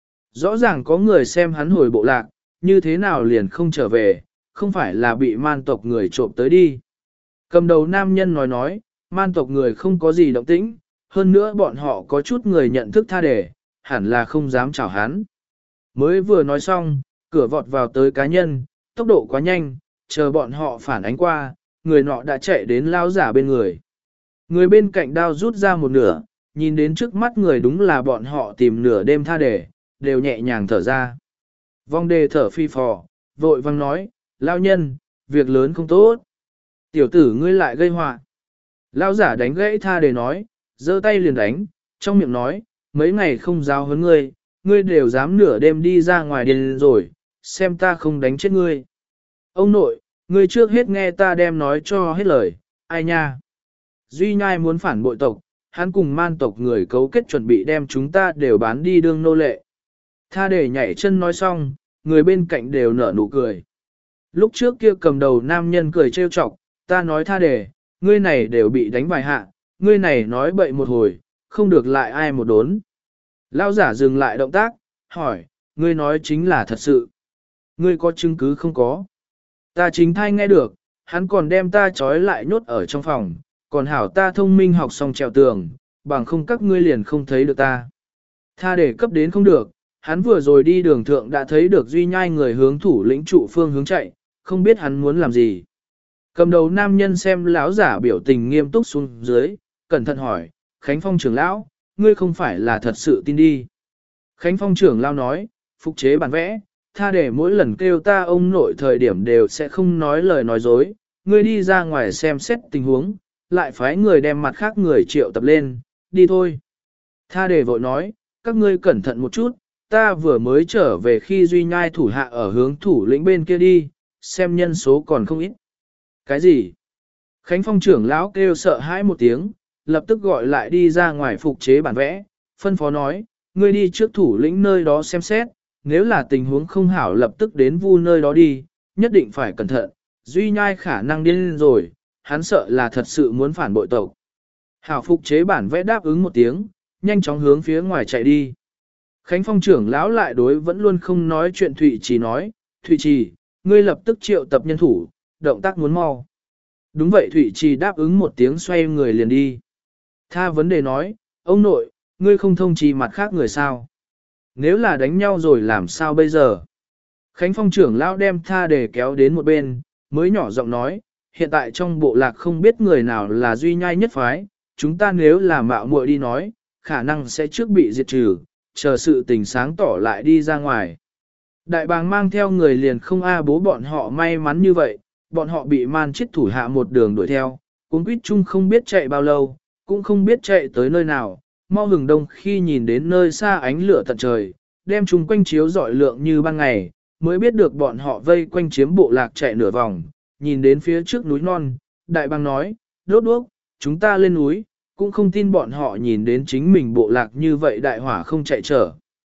Rõ ràng có người xem hắn hồi bộ lạc, như thế nào liền không trở về, không phải là bị man tộc người trộm tới đi. Cầm đầu nam nhân nói nói, man tộc người không có gì động tĩnh, hơn nữa bọn họ có chút người nhận thức tha đề, hẳn là không dám chào hắn. Mới vừa nói xong, cửa vọt vào tới cá nhân, tốc độ quá nhanh, chờ bọn họ phản ánh qua, người nọ đã chạy đến lao giả bên người. Người bên cạnh đao rút ra một nửa, nhìn đến trước mắt người đúng là bọn họ tìm nửa đêm tha đề, đều nhẹ nhàng thở ra. Vong đề thở phi phò, vội vang nói, lao nhân, việc lớn không tốt. Tiểu tử ngươi lại gây họa. Lao giả đánh gãy tha đề nói, giơ tay liền đánh, trong miệng nói, mấy ngày không giáo huấn ngươi, ngươi đều dám nửa đêm đi ra ngoài điên rồi, xem ta không đánh chết ngươi. Ông nội, ngươi trước hết nghe ta đem nói cho hết lời, ai nha. Duy Nhai muốn phản bội tộc, hắn cùng man tộc người cấu kết chuẩn bị đem chúng ta đều bán đi đương nô lệ. Tha để nhảy chân nói xong, người bên cạnh đều nở nụ cười. Lúc trước kia cầm đầu nam nhân cười trêu chọc, ta nói tha để, ngươi này đều bị đánh bài hạ, ngươi này nói bậy một hồi, không được lại ai một đốn. Lão giả dừng lại động tác, hỏi, ngươi nói chính là thật sự. Ngươi có chứng cứ không có? Ta chính thai nghe được, hắn còn đem ta trói lại nhốt ở trong phòng, còn hảo ta thông minh học xong trèo tường, bằng không các ngươi liền không thấy được ta. Tha để cấp đến không được, hắn vừa rồi đi đường thượng đã thấy được Duy Nhai người hướng thủ lĩnh trụ phương hướng chạy, không biết hắn muốn làm gì. Cầm đầu nam nhân xem lão giả biểu tình nghiêm túc xuống dưới, cẩn thận hỏi, Khánh Phong trưởng lão, ngươi không phải là thật sự tin đi. Khánh Phong trưởng lão nói, phục chế bản vẽ, tha để mỗi lần kêu ta ông nội thời điểm đều sẽ không nói lời nói dối, ngươi đi ra ngoài xem xét tình huống, lại phái người đem mặt khác người triệu tập lên, đi thôi. Tha để vội nói, các ngươi cẩn thận một chút, ta vừa mới trở về khi Duy Nhai thủ hạ ở hướng thủ lĩnh bên kia đi, xem nhân số còn không ít. Cái gì? Khánh Phong trưởng lão kêu sợ hãi một tiếng, lập tức gọi lại đi ra ngoài phục chế bản vẽ, phân phó nói, ngươi đi trước thủ lĩnh nơi đó xem xét, nếu là tình huống không hảo lập tức đến vu nơi đó đi, nhất định phải cẩn thận, Duy Nhai khả năng điên rồi, hắn sợ là thật sự muốn phản bội tộc. Hảo phục chế bản vẽ đáp ứng một tiếng, nhanh chóng hướng phía ngoài chạy đi. Khánh Phong trưởng lão lại đối vẫn luôn không nói chuyện Thụy Trì nói, Thụy Trì, ngươi lập tức triệu tập nhân thủ, động tác muốn mau. Đúng vậy Thụy Trì đáp ứng một tiếng xoay người liền đi. Tha vấn đề nói, ông nội, ngươi không thông trì mặt khác người sao? Nếu là đánh nhau rồi làm sao bây giờ? Khánh Phong trưởng lão đem Tha để kéo đến một bên, mới nhỏ giọng nói, hiện tại trong bộ lạc không biết người nào là Duy Nhai nhất phái, chúng ta nếu là mạo muội đi nói, khả năng sẽ trước bị diệt trừ, chờ sự tình sáng tỏ lại đi ra ngoài. Đại bàng mang theo người liền không a bố bọn họ may mắn như vậy, bọn họ bị man chết thủ hạ một đường đuổi theo, cuốn quýt chung không biết chạy bao lâu, cũng không biết chạy tới nơi nào, mau hừng đông khi nhìn đến nơi xa ánh lửa tận trời, đem chung quanh chiếu rọi lượng như ban ngày, mới biết được bọn họ vây quanh chiếm bộ lạc chạy nửa vòng, nhìn đến phía trước núi non, đại bàng nói, đốt đuốc, chúng ta lên núi, cũng không tin bọn họ nhìn đến chính mình bộ lạc như vậy đại hỏa không chạy trở.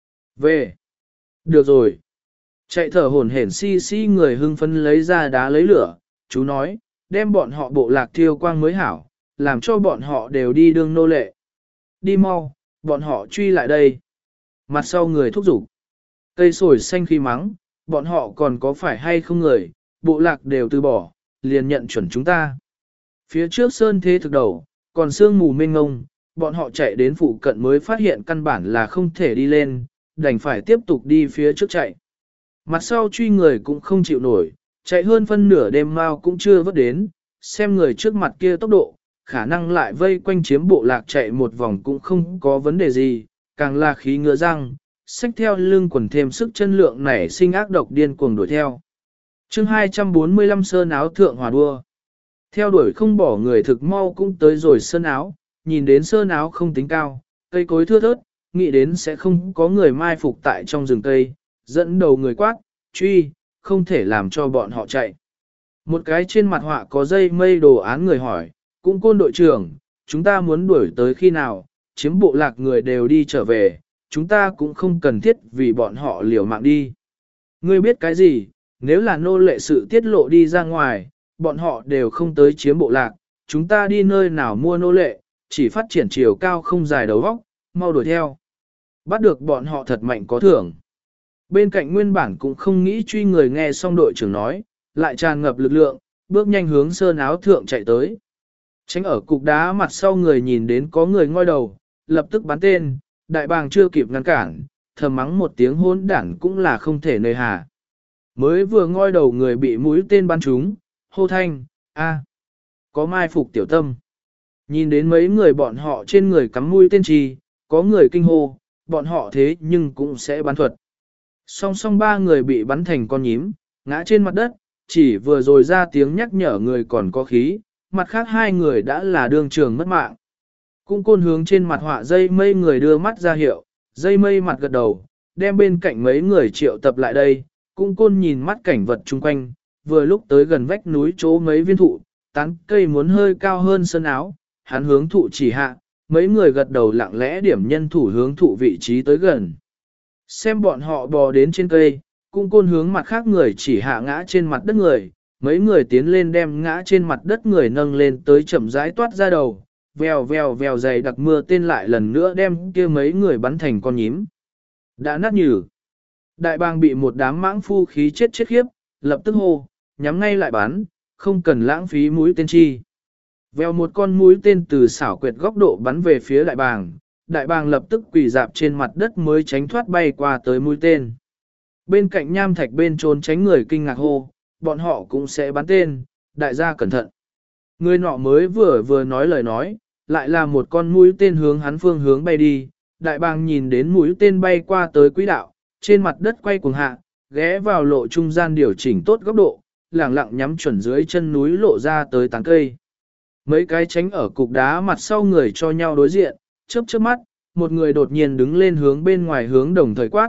Về. Được rồi. Chạy thở hổn hển si si người hưng phấn lấy ra đá lấy lửa, chú nói, đem bọn họ bộ lạc thiêu quang mới hảo, làm cho bọn họ đều đi đương nô lệ. Đi mau, bọn họ truy lại đây. Mặt sau người thúc giục. Cây sồi xanh khi mắng, bọn họ còn có phải hay không người, bộ lạc đều từ bỏ, liền nhận chuẩn chúng ta. Phía trước sơn thế thực đầu, còn sương mù mênh ngông, bọn họ chạy đến phụ cận mới phát hiện căn bản là không thể đi lên, đành phải tiếp tục đi phía trước chạy. Mặt sau truy người cũng không chịu nổi, chạy hơn phân nửa đêm mau cũng chưa vớt đến, xem người trước mặt kia tốc độ, khả năng lại vây quanh chiếm bộ lạc chạy một vòng cũng không có vấn đề gì, càng là khí ngựa răng, xách theo lưng quần thêm sức chân lượng nảy sinh ác độc điên cuồng đuổi theo. chương hai trăm bốn mươi lăm sơn áo thượng hòa đua. Theo đuổi không bỏ người thực mau cũng tới rồi sơn áo, nhìn đến sơn áo không tính cao, cây cối thưa thớt, nghĩ đến sẽ không có người mai phục tại trong rừng cây, dẫn đầu người quát, truy, không thể làm cho bọn họ chạy. Một cái trên mặt họa có dây mây đồ án người hỏi, cũng côn đội trưởng, chúng ta muốn đuổi tới khi nào, chiếm bộ lạc người đều đi trở về, chúng ta cũng không cần thiết vì bọn họ liều mạng đi. Ngươi biết cái gì, nếu là nô lệ sự tiết lộ đi ra ngoài, bọn họ đều không tới chiếm bộ lạc, chúng ta đi nơi nào mua nô lệ, chỉ phát triển chiều cao không dài đầu vóc, mau đuổi theo. Bắt được bọn họ thật mạnh có thưởng. Bên cạnh nguyên bản cũng không nghĩ truy người nghe xong đội trưởng nói, lại tràn ngập lực lượng, bước nhanh hướng sơn áo thượng chạy tới. Tránh ở cục đá mặt sau người nhìn đến có người ngoi đầu, lập tức bắn tên, đại bàng chưa kịp ngăn cản, thầm mắng một tiếng hỗn đản cũng là không thể nơi hà. Mới vừa ngoi đầu người bị mũi tên bắn trúng, hô thanh, a, có mai phục tiểu tâm. Nhìn đến mấy người bọn họ trên người cắm mũi tên trì, có người kinh hô, bọn họ thế nhưng cũng sẽ bắn thuật. Song song ba người bị bắn thành con nhím, ngã trên mặt đất, chỉ vừa rồi ra tiếng nhắc nhở người còn có khí, mặt khác hai người đã là đương trường mất mạng. Cũng côn hướng trên mặt họa dây mây người đưa mắt ra hiệu, dây mây mặt gật đầu, đem bên cạnh mấy người triệu tập lại đây, cũng côn nhìn mắt cảnh vật chung quanh, vừa lúc tới gần vách núi chỗ mấy viên thụ, tán cây muốn hơi cao hơn sân áo, hắn hướng thụ chỉ hạ, mấy người gật đầu lặng lẽ điểm nhân thủ hướng thụ vị trí tới gần. Xem bọn họ bò đến trên cây, cung côn hướng mặt khác người chỉ hạ ngã trên mặt đất người, mấy người tiến lên đem ngã trên mặt đất người nâng lên tới chậm rãi toát ra đầu, vèo vèo vèo dày đặc mưa tên lại lần nữa đem kia mấy người bắn thành con nhím. Đã nát nhừ. Đại bàng bị một đám mãng phu khí chết chết khiếp, lập tức hô, nhắm ngay lại bắn, không cần lãng phí mũi tên chi. Vèo một con mũi tên từ xảo quyệt góc độ bắn về phía đại bàng, đại bàng lập tức quỳ dạp trên mặt đất mới tránh thoát bay qua tới mũi tên. Bên cạnh nham thạch bên trốn tránh người kinh ngạc hô, bọn họ cũng sẽ bắn tên, đại gia cẩn thận. Người nọ mới vừa vừa nói lời nói, lại là một con mũi tên hướng hắn phương hướng bay đi, đại bàng nhìn đến mũi tên bay qua tới quỹ đạo, trên mặt đất quay cuồng hạ, ghé vào lộ trung gian điều chỉnh tốt góc độ, lẳng lặng nhắm chuẩn dưới chân núi lộ ra tới tán cây. Mấy cái tránh ở cục đá mặt sau người cho nhau đối diện, chớp chớp mắt, một người đột nhiên đứng lên hướng bên ngoài hướng đồng thời quát,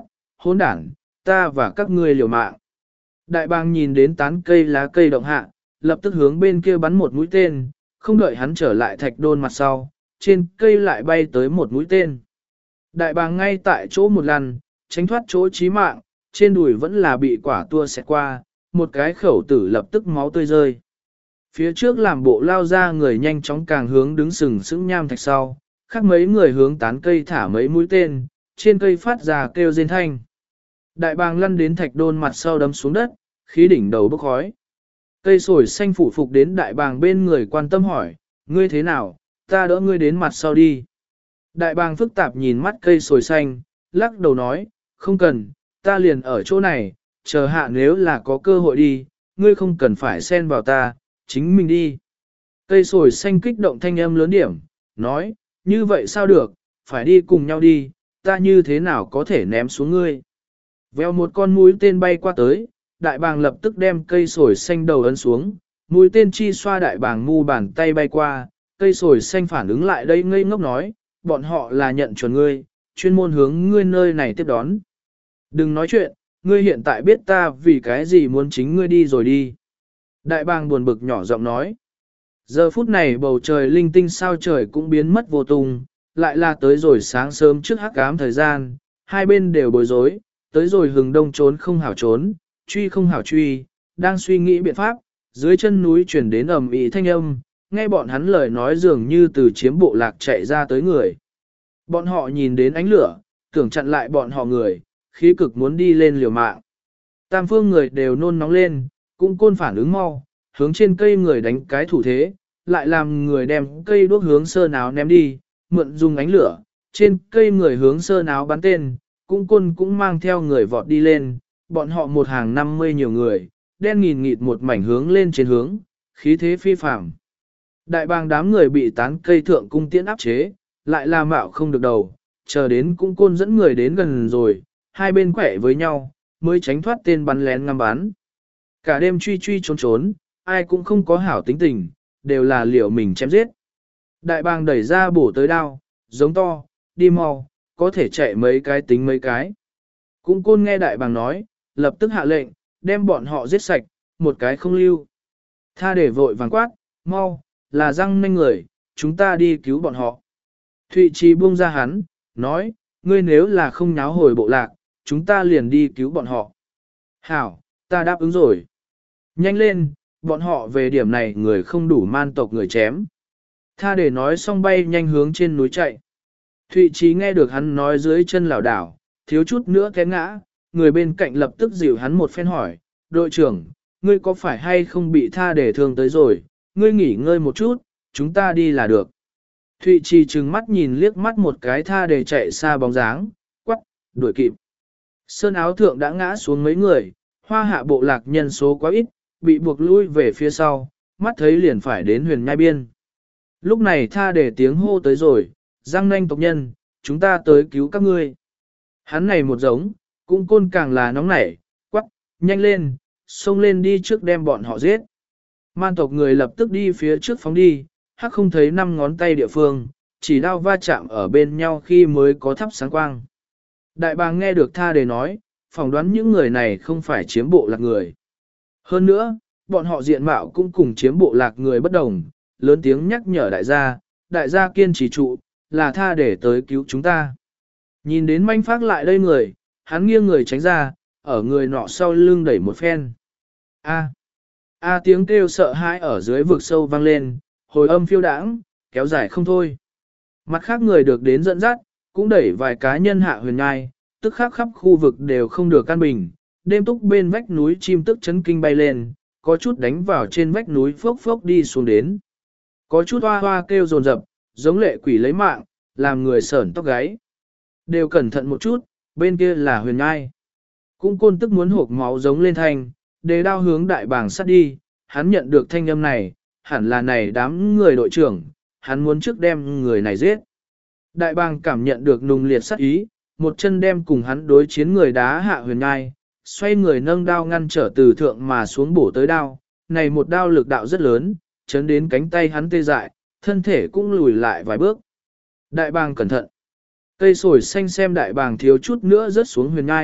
hỗn đảng, ta và các ngươi liều mạng. Đại bàng nhìn đến tán cây lá cây động hạ, lập tức hướng bên kia bắn một mũi tên, không đợi hắn trở lại thạch đôn mặt sau, trên cây lại bay tới một mũi tên. Đại bàng ngay tại chỗ một lần, tránh thoát chỗ chí mạng, trên đùi vẫn là bị quả tua xẹt qua, một cái khẩu tử lập tức máu tươi rơi. Phía trước làm bộ lao ra người nhanh chóng càng hướng đứng sừng sững nham thạch sau, khác mấy người hướng tán cây thả mấy mũi tên, trên cây phát ra kêu rên thanh. Đại bàng lăn đến thạch đôn mặt sau đấm xuống đất, khí đỉnh đầu bốc khói. Cây sồi xanh phủ phục đến đại bàng bên người quan tâm hỏi, ngươi thế nào, ta đỡ ngươi đến mặt sau đi. Đại bàng phức tạp nhìn mắt cây sồi xanh, lắc đầu nói, không cần, ta liền ở chỗ này, chờ hạ nếu là có cơ hội đi, ngươi không cần phải xen vào ta, chính mình đi. Cây sồi xanh kích động thanh âm lớn điểm, nói, như vậy sao được, phải đi cùng nhau đi, ta như thế nào có thể ném xuống ngươi. Vèo một con mũi tên bay qua tới, đại bàng lập tức đem cây sồi xanh đầu ấn xuống, mũi tên chi xoa đại bàng mu bàn tay bay qua, cây sồi xanh phản ứng lại đây ngây ngốc nói, bọn họ là nhận chuẩn ngươi, chuyên môn hướng ngươi nơi này tiếp đón. Đừng nói chuyện, ngươi hiện tại biết ta vì cái gì muốn chính ngươi đi rồi đi. Đại bàng buồn bực nhỏ giọng nói. Giờ phút này bầu trời linh tinh sao trời cũng biến mất vô tung, lại là tới rồi sáng sớm trước hắc ám thời gian, hai bên đều bối rối, tới rồi hừng đông trốn không hảo trốn, truy không hảo truy, đang suy nghĩ biện pháp, dưới chân núi chuyển đến ầm ĩ thanh âm, nghe bọn hắn lời nói dường như từ chiếm bộ lạc chạy ra tới người. Bọn họ nhìn đến ánh lửa, tưởng chặn lại bọn họ người, khí cực muốn đi lên liều mạng. Tam phương người đều nôn nóng lên, cũng côn phản ứng mau, hướng trên cây người đánh cái thủ thế, lại làm người đem cây đuốc hướng sơn áo ném đi, mượn dùng ánh lửa, trên cây người hướng sơn áo bắn tên, cũng côn cũng mang theo người vọt đi lên, bọn họ một hàng năm mươi nhiều người, đen nghìn nghịt một mảnh hướng lên trên hướng, khí thế phi phàm. Đại bàng đám người bị tán cây thượng cung tiễn áp chế, lại là mạo không được đầu, chờ đến cũng côn dẫn người đến gần rồi, hai bên quẻ với nhau, mới tránh thoát tên bắn lén ngắm bắn. Cả đêm truy truy trốn trốn, ai cũng không có hảo tính tình, đều là liệu mình chém giết. Đại bàng đẩy ra bổ tới đao, giống to, đi mau, có thể chạy mấy cái tính mấy cái. Cũng côn nghe đại bàng nói, lập tức hạ lệnh, đem bọn họ giết sạch, một cái không lưu. Tha để vội vàng quát, mau, là răng nanh người, chúng ta đi cứu bọn họ. Thụy Trì buông ra hắn, nói, ngươi nếu là không nháo hồi bộ lạc, chúng ta liền đi cứu bọn họ. Hảo, ta đáp ứng rồi. Nhanh lên, bọn họ về điểm này người không đủ man tộc người chém. Tha để nói xong bay nhanh hướng trên núi chạy. Thụy Trí nghe được hắn nói dưới chân lảo đảo, thiếu chút nữa té ngã, người bên cạnh lập tức dịu hắn một phen hỏi, đội trưởng, ngươi có phải hay không bị tha để thương tới rồi, ngươi nghỉ ngơi một chút, chúng ta đi là được. Thụy Trì trừng mắt nhìn liếc mắt một cái tha để chạy xa bóng dáng, quắc, đuổi kịp. Sơn áo thượng đã ngã xuống mấy người, hoa hạ bộ lạc nhân số quá ít, bị buộc lui về phía sau, mắt thấy liền phải đến huyền nhai biên. Lúc này tha để tiếng hô tới rồi, giang nanh tộc nhân, chúng ta tới cứu các ngươi. Hắn này một giống, cũng côn càng là nóng nảy, quắc, nhanh lên, xông lên đi trước đem bọn họ giết. Man tộc người lập tức đi phía trước phóng đi, hắc không thấy năm ngón tay địa phương, chỉ đao va chạm ở bên nhau khi mới có thắp sáng quang. Đại bàng nghe được tha để nói, phỏng đoán những người này không phải chiếm bộ lạc người. Hơn nữa, bọn họ diện mạo cũng cùng chiếm bộ lạc người bất đồng, lớn tiếng nhắc nhở đại gia, đại gia kiên trì trụ, là tha để tới cứu chúng ta. Nhìn đến manh phát lại đây người, hắn nghiêng người tránh ra, ở người nọ sau lưng đẩy một phen. A. A tiếng kêu sợ hãi ở dưới vực sâu vang lên, hồi âm phiêu đãng, kéo dài không thôi. Mặt khác người được đến dẫn dắt, cũng đẩy vài cá nhân hạ huyền ngai, tức khắc khắp khu vực đều không được căn bình. Đêm túc bên vách núi chim tức chấn kinh bay lên, có chút đánh vào trên vách núi phốc phốc đi xuống đến. Có chút hoa hoa kêu rồn rập, giống lệ quỷ lấy mạng, làm người sởn tóc gáy. Đều cẩn thận một chút, bên kia là huyền ngai. Cũng côn tức muốn hộp máu giống lên thanh, đề đao hướng đại bàng sát đi, hắn nhận được thanh âm này, hẳn là này đám người đội trưởng, hắn muốn trước đem người này giết. Đại bàng cảm nhận được nùng liệt sát ý, một chân đem cùng hắn đối chiến người đá hạ huyền ngai, xoay người nâng đao ngăn trở từ thượng mà xuống bổ tới đao, này một đao lực đạo rất lớn, chấn đến cánh tay hắn tê dại, thân thể cũng lùi lại vài bước. Đại bàng cẩn thận. Cây sồi xanh xem đại bàng thiếu chút nữa rớt xuống huyền ngai,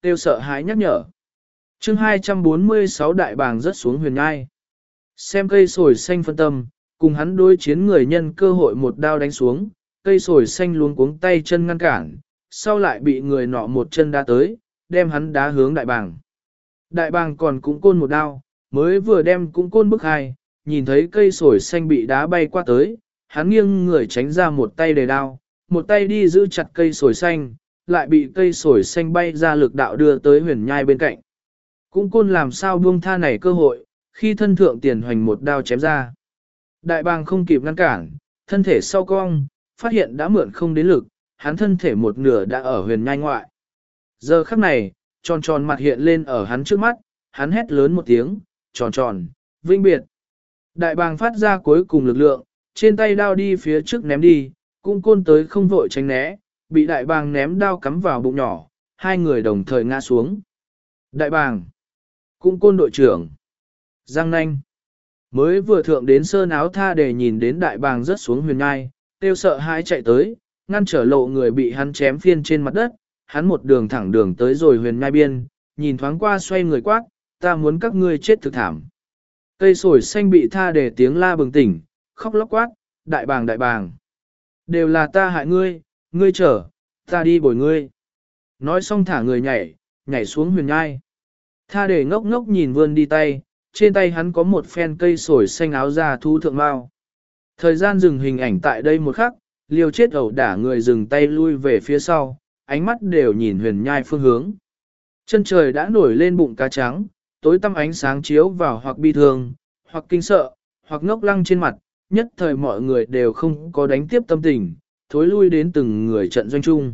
tiêu sợ hãi nhắc nhở. chương hai trăm bốn mươi sáu đại bàng rớt xuống huyền ngai. Xem cây sồi xanh phân tâm, cùng hắn đối chiến người nhân cơ hội một đao đánh xuống, cây sồi xanh luống cuống tay chân ngăn cản, sau lại bị người nọ một chân đá tới, đem hắn đá hướng đại bàng. Đại bàng còn cũng côn một đao, mới vừa đem cũng côn bức hai, nhìn thấy cây sồi xanh bị đá bay qua tới, hắn nghiêng người tránh ra một tay đề đao, một tay đi giữ chặt cây sồi xanh, lại bị cây sồi xanh bay ra lực đạo đưa tới huyền nhai bên cạnh. Cũng côn làm sao buông tha này cơ hội, khi thân thượng tiền hoành một đao chém ra. Đại bàng không kịp ngăn cản, thân thể sau cong, phát hiện đã mượn không đến lực, hắn thân thể một nửa đã ở huyền nhai ngoại. Giờ khắc này, tròn tròn mặt hiện lên ở hắn trước mắt, hắn hét lớn một tiếng, tròn tròn, vinh biệt. Đại bàng phát ra cuối cùng lực lượng, trên tay đao đi phía trước ném đi, cũng côn tới không vội tránh né, bị đại bàng ném đao cắm vào bụng nhỏ, hai người đồng thời ngã xuống. Đại bàng, cũng côn đội trưởng, Giang Nanh. Mới vừa thượng đến sơn áo tha để nhìn đến đại bàng rớt xuống huyền ngai, tiêu sợ hãi chạy tới, ngăn trở lộ người bị hắn chém phiên trên mặt đất, hắn một đường thẳng đường tới rồi huyền ngai biên, nhìn thoáng qua xoay người quát, ta muốn các ngươi chết thực thảm. Cây sồi xanh bị tha để tiếng la bừng tỉnh, khóc lóc quát, đại bàng đại bàng. Đều là ta hại ngươi, ngươi chờ, ta đi bồi ngươi. Nói xong thả người nhảy, nhảy xuống huyền ngai. Tha để ngốc ngốc nhìn vươn đi tay, trên tay hắn có một phen cây sồi xanh áo da thú thượng mao. Thời gian dừng hình ảnh tại đây một khắc, liều chết ẩu đả người dừng tay lui về phía sau, ánh mắt đều nhìn huyền nhai phương hướng. Chân trời đã nổi lên bụng cá trắng, tối tăm ánh sáng chiếu vào hoặc bi thương, hoặc kinh sợ, hoặc ngốc lăng trên mặt, nhất thời mọi người đều không có đánh tiếp tâm tình, thối lui đến từng người trận doanh chung.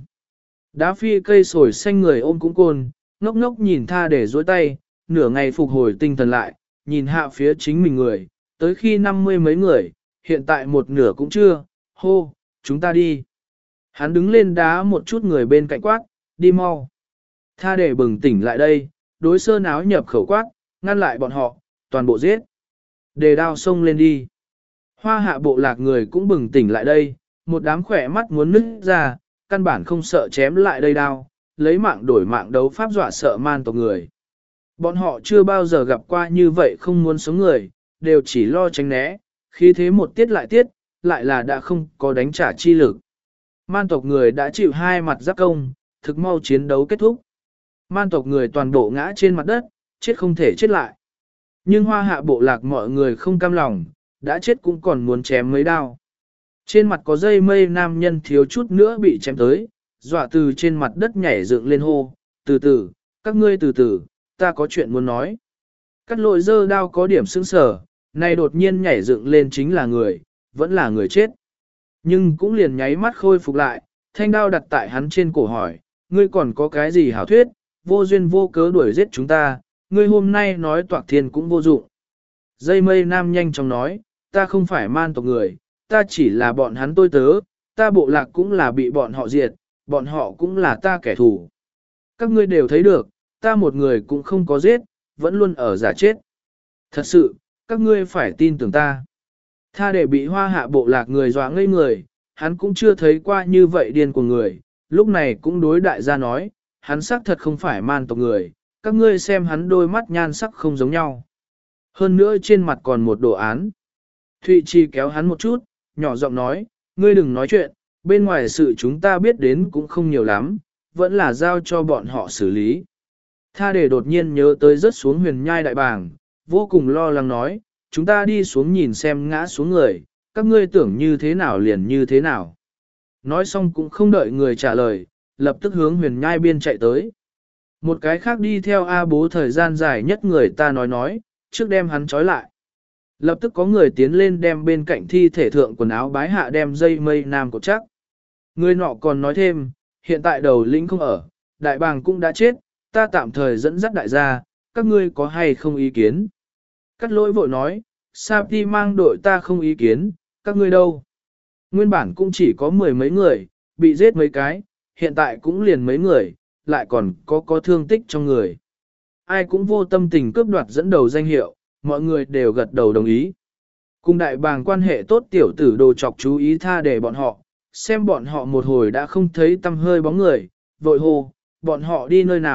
Đá phi cây sồi xanh người ôm cũng côn, ngốc ngốc nhìn tha để dối tay, nửa ngày phục hồi tinh thần lại, nhìn hạ phía chính mình người, tới khi năm mươi mấy người, hiện tại một nửa cũng chưa, hô, chúng ta đi. Hắn đứng lên đá một chút người bên cạnh quát, đi mau. Tha để bừng tỉnh lại đây, đối sơn áo nhập khẩu quát, ngăn lại bọn họ, toàn bộ giết. Đề đao xông lên đi. Hoa hạ bộ lạc người cũng bừng tỉnh lại đây, một đám khỏe mắt muốn nứt ra, căn bản không sợ chém lại đây đao, lấy mạng đổi mạng đấu pháp dọa sợ man tộc người. Bọn họ chưa bao giờ gặp qua như vậy không muốn sống người, đều chỉ lo tránh né, khi thế một tiết lại tiết, lại là đã không có đánh trả chi lực. Man tộc người đã chịu hai mặt giáp công, thực mau chiến đấu kết thúc. Man tộc người toàn bộ ngã trên mặt đất, chết không thể chết lại. Nhưng hoa hạ bộ lạc mọi người không cam lòng, đã chết cũng còn muốn chém mấy đao. Trên mặt có dây mây nam nhân thiếu chút nữa bị chém tới, dọa từ trên mặt đất nhảy dựng lên hô, từ từ, các ngươi từ từ, ta có chuyện muốn nói. Cắt lội dơ đao có điểm sững sờ, này đột nhiên nhảy dựng lên chính là người, vẫn là người chết. Nhưng cũng liền nháy mắt khôi phục lại, thanh đao đặt tại hắn trên cổ hỏi, ngươi còn có cái gì hảo thuyết, vô duyên vô cớ đuổi giết chúng ta, ngươi hôm nay nói toạc thiên cũng vô dụng. Dây mây nam nhanh chóng nói, ta không phải man tộc người, ta chỉ là bọn hắn tôi tớ, ta bộ lạc cũng là bị bọn họ diệt, bọn họ cũng là ta kẻ thù. Các ngươi đều thấy được, ta một người cũng không có giết, vẫn luôn ở giả chết. Thật sự, các ngươi phải tin tưởng ta. Tha để bị hoa hạ bộ lạc người dọa ngây người, hắn cũng chưa thấy qua như vậy điên của người, lúc này cũng đối đại gia nói, hắn xác thật không phải man tộc người, các ngươi xem hắn đôi mắt nhan sắc không giống nhau. Hơn nữa trên mặt còn một đồ án. Thụy Chi kéo hắn một chút, nhỏ giọng nói, ngươi đừng nói chuyện, bên ngoài sự chúng ta biết đến cũng không nhiều lắm, vẫn là giao cho bọn họ xử lý. Tha để đột nhiên nhớ tới rớt xuống huyền nhai đại bàng, vô cùng lo lắng nói, chúng ta đi xuống nhìn xem ngã xuống người, các ngươi tưởng như thế nào liền như thế nào. Nói xong cũng không đợi người trả lời, lập tức hướng huyền nhai biên chạy tới. Một cái khác đi theo A bố thời gian dài nhất người ta nói nói, trước đem hắn trói lại. Lập tức có người tiến lên đem bên cạnh thi thể thượng quần áo bái hạ đem dây mây nam cột chắc. Người nọ còn nói thêm, hiện tại đầu lĩnh không ở, đại bàng cũng đã chết, ta tạm thời dẫn dắt đại gia, các ngươi có hay không ý kiến? Cắt lỗi vội nói, Sapi mang đội ta không ý kiến, các ngươi đâu? Nguyên bản cũng chỉ có mười mấy người, bị giết mấy cái, hiện tại cũng liền mấy người, lại còn có có thương tích trong người. Ai cũng vô tâm tình cướp đoạt dẫn đầu danh hiệu, mọi người đều gật đầu đồng ý. Cùng đại bàng quan hệ tốt tiểu tử đồ chọc chú ý tha để bọn họ, xem bọn họ một hồi đã không thấy tâm hơi bóng người, vội hô, bọn họ đi nơi nào,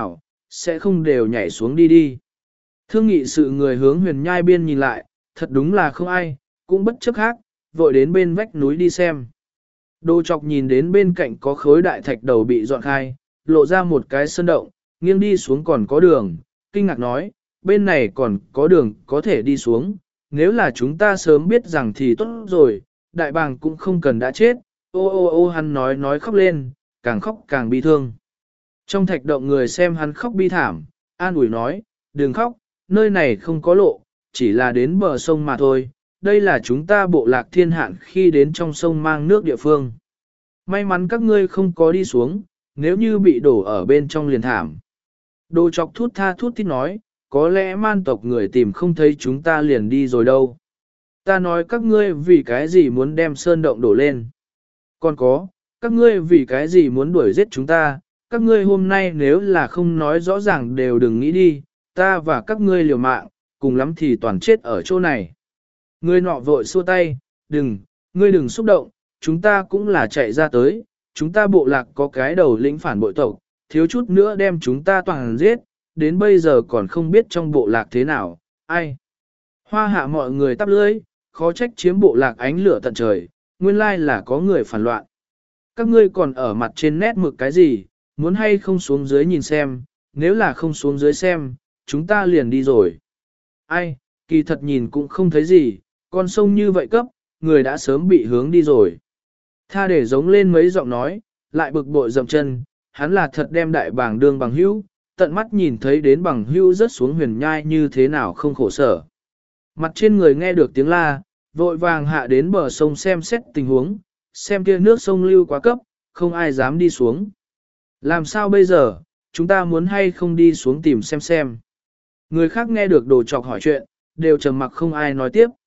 sẽ không đều nhảy xuống đi đi. Thương nghị sự người hướng huyền nhai biên nhìn lại, thật đúng là không ai, cũng bất chấp khác, vội đến bên vách núi đi xem. Đồ chọc nhìn đến bên cạnh có khối đại thạch đầu bị dọn khai, lộ ra một cái sơn động, nghiêng đi xuống còn có đường, kinh ngạc nói, bên này còn có đường có thể đi xuống, nếu là chúng ta sớm biết rằng thì tốt rồi, đại bàng cũng không cần đã chết, ô ô ô hắn nói nói khóc lên, càng khóc càng bi thương. Trong thạch động người xem hắn khóc bi thảm, an ủi nói, đừng khóc, nơi này không có lộ, chỉ là đến bờ sông mà thôi, đây là chúng ta bộ lạc thiên hạn khi đến trong sông mang nước địa phương. May mắn các ngươi không có đi xuống, nếu như bị đổ ở bên trong liền thảm. Đồ chọc thút tha thút thít nói, có lẽ man tộc người tìm không thấy chúng ta liền đi rồi đâu. Ta nói các ngươi vì cái gì muốn đem sơn động đổ lên. Còn có, các ngươi vì cái gì muốn đuổi giết chúng ta, các ngươi hôm nay nếu là không nói rõ ràng đều đừng nghĩ đi, ta và các ngươi liều mạng, cùng lắm thì toàn chết ở chỗ này. Ngươi nọ vội xua tay, đừng, ngươi đừng xúc động, chúng ta cũng là chạy ra tới, chúng ta bộ lạc có cái đầu lĩnh phản bội tộc, thiếu chút nữa đem chúng ta toàn giết, đến bây giờ còn không biết trong bộ lạc thế nào, ai. Hoa hạ mọi người tắp lưỡi, khó trách chiếm bộ lạc ánh lửa tận trời, nguyên lai là có người phản loạn. Các ngươi còn ở mặt trên nét mực cái gì, muốn hay không xuống dưới nhìn xem, nếu là không xuống dưới xem, chúng ta liền đi rồi. Ai, kỳ thật nhìn cũng không thấy gì, con sông như vậy cấp, người đã sớm bị hướng đi rồi. Tha để giống lên mấy giọng nói, lại bực bội dậm chân, hắn là thật đem đại bảng đương bằng hữu, tận mắt nhìn thấy đến bằng hữu rớt xuống huyền nhai như thế nào không khổ sở. Mặt trên người nghe được tiếng la, vội vàng hạ đến bờ sông xem xét tình huống, xem kia nước sông lưu quá cấp, không ai dám đi xuống. Làm sao bây giờ, chúng ta muốn hay không đi xuống tìm xem xem. Người khác nghe được đồ chọc hỏi chuyện, đều trầm mặc không ai nói tiếp.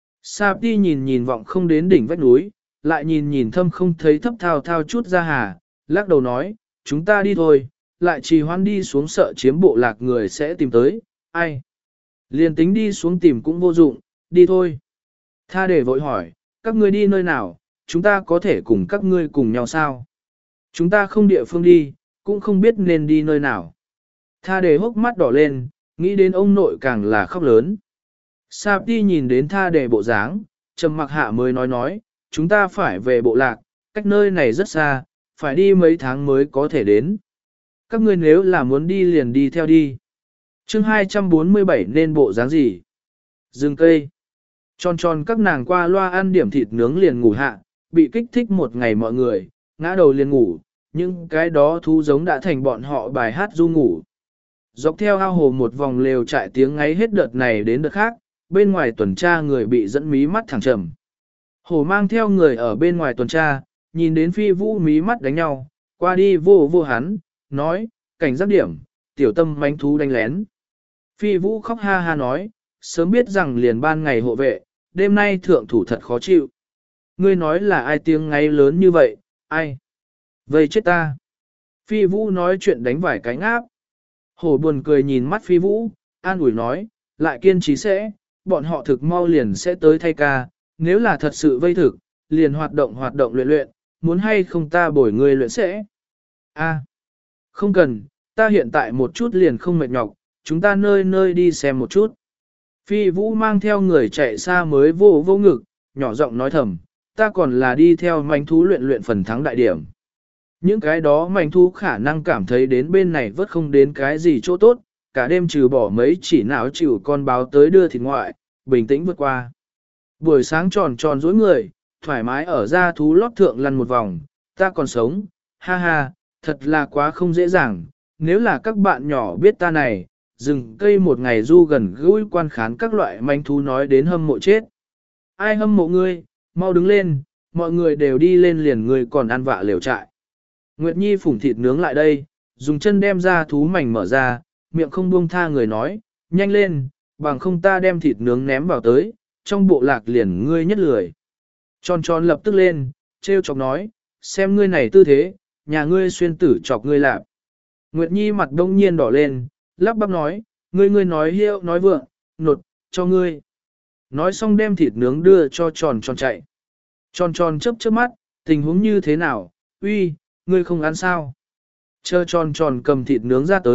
Sa Ti nhìn nhìn vọng không đến đỉnh vách núi, lại nhìn nhìn thâm không thấy thấp thao thao chút ra hà, lắc đầu nói, chúng ta đi thôi, lại trì hoãn đi xuống sợ chiếm bộ lạc người sẽ tìm tới, ai. Liền tính đi xuống tìm cũng vô dụng, đi thôi. Tha để vội hỏi, các ngươi đi nơi nào, chúng ta có thể cùng các ngươi cùng nhau sao? Chúng ta không địa phương đi, cũng không biết nên đi nơi nào. Tha để hốc mắt đỏ lên, nghĩ đến ông nội càng là khóc lớn. Sa Ti nhìn đến tha để bộ dáng, trầm mặc hạ mới nói nói, chúng ta phải về bộ lạc, cách nơi này rất xa, phải đi mấy tháng mới có thể đến. Các ngươi nếu là muốn đi liền đi theo đi. Chương hai trăm bốn mươi bảy nên bộ dáng gì? Rừng cây. Tròn tròn các nàng qua loa ăn điểm thịt nướng liền ngủ hạ, bị kích thích một ngày mọi người, ngã đầu liền ngủ, nhưng cái đó thú giống đã thành bọn họ bài hát du ngủ. Dọc theo ao hồ một vòng lều trại tiếng ngáy hết đợt này đến đợt khác, bên ngoài tuần tra người bị dẫn mí mắt thẳng trầm. Hồ mang theo người ở bên ngoài tuần tra, nhìn đến phi vũ mí mắt đánh nhau, qua đi vô vô hắn, nói, cảnh giác điểm, tiểu tâm mánh thú đánh lén. Phi vũ khóc ha ha nói, sớm biết rằng liền ban ngày hộ vệ, đêm nay thượng thủ thật khó chịu. Ngươi nói là ai tiếng ngáy lớn như vậy, ai? Vây chết ta. Phi vũ nói chuyện đánh vải cánh áp. Hổ buồn cười nhìn mắt phi vũ, an ủi nói, lại kiên trì sẽ, bọn họ thực mau liền sẽ tới thay ca, nếu là thật sự vây thực, liền hoạt động hoạt động luyện luyện, muốn hay không ta bồi ngươi luyện sẽ. A, không cần, ta hiện tại một chút liền không mệt nhọc, chúng ta nơi nơi đi xem một chút. Phi vũ mang theo người chạy xa mới vô vô ngực, nhỏ giọng nói thầm, ta còn là đi theo manh thú luyện luyện phần thắng đại điểm. Những cái đó manh thú khả năng cảm thấy đến bên này vớt không đến cái gì chỗ tốt, cả đêm trừ bỏ mấy chỉ não chịu con báo tới đưa thịt ngoại, bình tĩnh vượt qua. Buổi sáng tròn tròn dối người, thoải mái ở ra thú lót thượng lăn một vòng, ta còn sống, ha ha, thật là quá không dễ dàng, nếu là các bạn nhỏ biết ta này, rừng cây một ngày du gần gũi quan khán các loại manh thú nói đến hâm mộ chết. Ai hâm mộ ngươi, mau đứng lên, mọi người đều đi lên liền người còn ăn vạ liều trại. Nguyệt Nhi phủng thịt nướng lại đây, dùng chân đem ra thú mảnh mở ra, miệng không buông tha người nói, nhanh lên, bằng không ta đem thịt nướng ném vào tới, trong bộ lạc liền ngươi nhất lười. Tròn tròn lập tức lên, treo chọc nói, xem ngươi này tư thế, nhà ngươi xuyên tử chọc ngươi lạp. Nguyệt Nhi mặt đông nhiên đỏ lên, lắp bắp nói, ngươi ngươi nói hiệu nói vượng, nột, cho ngươi. Nói xong đem thịt nướng đưa cho tròn tròn chạy. Tròn tròn chớp chớp mắt, tình huống như thế nào, uy, ngươi không ăn sao. Chờ tròn tròn cầm thịt nướng ra tới,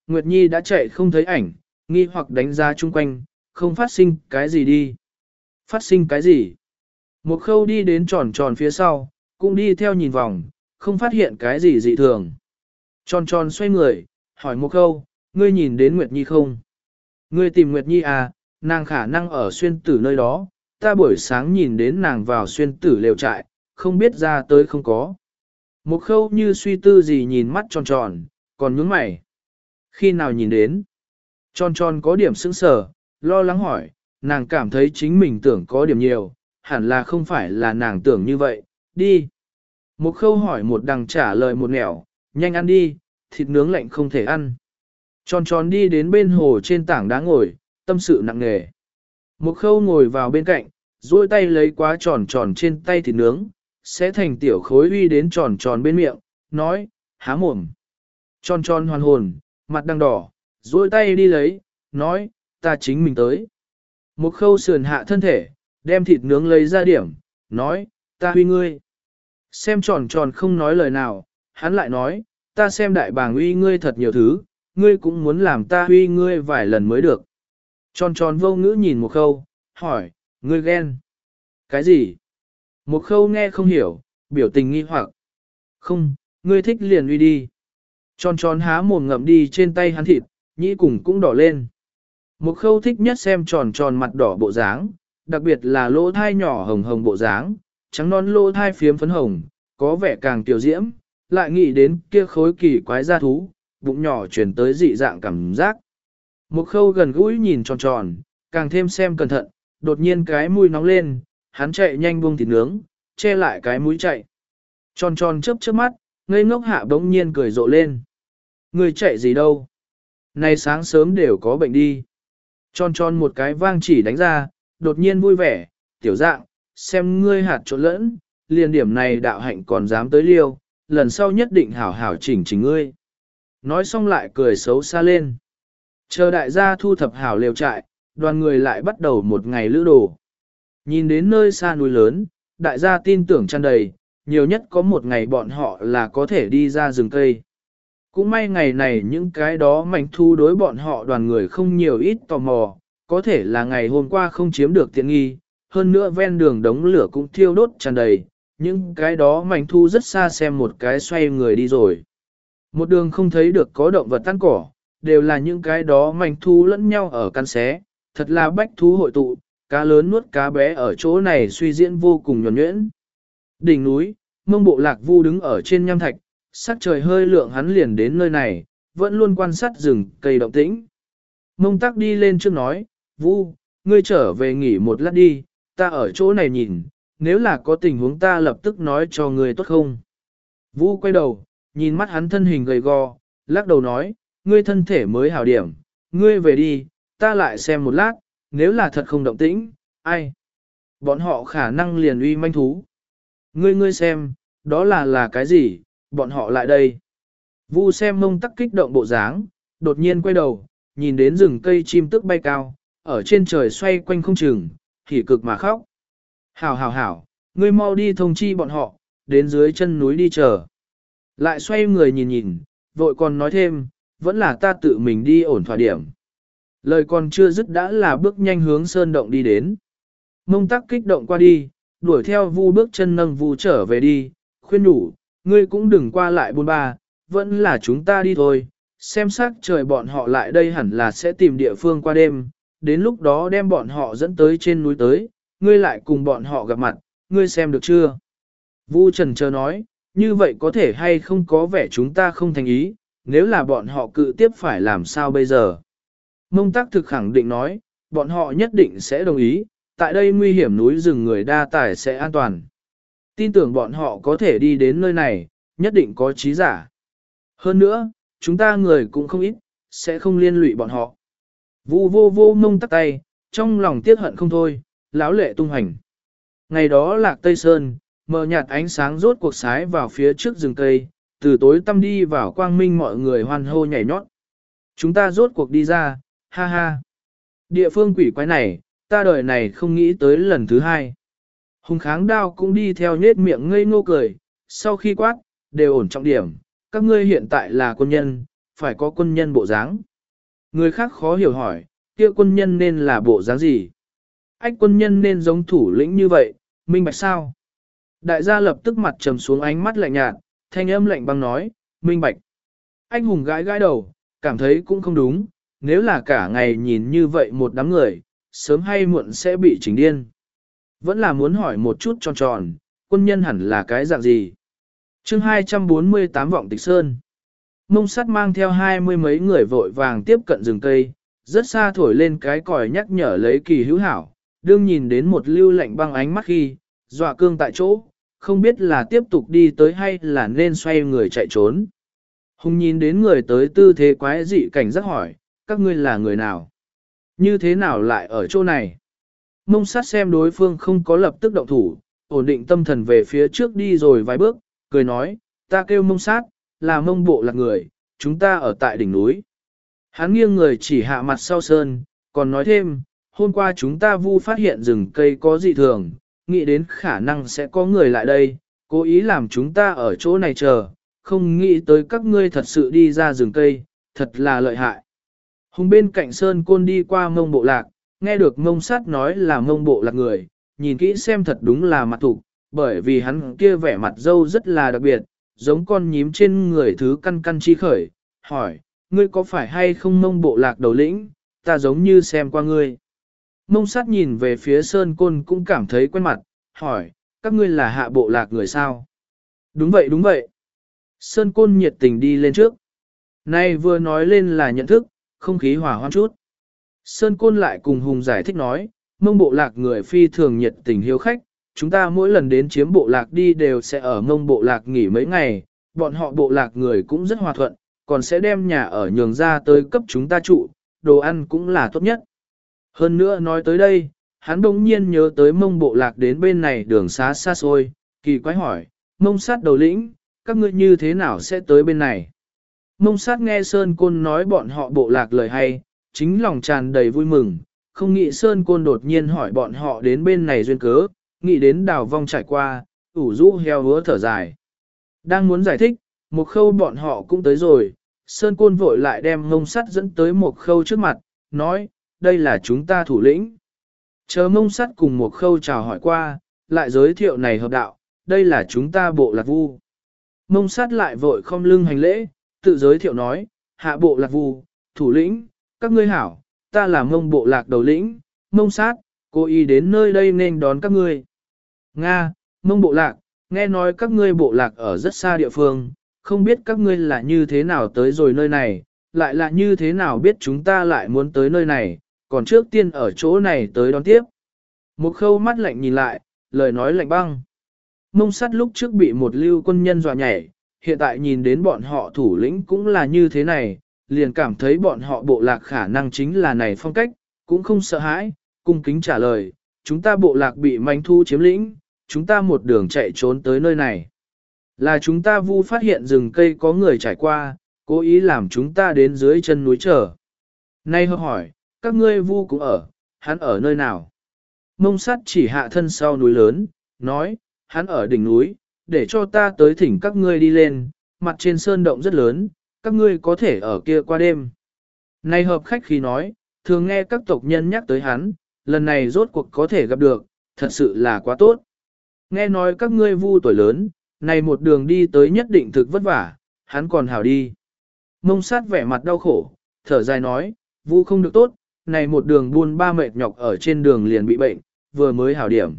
Nguyệt Nhi đã chạy không thấy ảnh, nghi hoặc đánh giá chung quanh, không phát sinh cái gì đi. Phát sinh cái gì? Một khâu đi đến tròn tròn phía sau, cũng đi theo nhìn vòng, không phát hiện cái gì dị thường. Tròn tròn xoay người, hỏi một khâu, ngươi nhìn đến Nguyệt Nhi không? Ngươi tìm Nguyệt Nhi à, nàng khả năng ở xuyên tử nơi đó, ta buổi sáng nhìn đến nàng vào xuyên tử lều trại, không biết ra tới không có. Một khâu như suy tư gì nhìn mắt tròn tròn, còn nhướng mày. Khi nào nhìn đến? Tròn tròn có điểm sững sờ, lo lắng hỏi, nàng cảm thấy chính mình tưởng có điểm nhiều, hẳn là không phải là nàng tưởng như vậy, đi. Một khâu hỏi một đằng trả lời một nẻo, nhanh ăn đi, thịt nướng lạnh không thể ăn. Tròn tròn đi đến bên hồ trên tảng đá ngồi, tâm sự nặng nề. Một khâu ngồi vào bên cạnh, duỗi tay lấy quá tròn tròn trên tay thịt nướng, sẽ thành tiểu khối uy đến tròn tròn bên miệng, nói, há mồm. Tròn tròn hoàn hồn, mặt đang đỏ, duỗi tay đi lấy, nói, ta chính mình tới. Một khâu sườn hạ thân thể, đem thịt nướng lấy ra điểm, nói, ta huy ngươi. Xem tròn tròn không nói lời nào, hắn lại nói, ta xem đại bàng uy ngươi thật nhiều thứ, ngươi cũng muốn làm ta huy ngươi vài lần mới được. Tròn tròn vô ngữ nhìn một khâu, hỏi, ngươi ghen. Cái gì? Một khâu nghe không hiểu, biểu tình nghi hoặc. Không, ngươi thích liền uy đi. Tròn tròn há mồm ngậm đi trên tay hắn thịt, nhĩ cùng cũng đỏ lên. Một khâu thích nhất xem tròn tròn mặt đỏ bộ dáng, đặc biệt là lỗ thai nhỏ hồng hồng bộ dáng, trắng non lỗ thai phiếm phấn hồng, có vẻ càng tiểu diễm, lại nghĩ đến kia khối kỳ quái gia thú, bụng nhỏ chuyển tới dị dạng cảm giác. Một khâu gần gũi nhìn tròn tròn, càng thêm xem cẩn thận, đột nhiên cái mũi nóng lên, hắn chạy nhanh buông thịt nướng, che lại cái mũi chạy. Tròn tròn chớp chớp mắt, ngây ngốc hạ bỗng nhiên cười rộ lên. Người chạy gì đâu? Này sáng sớm đều có bệnh đi. Tròn tròn một cái vang chỉ đánh ra, đột nhiên vui vẻ, tiểu dạng, xem ngươi hạt trộn lẫn, liền điểm này đạo hạnh còn dám tới liêu, lần sau nhất định hảo hảo chỉnh chỉnh ngươi. Nói xong lại cười xấu xa lên. Chờ đại gia thu thập hảo lều trại, đoàn người lại bắt đầu một ngày lữ đồ. Nhìn đến nơi xa núi lớn, đại gia tin tưởng tràn đầy, nhiều nhất có một ngày bọn họ là có thể đi ra rừng cây. Cũng may ngày này những cái đó mảnh thu đối bọn họ đoàn người không nhiều ít tò mò, có thể là ngày hôm qua không chiếm được tiện nghi, hơn nữa ven đường đống lửa cũng thiêu đốt tràn đầy, những cái đó mảnh thu rất xa xem một cái xoay người đi rồi. Một đường không thấy được có động vật tan cỏ, đều là những cái đó mảnh thu lẫn nhau ở căn xé, thật là bách thú hội tụ, cá lớn nuốt cá bé ở chỗ này suy diễn vô cùng nhuần nhuyễn. Đỉnh núi, Mông Bộ Lạc Vu đứng ở trên nham thạch, sắc trời hơi lượng hắn liền đến nơi này, vẫn luôn quan sát rừng cây động tĩnh. Mông Tắc đi lên trước nói, Vu, ngươi trở về nghỉ một lát đi, ta ở chỗ này nhìn, nếu là có tình huống ta lập tức nói cho ngươi tốt không. Vu quay đầu, nhìn mắt hắn thân hình gầy gò, lắc đầu nói, ngươi thân thể mới hảo điểm, ngươi về đi, ta lại xem một lát, nếu là thật không động tĩnh, ai? Bọn họ khả năng liền uy manh thú. Ngươi ngươi xem, đó là là cái gì, bọn họ lại đây. Vu xem Mông Tắc kích động bộ dáng, đột nhiên quay đầu, nhìn đến rừng cây chim tức bay cao, ở trên trời xoay quanh không chừng, hỉ cực mà khóc. Hảo hảo hảo, ngươi mau đi thông chi bọn họ, đến dưới chân núi đi chờ. Lại xoay người nhìn nhìn, vội còn nói thêm, vẫn là ta tự mình đi ổn thỏa điểm. Lời còn chưa dứt đã là bước nhanh hướng sơn động đi đến. Mông Tắc kích động qua đi, đuổi theo Vu bước chân nâng Vu trở về đi, khuyên nhủ, ngươi cũng đừng qua lại buôn ba, vẫn là chúng ta đi thôi, xem sắc trời bọn họ lại đây hẳn là sẽ tìm địa phương qua đêm, đến lúc đó đem bọn họ dẫn tới trên núi tới, ngươi lại cùng bọn họ gặp mặt, ngươi xem được chưa? Vu Trần chờ nói, như vậy có thể hay không có vẻ chúng ta không thành ý, nếu là bọn họ cự tiếp phải làm sao bây giờ? Mông Tắc thực khẳng định nói, bọn họ nhất định sẽ đồng ý, tại đây nguy hiểm núi rừng người đa tài sẽ an toàn. Tin tưởng bọn họ có thể đi đến nơi này, nhất định có trí giả. Hơn nữa, chúng ta người cũng không ít, sẽ không liên lụy bọn họ. Vu vô vô Mông Tắc tay, trong lòng tiếc hận không thôi, lão lệ tung hành. Ngày đó Lạc Tây Sơn, mờ nhạt ánh sáng rốt cuộc sái vào phía trước rừng cây, từ tối tăm đi vào quang minh mọi người hoan hô nhảy nhót. Chúng ta rốt cuộc đi ra, ha ha. Địa phương quỷ quái này, ta đời này không nghĩ tới lần thứ hai. Hùng Kháng Đao cũng đi theo nhết miệng ngây ngô cười, sau khi quát, đều ổn trọng điểm, các ngươi hiện tại là quân nhân, phải có quân nhân bộ dáng. Người khác khó hiểu hỏi, kia quân nhân nên là bộ dáng gì? Ách quân nhân nên giống thủ lĩnh như vậy, minh bạch sao? Đại gia lập tức mặt trầm xuống, ánh mắt lạnh nhạt, thanh âm lạnh băng nói, minh bạch. Anh hùng gãi gãi đầu, cảm thấy cũng không đúng, nếu là cả ngày nhìn như vậy một đám người, sớm hay muộn sẽ bị chỉnh điên. Vẫn là muốn hỏi một chút tròn tròn, quân nhân hẳn là cái dạng gì? chương hai trăm bốn mươi tám Vọng Tịch Sơn. Mông sắt mang theo hai mươi mấy người vội vàng tiếp cận rừng cây, rất xa thổi lên cái còi nhắc nhở lấy kỳ hữu hảo, đương nhìn đến một lưu lạnh băng ánh mắt khi, dọa cương tại chỗ, không biết là tiếp tục đi tới hay là nên xoay người chạy trốn. Hùng nhìn đến người tới tư thế quái dị cảnh giác hỏi, các ngươi là người nào? Như thế nào lại ở chỗ này? Mông sát xem đối phương không có lập tức động thủ, ổn định tâm thần về phía trước đi rồi vài bước, cười nói, ta kêu mông sát, là mông bộ lạc người, chúng ta ở tại đỉnh núi. Hắn nghiêng người chỉ hạ mặt sau sơn, còn nói thêm, hôm qua chúng ta vu phát hiện rừng cây có dị thường, nghĩ đến khả năng sẽ có người lại đây, cố ý làm chúng ta ở chỗ này chờ, không nghĩ tới các ngươi thật sự đi ra rừng cây, thật là lợi hại. Hùng bên cạnh sơn côn đi qua mông bộ lạc, nghe được mông sát nói là mông bộ lạc người, nhìn kỹ xem thật đúng là mặt thục, bởi vì hắn kia vẻ mặt dâu rất là đặc biệt, giống con nhím trên người thứ căn căn chi khởi, hỏi, ngươi có phải hay không mông bộ lạc đầu lĩnh, ta giống như xem qua ngươi. Mông sát nhìn về phía sơn côn cũng cảm thấy quen mặt, hỏi, các ngươi là hạ bộ lạc người sao? Đúng vậy đúng vậy. Sơn côn nhiệt tình đi lên trước. Nay vừa nói lên là nhận thức, không khí hòa hoãn chút. Sơn côn lại cùng Hùng giải thích nói, mông bộ lạc người phi thường nhiệt tình hiếu khách, chúng ta mỗi lần đến chiếm bộ lạc đi đều sẽ ở mông bộ lạc nghỉ mấy ngày, bọn họ bộ lạc người cũng rất hòa thuận, còn sẽ đem nhà ở nhường ra tới cấp chúng ta trụ, đồ ăn cũng là tốt nhất. Hơn nữa nói tới đây, hắn bỗng nhiên nhớ tới mông bộ lạc đến bên này đường xá xa xôi, kỳ quái hỏi, mông sát đầu lĩnh, các ngươi như thế nào sẽ tới bên này? Mông sát nghe Sơn Côn nói bọn họ bộ lạc lời hay, chính lòng tràn đầy vui mừng, không nghĩ Sơn Côn đột nhiên hỏi bọn họ đến bên này duyên cớ, nghĩ đến đào vong trải qua, ủ rũ heo hứa thở dài. Đang muốn giải thích, một khâu bọn họ cũng tới rồi, Sơn Côn vội lại đem mông sắt dẫn tới một khâu trước mặt, nói, đây là chúng ta thủ lĩnh. Chờ mông sắt cùng một khâu chào hỏi qua, lại giới thiệu này hợp đạo, đây là chúng ta bộ lạc vu. Mông sắt lại vội không lưng hành lễ, tự giới thiệu nói, hạ bộ lạc vu, thủ lĩnh, các ngươi hảo, ta là mông bộ lạc đầu lĩnh, mông sát, cố ý đến nơi đây nên đón các ngươi. Nga, mông bộ lạc, nghe nói các ngươi bộ lạc ở rất xa địa phương, không biết các ngươi là như thế nào tới rồi nơi này, lại là như thế nào biết chúng ta lại muốn tới nơi này, còn trước tiên ở chỗ này tới đón tiếp. Một khâu mắt lạnh nhìn lại, lời nói lạnh băng. Mông sắt lúc trước bị một lưu quân nhân dọa nhảy, hiện tại nhìn đến bọn họ thủ lĩnh cũng là như thế này, liền cảm thấy bọn họ bộ lạc khả năng chính là này phong cách, cũng không sợ hãi, cung kính trả lời, chúng ta bộ lạc bị manh thu chiếm lĩnh, chúng ta một đường chạy trốn tới nơi này. Là chúng ta vu phát hiện rừng cây có người trải qua, cố ý làm chúng ta đến dưới chân núi chờ. Nay họ hỏi, các ngươi vu cũng ở, hắn ở nơi nào? Mông sắt chỉ hạ thân sau núi lớn, nói, hắn ở đỉnh núi, để cho ta tới thỉnh các ngươi đi lên, mặt trên sơn động rất lớn, các ngươi có thể ở kia qua đêm. Nay hợp khách khi nói, thường nghe các tộc nhân nhắc tới hắn, lần này rốt cuộc có thể gặp được, thật sự là quá tốt. Nghe nói các ngươi vu tuổi lớn, này một đường đi tới nhất định thực vất vả, hắn còn hảo đi. Mông sát vẻ mặt đau khổ, thở dài nói, vu không được tốt, này một đường buôn ba mệt nhọc ở trên đường liền bị bệnh, vừa mới hảo điểm.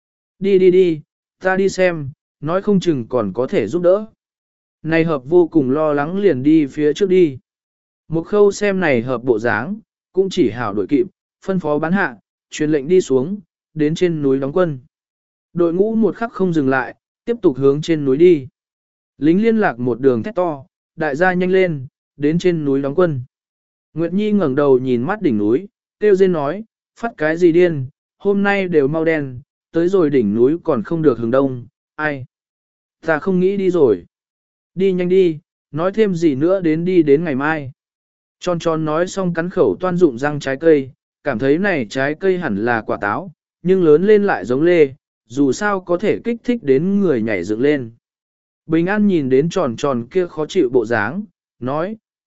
Đi đi đi, ta đi xem, nói không chừng còn có thể giúp đỡ. Này hợp vô cùng lo lắng liền đi phía trước đi. Một khâu xem này hợp bộ dáng, cũng chỉ hảo đội kịp, phân phó bán hạ, truyền lệnh đi xuống, đến trên núi đóng quân. Đội ngũ một khắc không dừng lại, tiếp tục hướng trên núi đi. Lính liên lạc một đường thét to, đại gia nhanh lên, đến trên núi đóng quân. Nguyệt Nhi ngẩng đầu nhìn mắt đỉnh núi, kêu rên nói, phát cái gì điên, hôm nay đều mau đen, tới rồi đỉnh núi còn không được hướng đông, ai? Ta không nghĩ đi rồi. Đi nhanh đi, nói thêm gì nữa đến đi đến ngày mai. Tròn tròn nói xong cắn khẩu toan dụng răng trái cây, cảm thấy này trái cây hẳn là quả táo, nhưng lớn lên lại giống lê, dù sao có thể kích thích đến người nhảy dựng lên. Bình An nhìn đến tròn tròn kia khó chịu bộ dáng, nói, tí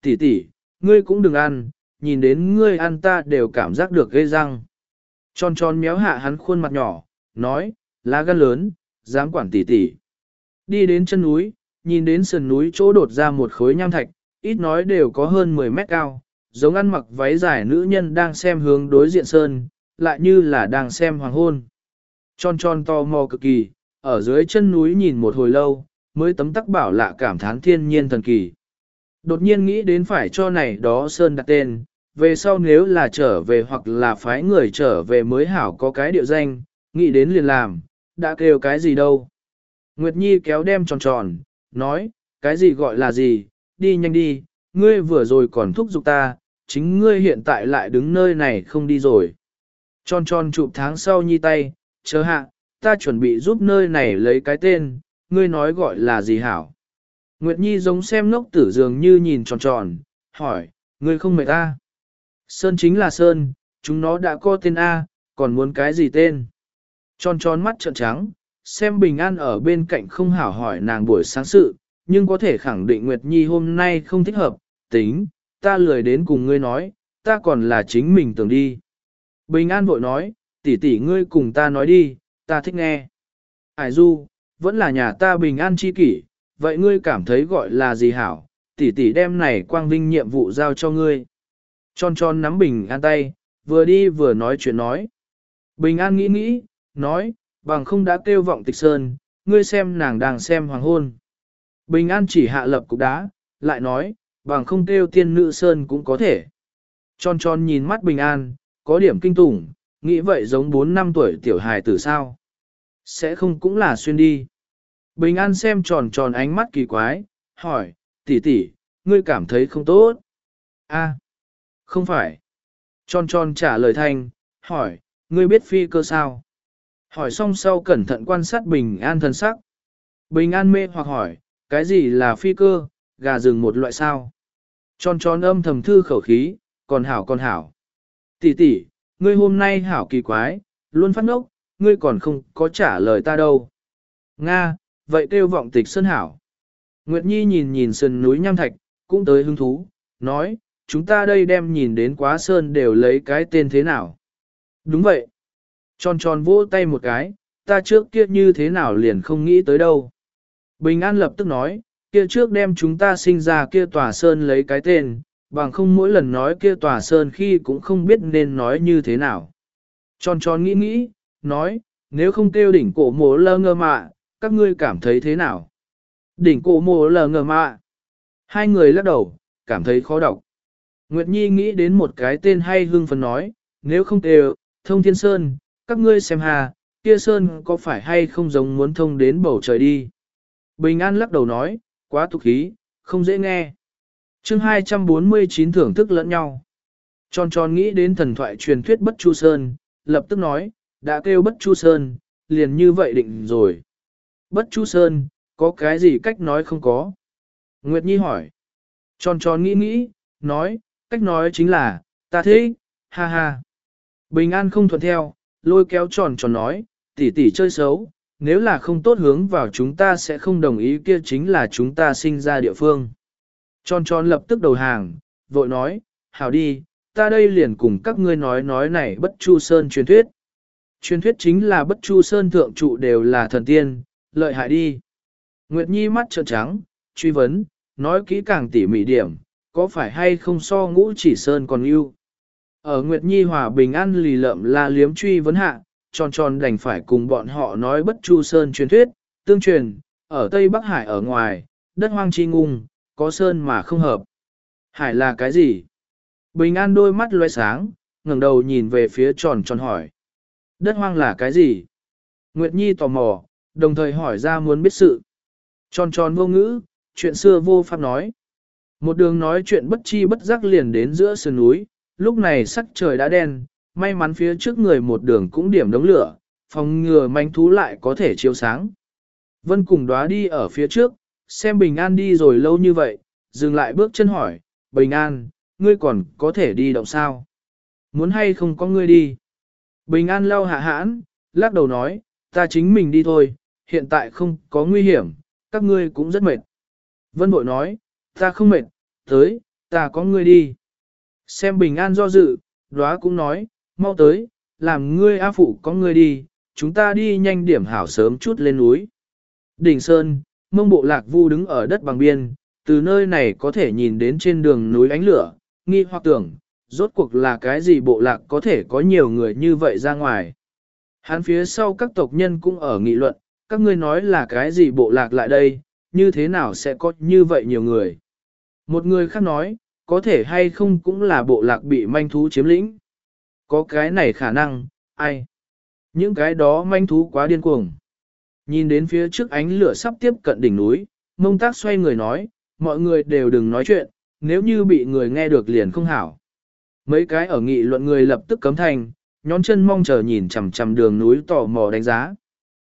tỷ tỷ, ngươi cũng đừng ăn, nhìn đến ngươi ăn ta đều cảm giác được ghê răng. Tròn tròn méo hạ hắn khuôn mặt nhỏ, nói, lá gan lớn, dám quản tỷ tỷ. Đi đến chân núi, nhìn đến sườn núi chỗ đột ra một khối nham thạch, ít nói đều có hơn mười mét cao, giống ăn mặc váy dài nữ nhân đang xem hướng đối diện sơn, lại như là đang xem hoàng hôn. Tròn tròn to mò cực kỳ, ở dưới chân núi nhìn một hồi lâu, mới tấm tắc bảo lạ cảm thán thiên nhiên thần kỳ. Đột nhiên nghĩ đến phải cho này đó sơn đặt tên, về sau nếu là trở về hoặc là phái người trở về mới hảo có cái điệu danh, nghĩ đến liền làm, đã kêu cái gì đâu. Nguyệt Nhi kéo đem tròn tròn, nói, cái gì gọi là gì, đi nhanh đi, ngươi vừa rồi còn thúc giục ta, chính ngươi hiện tại lại đứng nơi này không đi rồi. Tròn tròn chụp tháng sau Nhi tay, chờ hạ, ta chuẩn bị giúp nơi này lấy cái tên, ngươi nói gọi là gì hảo. Nguyệt Nhi giống xem ngốc tử dường như nhìn tròn tròn, hỏi, ngươi không mệt ta. Sơn chính là Sơn, chúng nó đã có tên A, còn muốn cái gì tên? Tròn tròn mắt trợn trắng, xem Bình An ở bên cạnh không hảo hỏi nàng buổi sáng sự, nhưng có thể khẳng định Nguyệt Nhi hôm nay không thích hợp, tính, ta lười đến cùng ngươi nói, ta còn là chính mình tưởng đi. Bình An vội nói, tỷ tỷ ngươi cùng ta nói đi, ta thích nghe. Ải du, vẫn là nhà ta Bình An chi kỷ, vậy ngươi cảm thấy gọi là gì hảo, tỷ tỷ đem này quang vinh nhiệm vụ giao cho ngươi. Tròn tròn nắm Bình An tay, vừa đi vừa nói chuyện nói. Bình An nghĩ nghĩ, nói, bằng không đã kêu vọng tịch sơn, ngươi xem nàng đang xem hoàng hôn. Bình An chỉ hạ lập cục đá, lại nói, bằng không kêu tiên nữ sơn cũng có thể. Tròn tròn nhìn mắt Bình An, có điểm kinh tủng, nghĩ vậy giống bốn năm tuổi tiểu hài tử sao. Sẽ không cũng là xuyên đi. Bình An xem tròn tròn ánh mắt kỳ quái, hỏi, tỷ tỷ, ngươi cảm thấy không tốt? A, không phải. Tròn tròn trả lời thanh, hỏi, ngươi biết phi cơ sao? Hỏi xong sau cẩn thận quan sát Bình An thân sắc. Bình An mê hoặc hỏi, cái gì là phi cơ, gà rừng một loại sao? Tròn tròn âm thầm thư khẩu khí, còn hảo còn hảo. Tỷ tỷ, ngươi hôm nay hảo kỳ quái, luôn phát ngốc, ngươi còn không có trả lời ta đâu. Nga, vậy kêu vọng tịch sơn hảo. Nguyệt Nhi nhìn nhìn sườn núi nham thạch, cũng tới hứng thú, nói, chúng ta đây đem nhìn đến quá sơn đều lấy cái tên thế nào. Đúng vậy. Tròn tròn vỗ tay một cái, ta trước kia như thế nào liền không nghĩ tới đâu. Bình An lập tức nói, kia trước đem chúng ta sinh ra kia tòa sơn lấy cái tên, bằng không mỗi lần nói kia tòa sơn khi cũng không biết nên nói như thế nào. Tròn tròn nghĩ nghĩ, nói, nếu không kêu đỉnh cổ mố lơ ngơ mạ, các ngươi cảm thấy thế nào? Đỉnh cổ mố lơ ngơ mạ. Hai người lắc đầu, cảm thấy khó đọc. Nguyệt Nhi nghĩ đến một cái tên hay hưng phấn nói, nếu không kêu, thông thiên sơn, các ngươi xem hà, kia sơn có phải hay không giống muốn thông đến bầu trời đi. Bình An lắc đầu nói, quá tục khí, không dễ nghe. chương hai trăm bốn mươi chín thưởng thức lẫn nhau. Tròn tròn nghĩ đến thần thoại truyền thuyết Bất Chu Sơn, lập tức nói, đã kêu Bất Chu Sơn, liền như vậy định rồi. Bất Chu Sơn, có cái gì cách nói không có? Nguyệt Nhi hỏi. Tròn tròn nghĩ nghĩ, nói, cách nói chính là, ta thích, ha ha. Bình An không thuận theo, lôi kéo tròn tròn nói, tỷ tỷ chơi xấu, nếu là không tốt hướng vào chúng ta sẽ không đồng ý, kia chính là chúng ta sinh ra địa phương. Tròn tròn lập tức đầu hàng, vội nói, hảo đi, ta đây liền cùng các ngươi nói nói này Bất Chu Sơn truyền thuyết. Truyền thuyết chính là Bất Chu Sơn thượng trụ đều là thần tiên, lợi hại đi. Nguyệt Nhi mắt trợn trắng, truy vấn, nói kỹ càng tỉ mỉ điểm, có phải hay không so Ngũ Chỉ Sơn còn ưu? Ở Nguyệt Nhi hòa bình an lì lợm la liếm truy vấn hạ, tròn tròn đành phải cùng bọn họ nói Bất Chu Sơn truyền thuyết, tương truyền, ở Tây Bắc Hải ở ngoài, đất hoang chi ngung, có sơn mà không hợp. Hải là cái gì? Bình An đôi mắt loe sáng, ngẩng đầu nhìn về phía tròn tròn hỏi. Đất hoang là cái gì? Nguyệt Nhi tò mò, đồng thời hỏi ra muốn biết sự. Tròn tròn vô ngữ, chuyện xưa vô pháp nói. Một đường nói chuyện bất chi bất giác liền đến giữa sườn núi, lúc này sắc trời đã đen, may mắn phía trước người một đường cũng điểm đống lửa, phòng ngừa manh thú lại có thể chiếu sáng. Vân cùng đóa đi ở phía trước, xem Bình An đi rồi lâu như vậy, dừng lại bước chân hỏi, Bình An, ngươi còn có thể đi động sao? Muốn hay không có ngươi đi? Bình An lau hạ hãn, lắc đầu nói, ta chính mình đi thôi, hiện tại không có nguy hiểm, các ngươi cũng rất mệt. Vân bội nói, ta không mệt, tới, ta có ngươi đi. Xem bình an do dự, đóa cũng nói, mau tới, làm ngươi A phụ có ngươi đi, chúng ta đi nhanh điểm hảo sớm chút lên núi. Đỉnh Sơn, Mông Bộ Lạc Vu đứng ở đất bằng biên, từ nơi này có thể nhìn đến trên đường núi ánh lửa, nghi hoặc tưởng, rốt cuộc là cái gì bộ lạc có thể có nhiều người như vậy ra ngoài. Hắn phía sau các tộc nhân cũng ở nghị luận, các ngươi nói là cái gì bộ lạc lại đây, như thế nào sẽ có như vậy nhiều người. Một người khác nói, có thể hay không cũng là bộ lạc bị manh thú chiếm lĩnh. Có cái này khả năng, ai? Những cái đó manh thú quá điên cuồng. Nhìn đến phía trước ánh lửa sắp tiếp cận đỉnh núi, Mông Tác xoay người nói, mọi người đều đừng nói chuyện, nếu như bị người nghe được liền không hảo. Mấy cái ở nghị luận người lập tức cấm thành, nhón chân mong chờ nhìn chằm chằm đường núi tò mò đánh giá.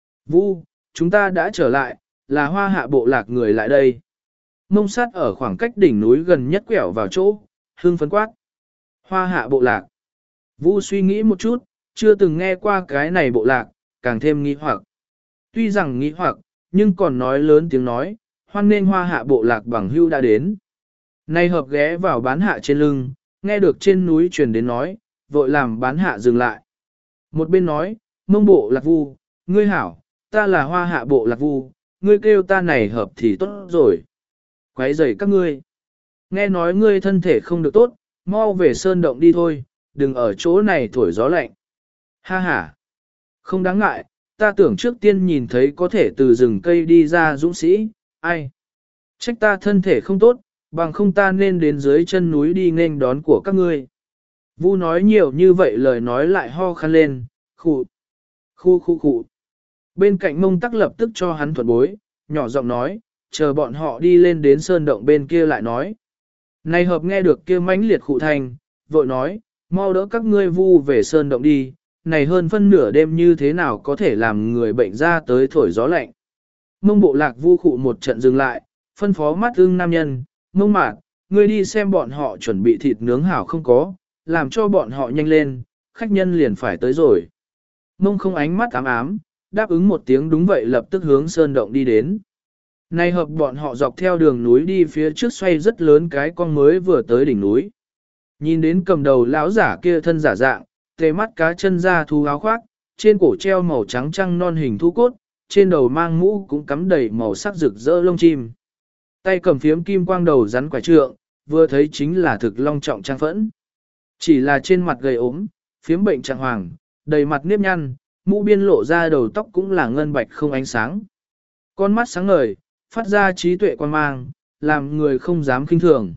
Vu, chúng ta đã trở lại, là Hoa Hạ bộ lạc người lại đây. Mông Sát ở khoảng cách đỉnh núi gần nhất quẹo vào chỗ, hưng phấn quát. Hoa Hạ bộ lạc. Vu suy nghĩ một chút, chưa từng nghe qua cái này bộ lạc, càng thêm nghi hoặc. Tuy rằng nghi hoặc, nhưng còn nói lớn tiếng nói, hoan nên Hoa Hạ bộ lạc bằng hưu đã đến. Nay hợp ghé vào bán hạ trên lưng, nghe được trên núi truyền đến nói, vội làm bán hạ dừng lại. Một bên nói, Mông bộ lạc Vu, ngươi hảo, ta là Hoa Hạ bộ lạc Vu, ngươi kêu ta này hợp thì tốt rồi. Quấy rầy các ngươi. Nghe nói ngươi thân thể không được tốt, mau về sơn động đi thôi, đừng ở chỗ này thổi gió lạnh. Ha ha. Không đáng ngại, ta tưởng trước tiên nhìn thấy có thể từ rừng cây đi ra dũng sĩ, ai. Trách ta thân thể không tốt, bằng không ta nên đến dưới chân núi đi nghênh đón của các ngươi. Vu nói nhiều như vậy lời nói lại ho khăn lên, khụ, khu khu khụ. Bên cạnh Mông Tắc lập tức cho hắn thuận bối, nhỏ giọng nói, chờ bọn họ đi lên đến sơn động bên kia lại nói. Này hợp nghe được kia mãnh liệt khụ thành, vội nói, mau đỡ các ngươi Vu về sơn động đi, này hơn phân nửa đêm như thế nào có thể làm người bệnh ra tới thổi gió lạnh. Mông bộ lạc Vu khụ một trận dừng lại, phân phó mắt ưng nam nhân, Mông Mạt, ngươi đi xem bọn họ chuẩn bị thịt nướng hảo không có, làm cho bọn họ nhanh lên, khách nhân liền phải tới rồi. Mông không ánh mắt ám ám, đáp ứng một tiếng đúng vậy lập tức hướng sơn động đi đến. Này hợp bọn họ dọc theo đường núi đi phía trước xoay rất lớn cái con mới vừa tới đỉnh núi. Nhìn đến cầm đầu lão giả kia thân giả dạng, tê mắt cá chân ra thú áo khoác, trên cổ treo màu trắng trăng non hình thú cốt, trên đầu mang mũ cũng cắm đầy màu sắc rực rỡ lông chim. Tay cầm phiếm kim quang đầu rắn quả trượng, vừa thấy chính là thực long trọng trang phẫn. Chỉ là trên mặt gầy ốm, phiếm bệnh trạng hoàng, đầy mặt nếp nhăn, mũ biên lộ ra đầu tóc cũng là ngân bạch không ánh sáng. Con mắt sáng ngời, phát ra trí tuệ quan mang, làm người không dám khinh thường.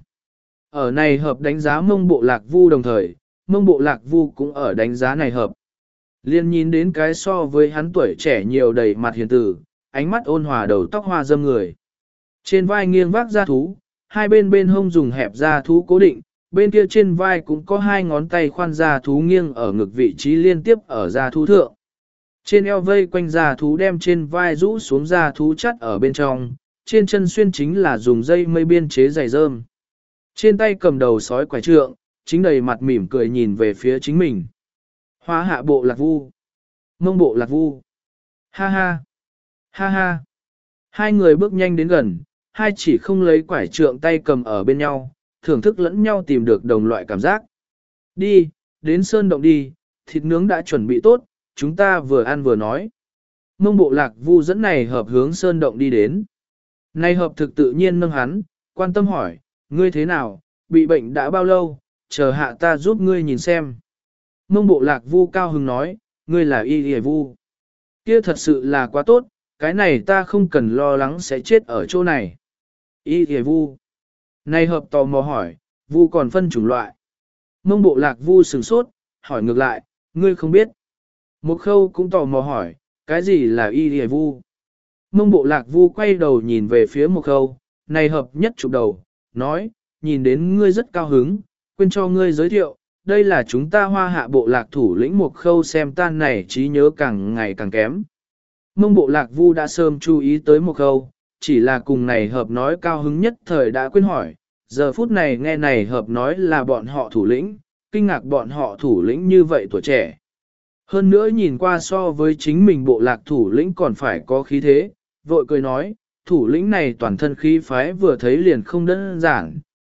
Ở này hợp đánh giá Mông bộ lạc Vu đồng thời, Mông bộ lạc Vu cũng ở đánh giá này hợp. Liên nhìn đến cái so với hắn tuổi trẻ nhiều đầy mặt hiền tử, ánh mắt ôn hòa đầu tóc hoa dâm người. Trên vai nghiêng vác ra thú, hai bên bên hông dùng hẹp ra thú cố định, bên kia trên vai cũng có hai ngón tay khoan ra thú nghiêng ở ngực vị trí liên tiếp ở ra thú thượng. Trên eo vây quanh ra thú đem trên vai rũ xuống ra thú chắt ở bên trong, trên chân xuyên chính là dùng dây mây biên chế giày rơm. Trên tay cầm đầu sói quải trượng, chính đầy mặt mỉm cười nhìn về phía chính mình. Hoa Hạ bộ lạc Vu, Mông bộ lạc Vu. Ha ha, ha ha. Hai người bước nhanh đến gần, hai chỉ không lấy quải trượng tay cầm ở bên nhau, thưởng thức lẫn nhau tìm được đồng loại cảm giác. Đi, đến sơn động đi, thịt nướng đã chuẩn bị tốt, chúng ta vừa ăn vừa nói. Mông bộ lạc Vu dẫn này hợp hướng sơn động đi đến. Này hợp thực tự nhiên nâng hắn, quan tâm hỏi, ngươi thế nào, bị bệnh đã bao lâu, chờ hạ ta giúp ngươi nhìn xem. Mông bộ lạc Vu cao hứng nói, ngươi là y hề Vu. Kia thật sự là quá tốt, cái này ta không cần lo lắng sẽ chết ở chỗ này. Y hề Vu. Này hợp tò mò hỏi, Vu còn phân chủng loại. Mông bộ lạc Vu sửng sốt, hỏi ngược lại, ngươi không biết. Một khâu cũng tò mò hỏi, cái gì là y hề Vu. Mông bộ lạc Vu quay đầu nhìn về phía một khâu, này hợp nhất chụp đầu, nói, nhìn đến ngươi rất cao hứng, quên cho ngươi giới thiệu, đây là chúng ta Hoa Hạ bộ lạc thủ lĩnh một khâu xem tan này trí nhớ càng ngày càng kém. Mông bộ lạc Vu đã sớm chú ý tới một khâu, chỉ là cùng này hợp nói cao hứng nhất thời đã quên hỏi, giờ phút này nghe này hợp nói là bọn họ thủ lĩnh, kinh ngạc bọn họ thủ lĩnh như vậy tuổi trẻ. Hơn nữa nhìn qua so với chính mình bộ lạc thủ lĩnh còn phải có khí thế, vội cười nói, thủ lĩnh này toàn thân khí phái vừa thấy liền không đơn giản,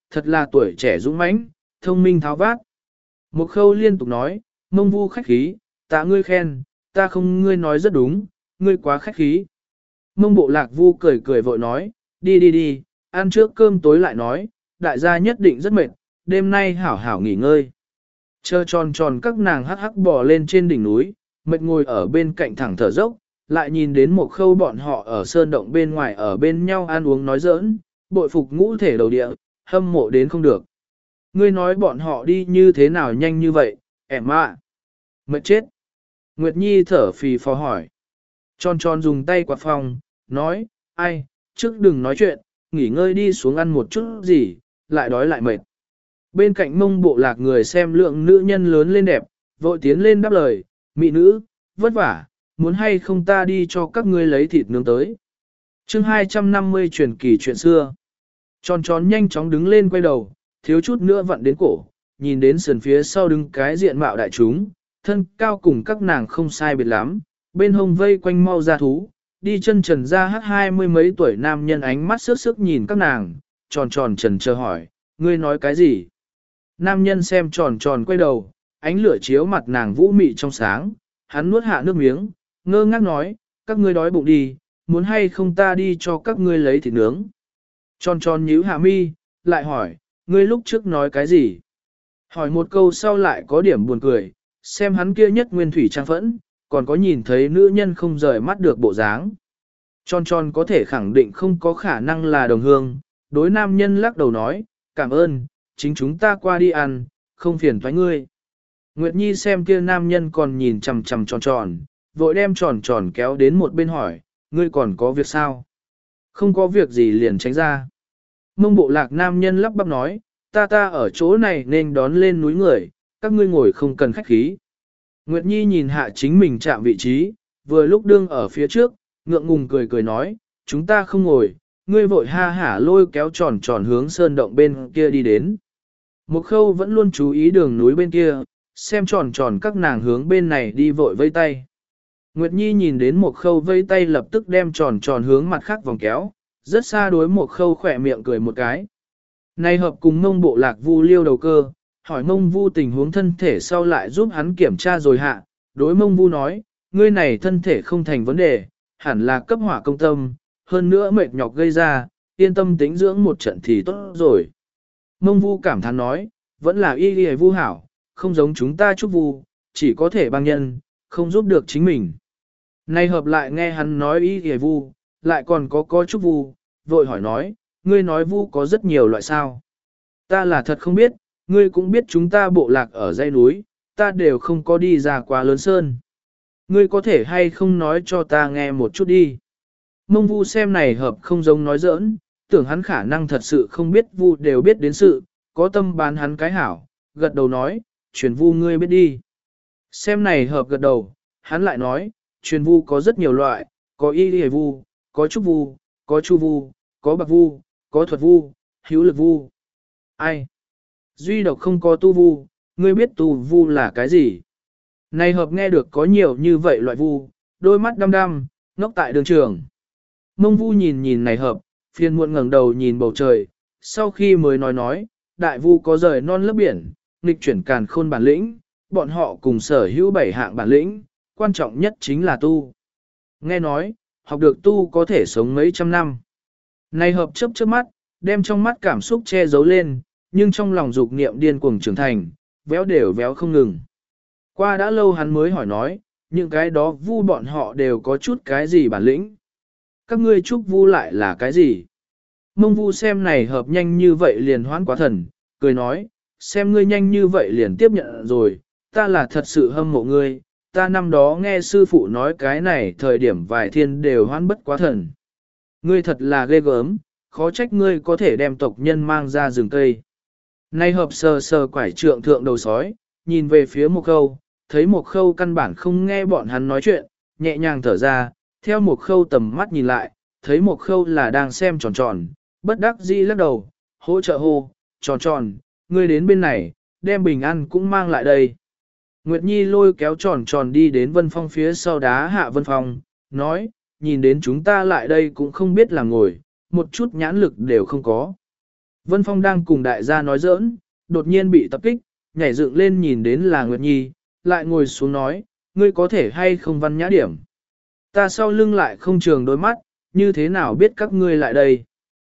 thật là tuổi trẻ dũng mãnh, thông minh tháo vát. Một khâu liên tục nói, mông vu khách khí, tạ ngươi khen, ta không ngươi nói rất đúng, ngươi quá khách khí. Mông bộ lạc vu cười cười vội nói, đi đi đi, ăn trước cơm tối lại nói, đại gia nhất định rất mệt, đêm nay hảo hảo nghỉ ngơi. Chờ tròn tròn các nàng hắc hắc bò lên trên đỉnh núi, mệt ngồi ở bên cạnh thẳng thở dốc, lại nhìn đến một khâu bọn họ ở sơn động bên ngoài ở bên nhau ăn uống nói giỡn, bội phục ngũ thể đầu địa, hâm mộ đến không được. Ngươi nói bọn họ đi như thế nào nhanh như vậy, em ạ. Mệt chết. Nguyệt Nhi thở phì phò hỏi. Tròn tròn dùng tay quạt phòng, nói, ai, trước đừng nói chuyện, nghỉ ngơi đi xuống ăn một chút gì, lại đói lại mệt. Bên cạnh mông bộ lạc người xem lượng nữ nhân lớn lên đẹp, vội tiến lên đáp lời, mị nữ, vất vả, muốn hay không ta đi cho các ngươi lấy thịt nướng tới. chương hai trăm năm mươi truyền kỳ chuyện xưa. Tròn tròn nhanh chóng đứng lên quay đầu, thiếu chút nữa vặn đến cổ, nhìn đến sườn phía sau đứng cái diện mạo đại chúng, thân cao cùng các nàng không sai biệt lắm, bên hông vây quanh mau ra thú, đi chân trần ra hát hai mươi mấy tuổi nam nhân ánh mắt sức sức nhìn các nàng, tròn tròn trần chờ hỏi, ngươi nói cái gì? Nam nhân xem tròn tròn quay đầu, ánh lửa chiếu mặt nàng vũ mị trong sáng, hắn nuốt hạ nước miếng, ngơ ngác nói, các ngươi đói bụng đi, muốn hay không ta đi cho các ngươi lấy thịt nướng. Tròn tròn nhíu hạ mi, lại hỏi, ngươi lúc trước nói cái gì? Hỏi một câu sau lại có điểm buồn cười, xem hắn kia nhất nguyên thủy trang phẫn, còn có nhìn thấy nữ nhân không rời mắt được bộ dáng. Tròn tròn có thể khẳng định không có khả năng là đồng hương, đối nam nhân lắc đầu nói, cảm ơn, chính chúng ta qua đi ăn, không phiền thoái ngươi. Nguyệt Nhi xem kia nam nhân còn nhìn chằm chằm tròn tròn, vội đem tròn tròn kéo đến một bên hỏi, ngươi còn có việc sao? Không có việc gì liền tránh ra. Mông bộ lạc nam nhân lắp bắp nói, ta ta ở chỗ này nên đón lên núi người, các ngươi ngồi không cần khách khí. Nguyệt Nhi nhìn hạ chính mình chạm vị trí, vừa lúc đương ở phía trước, ngượng ngùng cười cười nói, chúng ta không ngồi, ngươi vội ha hả lôi kéo tròn tròn hướng sơn động bên kia đi đến. Một khâu vẫn luôn chú ý đường núi bên kia, xem tròn tròn các nàng hướng bên này đi vội vây tay. Nguyệt Nhi nhìn đến một khâu vây tay lập tức đem tròn tròn hướng mặt khác vòng kéo, rất xa đối một khâu khỏe miệng cười một cái. Này hợp cùng mông bộ lạc vu liêu đầu cơ, hỏi mông vu tình huống thân thể sau lại giúp hắn kiểm tra rồi hạ, đối mông vu nói, ngươi này thân thể không thành vấn đề, hẳn là cấp hỏa công tâm, hơn nữa mệt nhọc gây ra, yên tâm tĩnh dưỡng một trận thì tốt rồi. Mông vu cảm thán nói, vẫn là y y vu hảo, không giống chúng ta chúc vu, chỉ có thể băng nhân, không giúp được chính mình. Nay hợp lại nghe hắn nói y y vu, lại còn có có chúc vu, vội hỏi nói, ngươi nói vu có rất nhiều loại sao. Ta là thật không biết, ngươi cũng biết chúng ta bộ lạc ở dãy núi, ta đều không có đi ra quá lớn sơn. Ngươi có thể hay không nói cho ta nghe một chút đi. Mông vu xem này hợp không giống nói giỡn, tưởng hắn khả năng thật sự không biết vu đều biết đến sự, có tâm bán hắn cái hảo, gật đầu nói, truyền vu ngươi biết đi. Xem này hợp gật đầu, hắn lại nói, truyền vu có rất nhiều loại, có y lìa vu, có trúc vu, có chu vu, có bạc vu, có thuật vu, hữu lực vu. Ai? Duy độc không có tu vu, ngươi biết tu vu là cái gì? Này hợp nghe được có nhiều như vậy loại vu, đôi mắt đăm đăm, ngốc tại đường trường. Mông vu nhìn nhìn này hợp, phiền muộn ngẩng đầu nhìn bầu trời, sau khi mới nói nói, đại vu có rời non lớp biển, nghịch chuyển càn khôn bản lĩnh, bọn họ cùng sở hữu bảy hạng bản lĩnh, quan trọng nhất chính là tu. Nghe nói, học được tu có thể sống mấy trăm năm. Này hợp chớp chớp mắt, đem trong mắt cảm xúc che giấu lên, nhưng trong lòng dục niệm điên cuồng trưởng thành, véo đều véo không ngừng. Qua đã lâu hắn mới hỏi nói, những cái đó vu bọn họ đều có chút cái gì bản lĩnh. Các ngươi chúc vu lại là cái gì? Mông vu xem này hợp nhanh như vậy liền hoán quá thần, cười nói, xem ngươi nhanh như vậy liền tiếp nhận rồi, ta là thật sự hâm mộ ngươi, ta năm đó nghe sư phụ nói cái này thời điểm vài thiên đều hoán bất quá thần. Ngươi thật là ghê gớm, khó trách ngươi có thể đem tộc nhân mang ra rừng cây. Nay hợp sờ sờ quải trượng thượng đầu sói, nhìn về phía một khâu, thấy một khâu căn bản không nghe bọn hắn nói chuyện, nhẹ nhàng thở ra, theo một khâu tầm mắt nhìn lại, thấy một khâu là đang xem tròn tròn, bất đắc dĩ lắc đầu, hỗ trợ hô, tròn tròn, ngươi đến bên này, đem bình ăn cũng mang lại đây. Nguyệt Nhi lôi kéo tròn tròn đi đến Vân Phong phía sau đá hạ Vân Phong, nói, nhìn đến chúng ta lại đây cũng không biết là ngồi, một chút nhãn lực đều không có. Vân Phong đang cùng đại gia nói giỡn, đột nhiên bị tập kích, nhảy dựng lên nhìn đến là Nguyệt Nhi, lại ngồi xuống nói, ngươi có thể hay không văn nhã điểm. Ta sau lưng lại không trường đôi mắt, như thế nào biết các ngươi lại đây.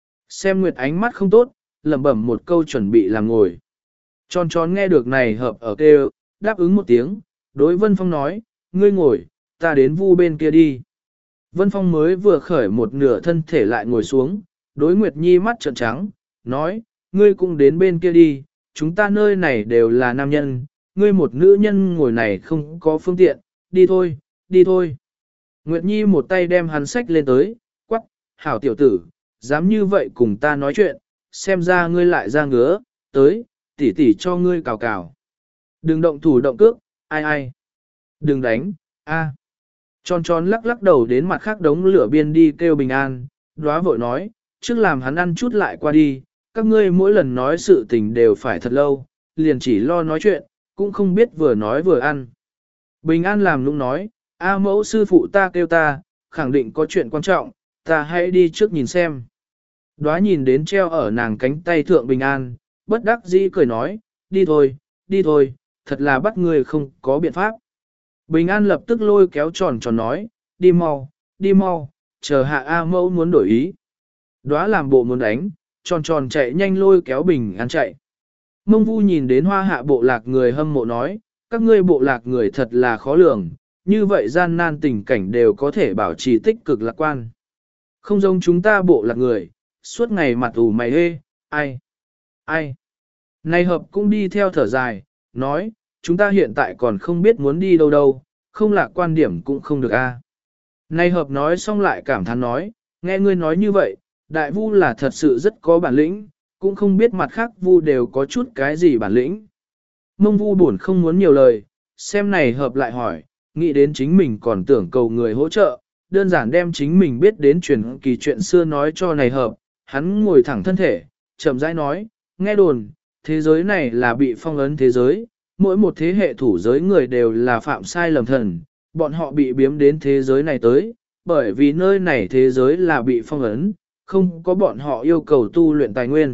Xem Nguyệt ánh mắt không tốt, lẩm bẩm một câu chuẩn bị làm ngồi. Tròn tròn nghe được này hợp ở kêu, đáp ứng một tiếng, đối Vân Phong nói, ngươi ngồi, ta đến vu bên kia đi. Vân Phong mới vừa khởi một nửa thân thể lại ngồi xuống, đối Nguyệt Nhi mắt trợn trắng, nói, ngươi cũng đến bên kia đi, chúng ta nơi này đều là nam nhân, ngươi một nữ nhân ngồi này không có phương tiện, đi thôi, đi thôi. Nguyệt Nhi một tay đem hắn sách lên tới, quắc, hảo tiểu tử, dám như vậy cùng ta nói chuyện, xem ra ngươi lại ra ngứa, tới, tỉ tỉ cho ngươi cào cào. Đừng động thủ động cước, ai ai. Đừng đánh, a. Tròn tròn lắc lắc đầu đến mặt khác đống lửa biên đi kêu bình an, đóa vội nói, trước làm hắn ăn chút lại qua đi, các ngươi mỗi lần nói sự tình đều phải thật lâu, liền chỉ lo nói chuyện, cũng không biết vừa nói vừa ăn. Bình an làm nũng nói, a mẫu sư phụ ta kêu ta, khẳng định có chuyện quan trọng, ta hãy đi trước nhìn xem. Đóa nhìn đến treo ở nàng cánh tay thượng bình an, bất đắc dĩ cười nói, đi thôi, đi thôi, thật là bắt người không có biện pháp. Bình an lập tức lôi kéo tròn tròn nói, đi mau, đi mau, chờ hạ A mẫu muốn đổi ý. Đóa làm bộ muốn đánh, tròn tròn chạy nhanh lôi kéo bình an chạy. Mông Vu nhìn đến hoa hạ bộ lạc người hâm mộ nói, các ngươi bộ lạc người thật là khó lường, như vậy gian nan tình cảnh đều có thể bảo trì tích cực lạc quan. Không giống chúng ta bộ lạc người, suốt ngày mặt ủ mày hê, ai, ai. Này hợp cũng đi theo thở dài, nói, chúng ta hiện tại còn không biết muốn đi đâu đâu, không lạc quan điểm cũng không được a. Này hợp nói xong lại cảm thán nói, nghe ngươi nói như vậy, đại vu là thật sự rất có bản lĩnh, cũng không biết mặt khác vu đều có chút cái gì bản lĩnh. Mông Vu buồn không muốn nhiều lời, xem này hợp lại hỏi, nghĩ đến chính mình còn tưởng cầu người hỗ trợ, đơn giản đem chính mình biết đến truyền kỳ chuyện xưa nói cho này hợp, hắn ngồi thẳng thân thể, chậm rãi nói, nghe đồn, thế giới này là bị phong ấn thế giới, mỗi một thế hệ thủ giới người đều là phạm sai lầm thần, bọn họ bị biếm đến thế giới này tới, bởi vì nơi này thế giới là bị phong ấn, không có bọn họ yêu cầu tu luyện tài nguyên.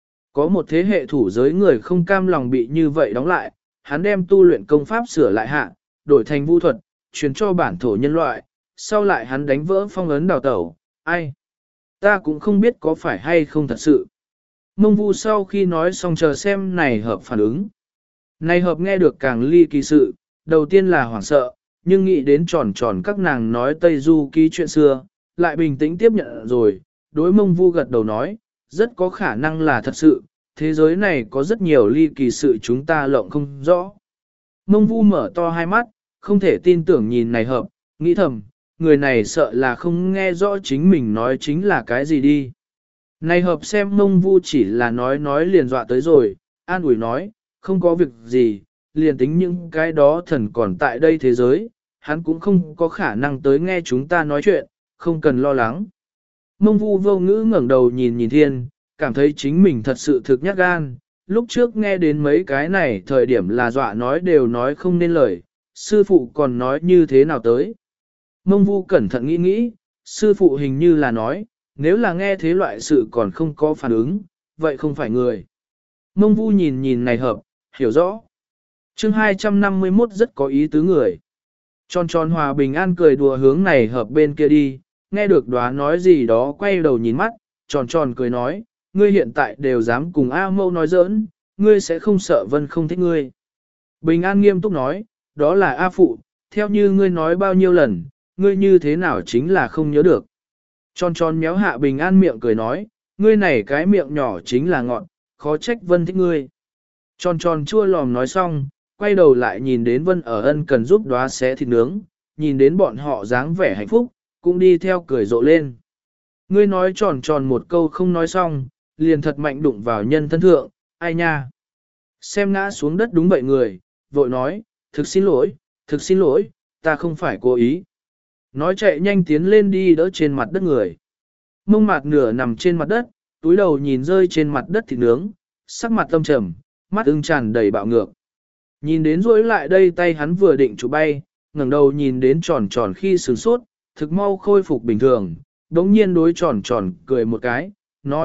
Có một thế hệ thủ giới người không cam lòng bị như vậy đóng lại, hắn đem tu luyện công pháp sửa lại hạ, đổi thành vũ thuật, truyền cho bản thổ nhân loại, sau lại hắn đánh vỡ phong ấn đào tẩu, ai? Ta cũng không biết có phải hay không thật sự. Mông Vu sau khi nói xong chờ xem này hợp phản ứng. Này hợp nghe được càng ly kỳ sự, đầu tiên là hoảng sợ, nhưng nghĩ đến tròn tròn các nàng nói Tây Du ký chuyện xưa, lại bình tĩnh tiếp nhận rồi, đối Mông Vu gật đầu nói, rất có khả năng là thật sự, thế giới này có rất nhiều ly kỳ sự chúng ta lộng không rõ. Mông Vu mở to hai mắt, không thể tin tưởng nhìn này hợp, nghĩ thầm, người này sợ là không nghe rõ chính mình nói chính là cái gì đi. Này hợp xem Mông Vu chỉ là nói nói liền dọa tới rồi, an ủi nói, không có việc gì, liền tính những cái đó thần còn tại đây thế giới, hắn cũng không có khả năng tới nghe chúng ta nói chuyện, không cần lo lắng. Mông Vu vô ngữ ngẩng đầu nhìn nhìn thiên, cảm thấy chính mình thật sự thực nhát gan, lúc trước nghe đến mấy cái này thời điểm là dọa nói đều nói không nên lời, sư phụ còn nói như thế nào tới. Mông Vu cẩn thận nghĩ nghĩ, sư phụ hình như là nói, nếu là nghe thế loại sự còn không có phản ứng, vậy không phải người. Mông Vu nhìn nhìn này hợp, hiểu rõ. Chương hai trăm năm mươi mốt rất có ý tứ người. Tròn tròn hòa bình an cười đùa hướng này hợp bên kia đi, nghe được đoá nói gì đó quay đầu nhìn mắt, tròn tròn cười nói, ngươi hiện tại đều dám cùng A Mâu nói giỡn, ngươi sẽ không sợ Vân không thích ngươi. Bình an nghiêm túc nói, đó là A Phụ, theo như ngươi nói bao nhiêu lần, ngươi như thế nào chính là không nhớ được. Tròn tròn méo hạ bình an miệng cười nói, ngươi này cái miệng nhỏ chính là ngọn, khó trách Vân thích ngươi. Tròn tròn chua lòm nói xong, quay đầu lại nhìn đến Vân ở ân cần giúp đóa xé thịt nướng, nhìn đến bọn họ dáng vẻ hạnh phúc, cũng đi theo cười rộ lên. Ngươi nói tròn tròn một câu không nói xong, liền thật mạnh đụng vào nhân thân thượng, ai nha. Xem ngã xuống đất đúng vậy người, vội nói, thực xin lỗi, thực xin lỗi, ta không phải cố ý. Nói chạy nhanh tiến lên đi đỡ trên mặt đất người. Mông mạt nửa nằm trên mặt đất, túi đầu nhìn rơi trên mặt đất thịt nướng, sắc mặt tâm trầm, mắt ưng tràn đầy bạo ngược. Nhìn đến rối lại đây tay hắn vừa định chụp bay, ngẩng đầu nhìn đến tròn tròn khi sửng sốt, thực mau khôi phục bình thường, đống nhiên đối tròn tròn cười một cái, nói,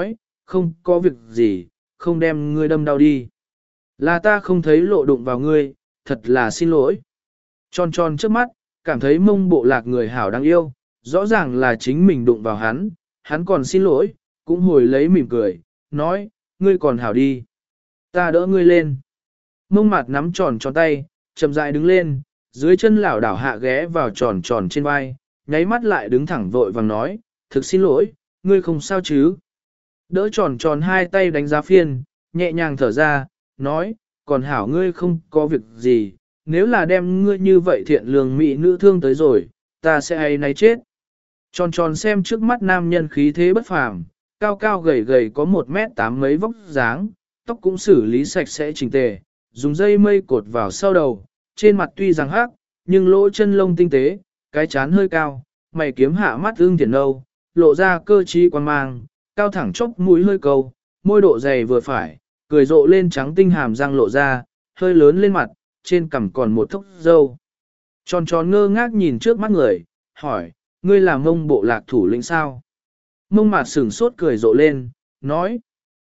không có việc gì, không đem ngươi đâm đau đi. Là ta không thấy lộ đụng vào ngươi, thật là xin lỗi. Tròn tròn trước mắt, cảm thấy mông bộ lạc người hảo đáng yêu, rõ ràng là chính mình đụng vào hắn, hắn còn xin lỗi, cũng hồi lấy mỉm cười, nói, ngươi còn hảo đi. Ta đỡ ngươi lên. Mông mặt nắm tròn tròn tay, chậm rãi đứng lên, dưới chân lảo đảo hạ ghé vào tròn tròn trên vai, nháy mắt lại đứng thẳng vội vàng nói, thực xin lỗi, ngươi không sao chứ. Đỡ tròn tròn hai tay đánh giá phiên, nhẹ nhàng thở ra, nói, còn hảo ngươi không có việc gì, nếu là đem ngươi như vậy thiện lương mỹ nữ thương tới rồi, ta sẽ hay náy chết. Tròn tròn xem trước mắt nam nhân khí thế bất phàm, cao cao gầy gầy có một mét tám mấy vóc dáng, tóc cũng xử lý sạch sẽ chỉnh tề, dùng dây mây cột vào sau đầu, trên mặt tuy rằng hắc, nhưng lỗ chân lông tinh tế, cái chán hơi cao, mày kiếm hạ mắt ương thiển nâu, lộ ra cơ trí quan mang, cao thẳng chốc mũi hơi cầu, môi độ dày vừa phải, cười rộ lên trắng tinh hàm răng lộ ra, hơi lớn lên mặt, trên cằm còn một thốc râu. Tròn tròn ngơ ngác nhìn trước mắt người, hỏi, ngươi là mông bộ lạc thủ lĩnh sao? Mông mạt sửng sốt cười rộ lên, nói,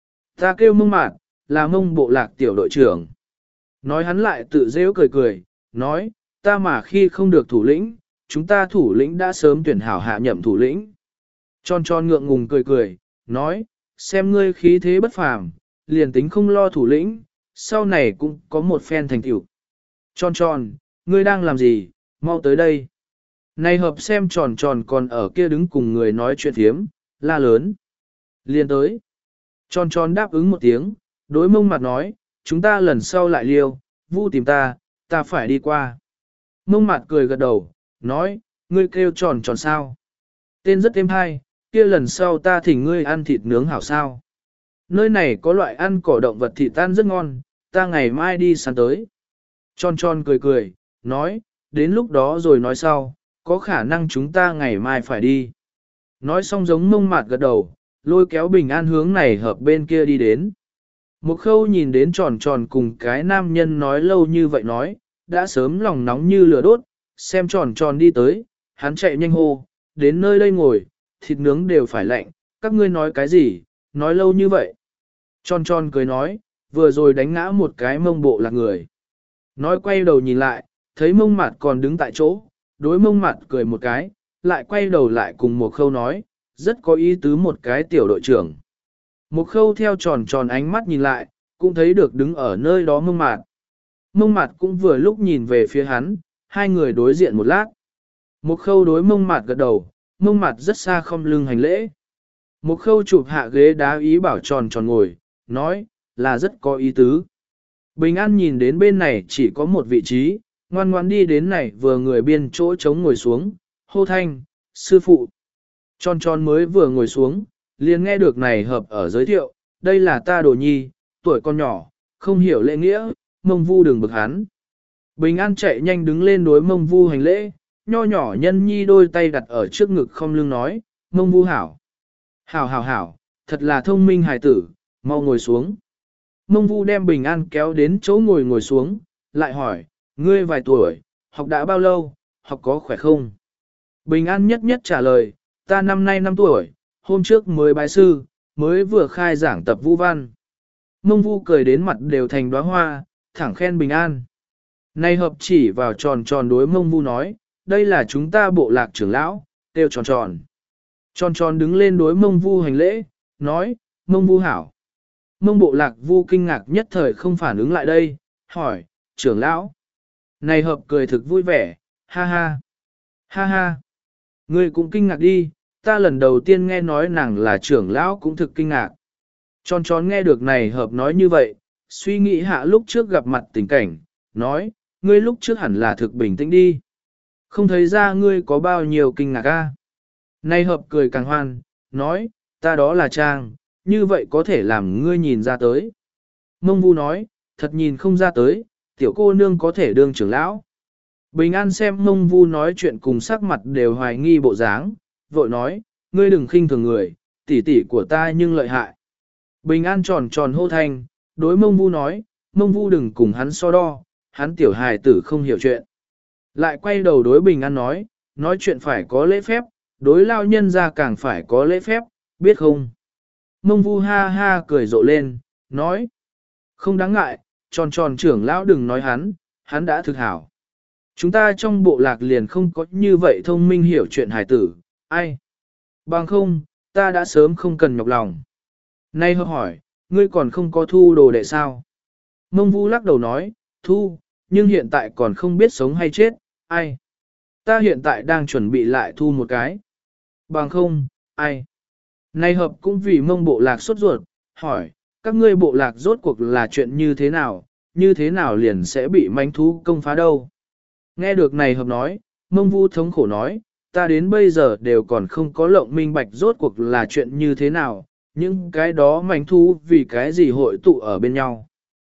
ta kêu mông mạt, là mông bộ lạc tiểu đội trưởng. Nói hắn lại tự rêu cười cười, nói, ta mà khi không được thủ lĩnh, chúng ta thủ lĩnh đã sớm tuyển hảo hạ nhậm thủ lĩnh. Tròn tròn ngượng ngùng cười cười, nói, xem ngươi khí thế bất phàm, liền tính không lo thủ lĩnh, sau này cũng có một phen thành tựu. Tròn tròn, ngươi đang làm gì, mau tới đây. Này hợp xem tròn tròn còn ở kia đứng cùng người nói chuyện thiếm, la lớn. Liền tới. Tròn tròn đáp ứng một tiếng, đối mông mặt nói, chúng ta lần sau lại liêu, vu tìm ta, ta phải đi qua. Mông mặt cười gật đầu, nói, ngươi kêu tròn tròn sao. Tên rất êm hay, kia lần sau ta thỉnh ngươi ăn thịt nướng hảo sao. Nơi này có loại ăn cỏ động vật thịt tan rất ngon, ta ngày mai đi săn tới. Tròn tròn cười cười, nói, đến lúc đó rồi nói sau, có khả năng chúng ta ngày mai phải đi. Nói xong giống mông mạt gật đầu, lôi kéo bình an hướng này hợp bên kia đi đến. Một khâu nhìn đến tròn tròn cùng cái nam nhân nói lâu như vậy nói, đã sớm lòng nóng như lửa đốt, xem tròn tròn đi tới, hắn chạy nhanh hô, đến nơi đây ngồi, thịt nướng đều phải lạnh, các ngươi nói cái gì, nói lâu như vậy. Tròn tròn cười nói, vừa rồi đánh ngã một cái mông bộ là người. Nói quay đầu nhìn lại, thấy mông mặt còn đứng tại chỗ, đối mông mặt cười một cái, lại quay đầu lại cùng một khâu nói, rất có ý tứ một cái tiểu đội trưởng. Một khâu theo tròn tròn ánh mắt nhìn lại, cũng thấy được đứng ở nơi đó mông mặt. Mông mặt cũng vừa lúc nhìn về phía hắn, hai người đối diện một lát. Một khâu đối mông mặt gật đầu, mông mặt rất xa không lưng hành lễ. Một khâu chụp hạ ghế đá ý bảo tròn tròn ngồi, nói, là rất có ý tứ. Bình An nhìn đến bên này chỉ có một vị trí, ngoan ngoan đi đến này vừa người biên chỗ trống ngồi xuống, hô thanh, sư phụ. Tròn tròn mới vừa ngồi xuống, liền nghe được này hợp ở giới thiệu, đây là ta đồ nhi, tuổi con nhỏ, không hiểu lễ nghĩa, mông vu đừng bực hắn. Bình An chạy nhanh đứng lên đối mông vu hành lễ, nho nhỏ nhân nhi đôi tay đặt ở trước ngực không lưng nói, mông vu hảo. Hảo hảo hảo, thật là thông minh hài tử, mau ngồi xuống. Mông vu đem Bình An kéo đến chỗ ngồi ngồi xuống, lại hỏi, ngươi vài tuổi, học đã bao lâu, học có khỏe không? Bình An nhất nhất trả lời, ta năm nay năm tuổi, hôm trước mới bái sư, mới vừa khai giảng tập vũ văn. Mông vu cười đến mặt đều thành đóa hoa, thẳng khen Bình An. Này hợp chỉ vào tròn tròn đối mông vu nói, đây là chúng ta bộ lạc trưởng lão, tiêu tròn tròn. Tròn tròn đứng lên đối mông vu hành lễ, nói, mông vu hảo. Mông bộ lạc vu kinh ngạc nhất thời không phản ứng lại đây, hỏi, trưởng lão. Này hợp cười thực vui vẻ, ha ha, ha ha. Ngươi cũng kinh ngạc đi, ta lần đầu tiên nghe nói nàng là trưởng lão cũng thực kinh ngạc. Tròn tròn nghe được này hợp nói như vậy, suy nghĩ hạ lúc trước gặp mặt tình cảnh, nói, ngươi lúc trước hẳn là thực bình tĩnh đi. Không thấy ra ngươi có bao nhiêu kinh ngạc a. Này hợp cười càng hoan, nói, ta đó là trang, như vậy có thể làm ngươi nhìn ra tới. Mông vu nói, thật nhìn không ra tới, tiểu cô nương có thể đương trưởng lão. Bình An xem mông vu nói chuyện cùng sắc mặt đều hoài nghi bộ dáng, vội nói, ngươi đừng khinh thường người, tỷ tỷ của ta nhưng lợi hại. Bình An tròn tròn hô thanh, đối mông vu nói, mông vu đừng cùng hắn so đo, hắn tiểu hài tử không hiểu chuyện. Lại quay đầu đối Bình An nói, nói chuyện phải có lễ phép, đối lao nhân ra càng phải có lễ phép, biết không? Mông Vu ha ha cười rộ lên, nói. Không đáng ngại, tròn tròn trưởng lão đừng nói hắn, hắn đã thực hảo. Chúng ta trong bộ lạc liền không có như vậy thông minh hiểu chuyện hài tử, ai? Bằng không, ta đã sớm không cần nhọc lòng. Nay họ hỏi, ngươi còn không có thu đồ đệ sao? Mông Vu lắc đầu nói, thu, nhưng hiện tại còn không biết sống hay chết, ai? Ta hiện tại đang chuẩn bị lại thu một cái. Bằng không, ai? Nay hợp cũng vì mông bộ lạc sốt ruột, hỏi, các ngươi bộ lạc rốt cuộc là chuyện như thế nào, như thế nào liền sẽ bị manh thú công phá đâu? Nghe được này hợp nói, mông Vu thống khổ nói, ta đến bây giờ đều còn không có lộng minh bạch rốt cuộc là chuyện như thế nào, những cái đó manh thú vì cái gì hội tụ ở bên nhau.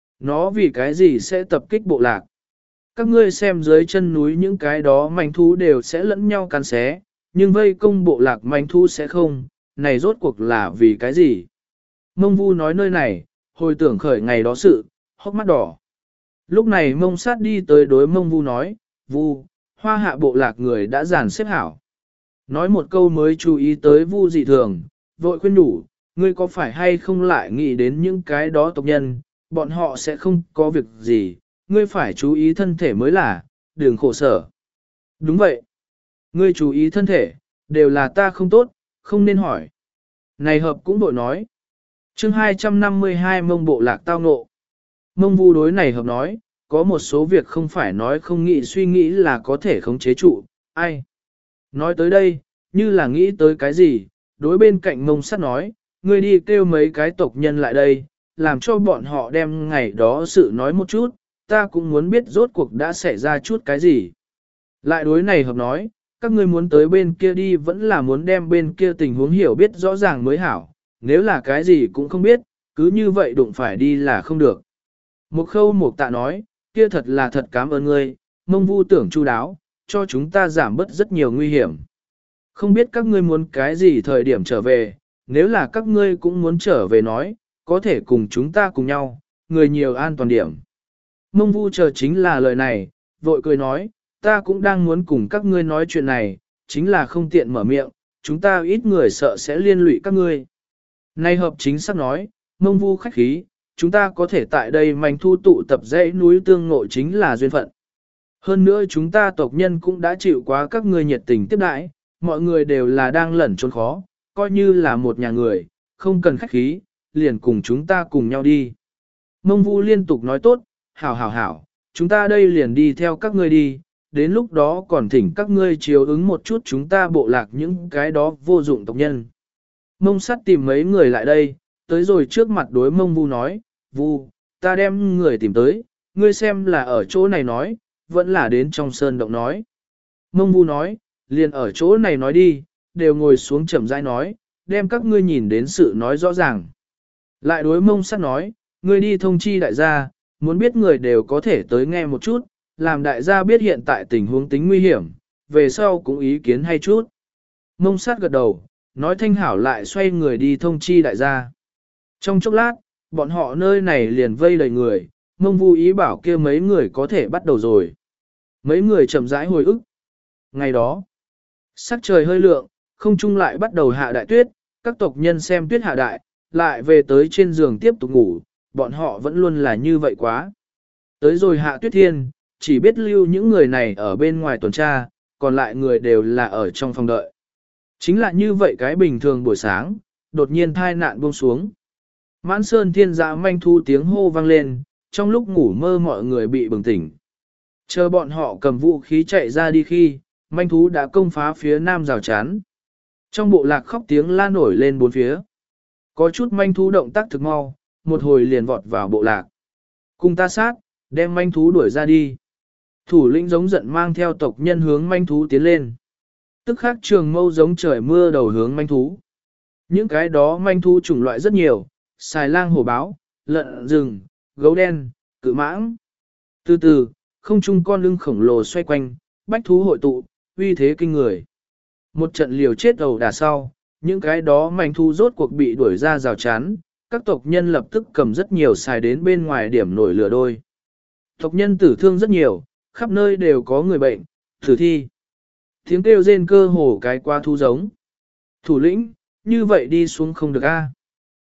Nó vì cái gì sẽ tập kích bộ lạc. Các ngươi xem dưới chân núi những cái đó manh thú đều sẽ lẫn nhau cắn xé, nhưng vây công bộ lạc manh thú sẽ không, này rốt cuộc là vì cái gì. Mông Vu nói nơi này, hồi tưởng khởi ngày đó sự, hốc mắt đỏ. Lúc này mông sát đi tới đối mông Vu nói, Vu, hoa hạ bộ lạc người đã giàn xếp hảo. Nói một câu mới chú ý tới Vu dị thường, vội khuyên đủ, ngươi có phải hay không lại nghĩ đến những cái đó tộc nhân, bọn họ sẽ không có việc gì, ngươi phải chú ý thân thể mới là, đừng khổ sở. Đúng vậy. Ngươi chú ý thân thể, đều là ta không tốt, không nên hỏi. Này hợp cũng bội nói. chương hai trăm năm mươi hai mông bộ lạc tao ngộ. Mông Vu đối này hợp nói, có một số việc không phải nói không nghĩ suy nghĩ là có thể khống chế trụ, ai. Nói tới đây, như là nghĩ tới cái gì, đối bên cạnh mông sắt nói, ngươi đi kêu mấy cái tộc nhân lại đây, làm cho bọn họ đem ngày đó sự nói một chút, ta cũng muốn biết rốt cuộc đã xảy ra chút cái gì. Lại đối này hợp nói, các ngươi muốn tới bên kia đi vẫn là muốn đem bên kia tình huống hiểu biết rõ ràng mới hảo, nếu là cái gì cũng không biết, cứ như vậy đụng phải đi là không được. Một khâu một tạ nói, kia thật là thật cảm ơn ngươi, mông Vu tưởng chu đáo, cho chúng ta giảm bớt rất nhiều nguy hiểm. Không biết các ngươi muốn cái gì thời điểm trở về, nếu là các ngươi cũng muốn trở về nói, có thể cùng chúng ta cùng nhau, người nhiều an toàn điểm. Mông Vu chờ chính là lời này, vội cười nói, ta cũng đang muốn cùng các ngươi nói chuyện này, chính là không tiện mở miệng, chúng ta ít người sợ sẽ liên lụy các ngươi. Nay hợp chính xác nói, Mông Vu khách khí, chúng ta có thể tại đây manh thu tụ tập dãy núi tương ngộ chính là duyên phận. Hơn nữa chúng ta tộc nhân cũng đã chịu quá các ngươi nhiệt tình tiếp đãi, mọi người đều là đang lẩn trốn khó, coi như là một nhà người, không cần khách khí, liền cùng chúng ta cùng nhau đi. Mông Vu liên tục nói tốt, hảo hảo hảo, chúng ta đây liền đi theo các ngươi đi, đến lúc đó còn thỉnh các ngươi chiếu ứng một chút chúng ta bộ lạc những cái đó vô dụng tộc nhân. Mông sắt tìm mấy người lại đây, tới rồi trước mặt đối mông Vu nói, Vu, ta đem người tìm tới, ngươi xem là ở chỗ này nói, vẫn là đến trong sơn động nói. Mông Vu nói, liền ở chỗ này nói đi, đều ngồi xuống chậm rãi nói, đem các ngươi nhìn đến sự nói rõ ràng. Lại đối mông sắt nói, ngươi đi thông chi đại gia, muốn biết người đều có thể tới nghe một chút, làm đại gia biết hiện tại tình huống tính nguy hiểm, về sau cũng ý kiến hay chút. Mông sát gật đầu, nói thanh hảo lại xoay người đi thông chi đại gia. Trong chốc lát, bọn họ nơi này liền vây đầy người, mông Vu ý bảo kia mấy người có thể bắt đầu rồi. Mấy người chậm rãi hồi ức. Ngày đó, sắc trời hơi lượng, không trung lại bắt đầu hạ đại tuyết, các tộc nhân xem tuyết hạ đại, lại về tới trên giường tiếp tục ngủ, bọn họ vẫn luôn là như vậy quá. Tới rồi hạ tuyết thiên, chỉ biết lưu những người này ở bên ngoài tuần tra, còn lại người đều là ở trong phòng đợi. Chính là như vậy cái bình thường buổi sáng, đột nhiên thai nạn buông xuống. Mãn sơn thiên dạ manh thu tiếng hô vang lên, trong lúc ngủ mơ mọi người bị bừng tỉnh. Chờ bọn họ cầm vũ khí chạy ra đi khi, manh thú đã công phá phía nam rào chắn. Trong bộ lạc khóc tiếng la nổi lên bốn phía. Có chút manh thú động tác thực mau, một hồi liền vọt vào bộ lạc. Cùng ta sát, đem manh thú đuổi ra đi. Thủ lĩnh giống giận mang theo tộc nhân hướng manh thú tiến lên. Tức khắc trường mâu giống trời mưa đầu hướng manh thú. Những cái đó manh thú chủng loại rất nhiều, xài lang hổ báo, lợn rừng, gấu đen, cự mãng. Từ từ, không trung con lưng khổng lồ xoay quanh, bách thú hội tụ, uy thế kinh người. Một trận liều chết đầu đà sau, những cái đó manh thú rốt cuộc bị đuổi ra rào chắn, các tộc nhân lập tức cầm rất nhiều xài đến bên ngoài điểm nổi lửa đôi. Tộc nhân tử thương rất nhiều, khắp nơi đều có người bệnh, tử thi. Tiếng kêu rên cơ hồ cái qua thu giống. Thủ lĩnh, như vậy đi xuống không được a.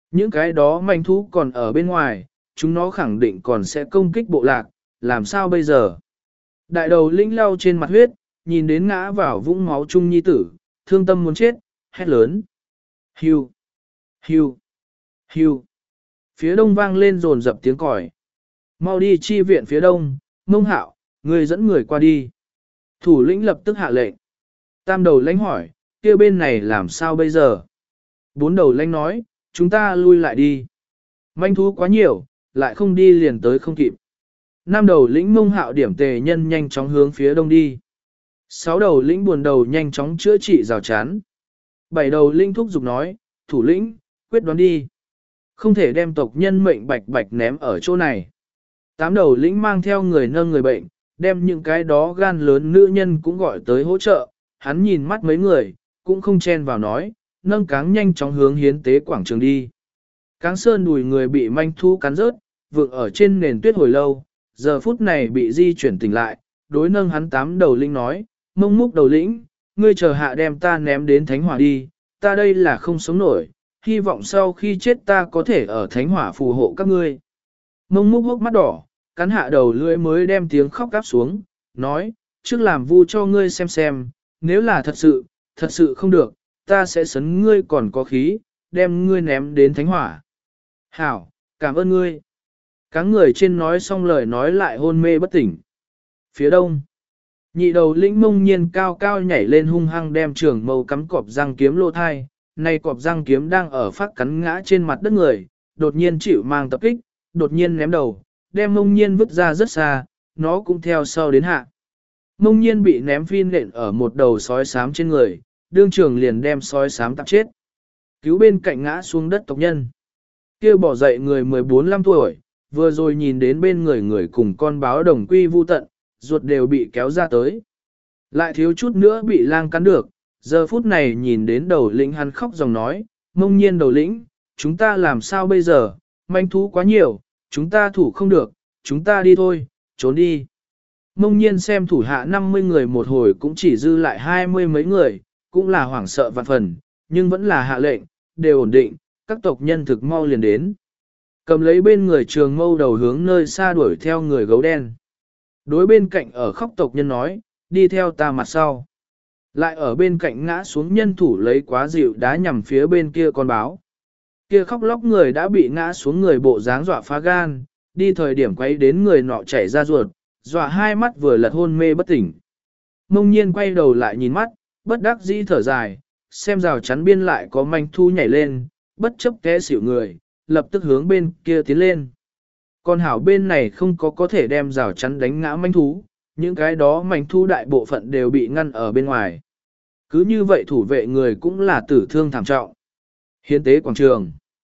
Những cái đó manh thú còn ở bên ngoài, chúng nó khẳng định còn sẽ công kích bộ lạc, làm sao bây giờ? Đại đầu lĩnh lau trên mặt huyết, nhìn đến ngã vào vũng máu chung nhi tử, thương tâm muốn chết, hét lớn. Hiu, hiu, hiu. Phía đông vang lên rồn dập tiếng còi. Mau đi chi viện phía đông, Mông Hạo, người dẫn người qua đi. Thủ lĩnh lập tức hạ lệnh. Tam đầu lãnh hỏi, kia bên này làm sao bây giờ? Bốn đầu lãnh nói, chúng ta lui lại đi. Manh thú quá nhiều, lại không đi liền tới không kịp. Năm đầu lĩnh Mông Hạo điểm tề nhân nhanh chóng hướng phía đông đi. Sáu đầu lĩnh buồn đầu nhanh chóng chữa trị rào chắn. Bảy đầu lĩnh thúc giục nói, thủ lĩnh, quyết đoán đi. Không thể đem tộc nhân mệnh bạch bạch ném ở chỗ này. Tám đầu lĩnh mang theo người nâng người bệnh, đem những cái đó gan lớn nữ nhân cũng gọi tới hỗ trợ. Hắn nhìn mắt mấy người, cũng không chen vào nói, nâng cáng nhanh chóng hướng hiến tế quảng trường đi. Cáng sơn đùi người bị manh thu cắn rớt, vượng ở trên nền tuyết hồi lâu, giờ phút này bị di chuyển tỉnh lại, đối nâng hắn tám đầu lĩnh nói, Mông Múc đầu lĩnh, ngươi chờ hạ đem ta ném đến thánh hỏa đi, ta đây là không sống nổi, hy vọng sau khi chết ta có thể ở thánh hỏa phù hộ các ngươi. Mông Múc hốc mắt đỏ, cắn hạ đầu lưỡi mới đem tiếng khóc cáp xuống, nói, trước làm vu cho ngươi xem xem, nếu là thật sự, thật sự không được, ta sẽ sấn ngươi còn có khí, đem ngươi ném đến thánh hỏa. Hảo, cảm ơn ngươi. Các người trên nói xong lời nói lại hôn mê bất tỉnh. Phía đông, nhị đầu lĩnh Mông Nhiên cao cao nhảy lên hung hăng đem trường mâu cắm cọp răng kiếm lô thai, nay cọp răng kiếm đang ở phát cắn ngã trên mặt đất người, đột nhiên chịu mang tập kích, đột nhiên ném đầu, đem Mông Nhiên vứt ra rất xa, nó cũng theo sau đến hạ. Mông Nhiên bị ném phi nện ở một đầu sói xám trên người, đương trường liền đem sói xám tạp chết. Cứu bên cạnh ngã xuống đất tộc nhân. Kia bỏ dậy người mười bốn lăm tuổi, vừa rồi nhìn đến bên người người cùng con báo đồng quy vu tận, ruột đều bị kéo ra tới. Lại thiếu chút nữa bị lang cắn được, giờ phút này nhìn đến đầu lĩnh hắn khóc dòng nói, Mông Nhiên đầu lĩnh, chúng ta làm sao bây giờ, manh thú quá nhiều, chúng ta thủ không được, chúng ta đi thôi, trốn đi. Mông Nhiên xem thủ hạ năm mươi người một hồi cũng chỉ dư lại hai mươi mấy người, cũng là hoảng sợ vạn phần, nhưng vẫn là hạ lệnh, đều ổn định, các tộc nhân thực mau liền đến. Cầm lấy bên người trường mâu đầu hướng nơi xa đuổi theo người gấu đen. Đối bên cạnh ở khóc tộc nhân nói, đi theo ta mặt sau. Lại ở bên cạnh ngã xuống nhân thủ lấy quá dịu đá nhằm phía bên kia con báo. Kia khóc lóc người đã bị ngã xuống người bộ dáng dọa phá gan, đi thời điểm quay đến người nọ chảy ra ruột, dọa hai mắt vừa lật hôn mê bất tỉnh. Mông Nhiên quay đầu lại nhìn mắt, bất đắc dĩ thở dài, xem rào chắn biên lại có manh thu nhảy lên, bất chấp té xỉu người, lập tức hướng bên kia tiến lên. Con hảo bên này không có có thể đem rào chắn đánh ngã manh thú, những cái đó manh thú đại bộ phận đều bị ngăn ở bên ngoài. Cứ như vậy thủ vệ người cũng là tử thương thảm trọng. Hiến tế quảng trường.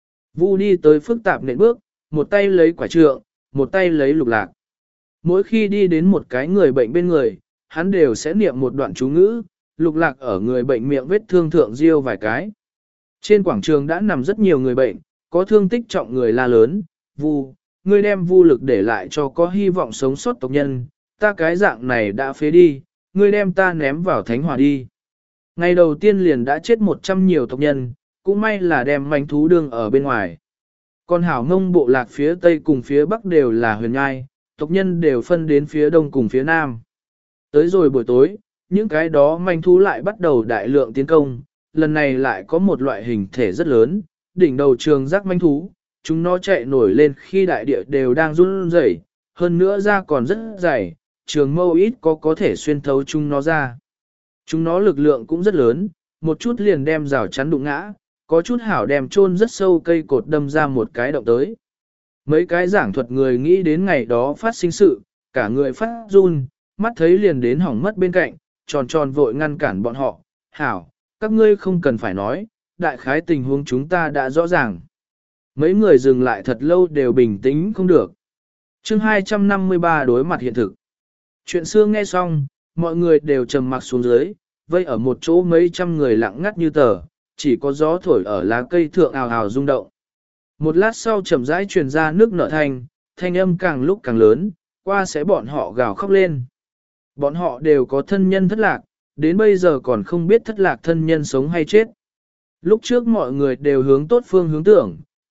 Vu đi tới phức tạp nện bước, một tay lấy quả trượng, một tay lấy lục lạc. Mỗi khi đi đến một cái người bệnh bên người, hắn đều sẽ niệm một đoạn chú ngữ, lục lạc ở người bệnh miệng vết thương thượng riêu vài cái. Trên quảng trường đã nằm rất nhiều người bệnh, có thương tích trọng người la lớn, Vu, ngươi đem vu lực để lại cho có hy vọng sống sót tộc nhân, ta cái dạng này đã phế đi, ngươi đem ta ném vào thánh hỏa đi. Ngày đầu tiên liền đã chết một trăm nhiều tộc nhân, cũng may là đem manh thú đương ở bên ngoài. Còn hảo ngông bộ lạc phía tây cùng phía bắc đều là huyền nhai, tộc nhân đều phân đến phía đông cùng phía nam. Tới rồi buổi tối, những cái đó manh thú lại bắt đầu đại lượng tiến công, lần này lại có một loại hình thể rất lớn, đỉnh đầu trường giác manh thú, chúng nó chạy nổi lên khi đại địa đều đang run rẩy, hơn nữa da còn rất dày, trường mâu ít có có thể xuyên thấu chúng nó ra. Chúng nó lực lượng cũng rất lớn, một chút liền đem rào chắn đụng ngã, có chút hảo đem chôn rất sâu cây cột đâm ra một cái động tới. Mấy cái giảng thuật người nghĩ đến ngày đó phát sinh sự, cả người phát run, mắt thấy liền đến hỏng mất bên cạnh, tròn tròn vội ngăn cản bọn họ, hảo, các ngươi không cần phải nói, đại khái tình huống chúng ta đã rõ ràng. Mấy người dừng lại thật lâu đều bình tĩnh không được. chương hai trăm năm mươi ba đối mặt hiện thực. Chuyện xưa nghe xong, mọi người đều trầm mặc xuống dưới, vây ở một chỗ mấy trăm người lặng ngắt như tờ, chỉ có gió thổi ở lá cây thượng ào ào rung động. Một lát sau chậm rãi truyền ra nước nở thanh, thanh âm càng lúc càng lớn, qua sẽ bọn họ gào khóc lên. Bọn họ đều có thân nhân thất lạc, đến bây giờ còn không biết thất lạc thân nhân sống hay chết. Lúc trước mọi người đều hướng tốt phương hướng tưởng,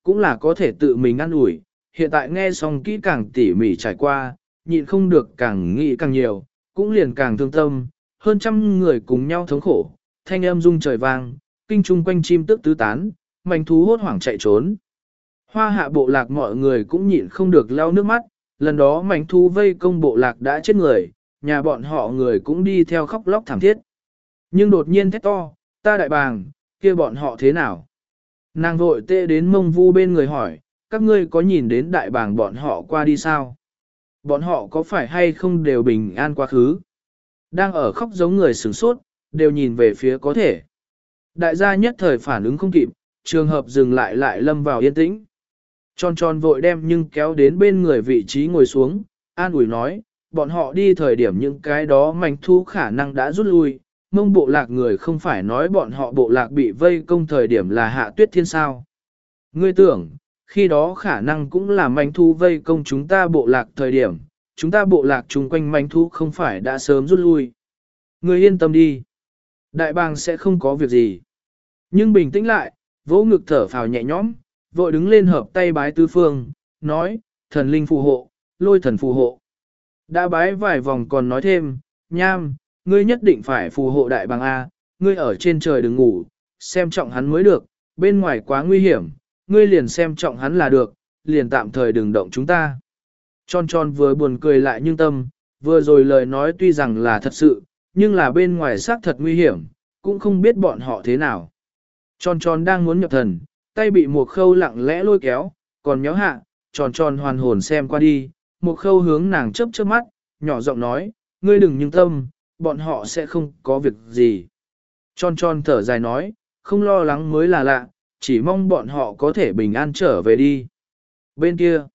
cũng là có thể tự mình ăn ủi. Hiện tại nghe xong kỹ càng tỉ mỉ trải qua, nhịn không được càng nghĩ càng nhiều, cũng liền càng thương tâm, hơn trăm người cùng nhau thống khổ, thanh âm rung trời vang, kinh trung quanh chim tức tứ tán, manh thú hốt hoảng chạy trốn. Hoa hạ bộ lạc mọi người cũng nhịn không được lau nước mắt, lần đó manh thú vây công bộ lạc đã chết người, nhà bọn họ người cũng đi theo khóc lóc thảm thiết. Nhưng đột nhiên thét to, ta đại bàng, kia bọn họ thế nào? Nàng vội tê đến mông vu bên người hỏi, các ngươi có nhìn đến đại bàng bọn họ qua đi sao? Bọn họ có phải hay không đều bình an quá khứ? Đang ở khóc giống người sửng sốt, đều nhìn về phía có thể. Đại gia nhất thời phản ứng không kịp, trường hợp dừng lại lại lâm vào yên tĩnh. Tròn tròn vội đem nhưng kéo đến bên người vị trí ngồi xuống, an ủi nói, bọn họ đi thời điểm những cái đó manh thu khả năng đã rút lui, mông bộ lạc người không phải nói bọn họ bộ lạc bị vây công thời điểm là hạ tuyết thiên sao. Ngươi tưởng, khi đó khả năng cũng là manh thu vây công chúng ta bộ lạc thời điểm, chúng ta bộ lạc chung quanh manh thu không phải đã sớm rút lui. Ngươi yên tâm đi. Đại bàng sẽ không có việc gì. Nhưng bình tĩnh lại, vỗ ngực thở phào nhẹ nhõm, vội đứng lên hợp tay bái tứ phương, nói, thần linh phù hộ, lôi thần phù hộ. Đã bái vài vòng còn nói thêm, nham, ngươi nhất định phải phù hộ đại bàng A, ngươi ở trên trời đừng ngủ, xem trọng hắn mới được, bên ngoài quá nguy hiểm, ngươi liền xem trọng hắn là được, liền tạm thời đừng động chúng ta. Tròn tròn vừa buồn cười lại nhưng tâm, vừa rồi lời nói tuy rằng là thật sự, nhưng là bên ngoài xác thật nguy hiểm, cũng không biết bọn họ thế nào. Tròn tròn đang muốn nhập thần, tay bị một khâu lặng lẽ lôi kéo, còn méo hạ, tròn tròn hoàn hồn xem qua đi, một khâu hướng nàng chớp chớp mắt, nhỏ giọng nói, ngươi đừng nhưng tâm, bọn họ sẽ không có việc gì. Tròn tròn thở dài nói, không lo lắng mới là lạ, chỉ mong bọn họ có thể bình an trở về đi. Bên kia,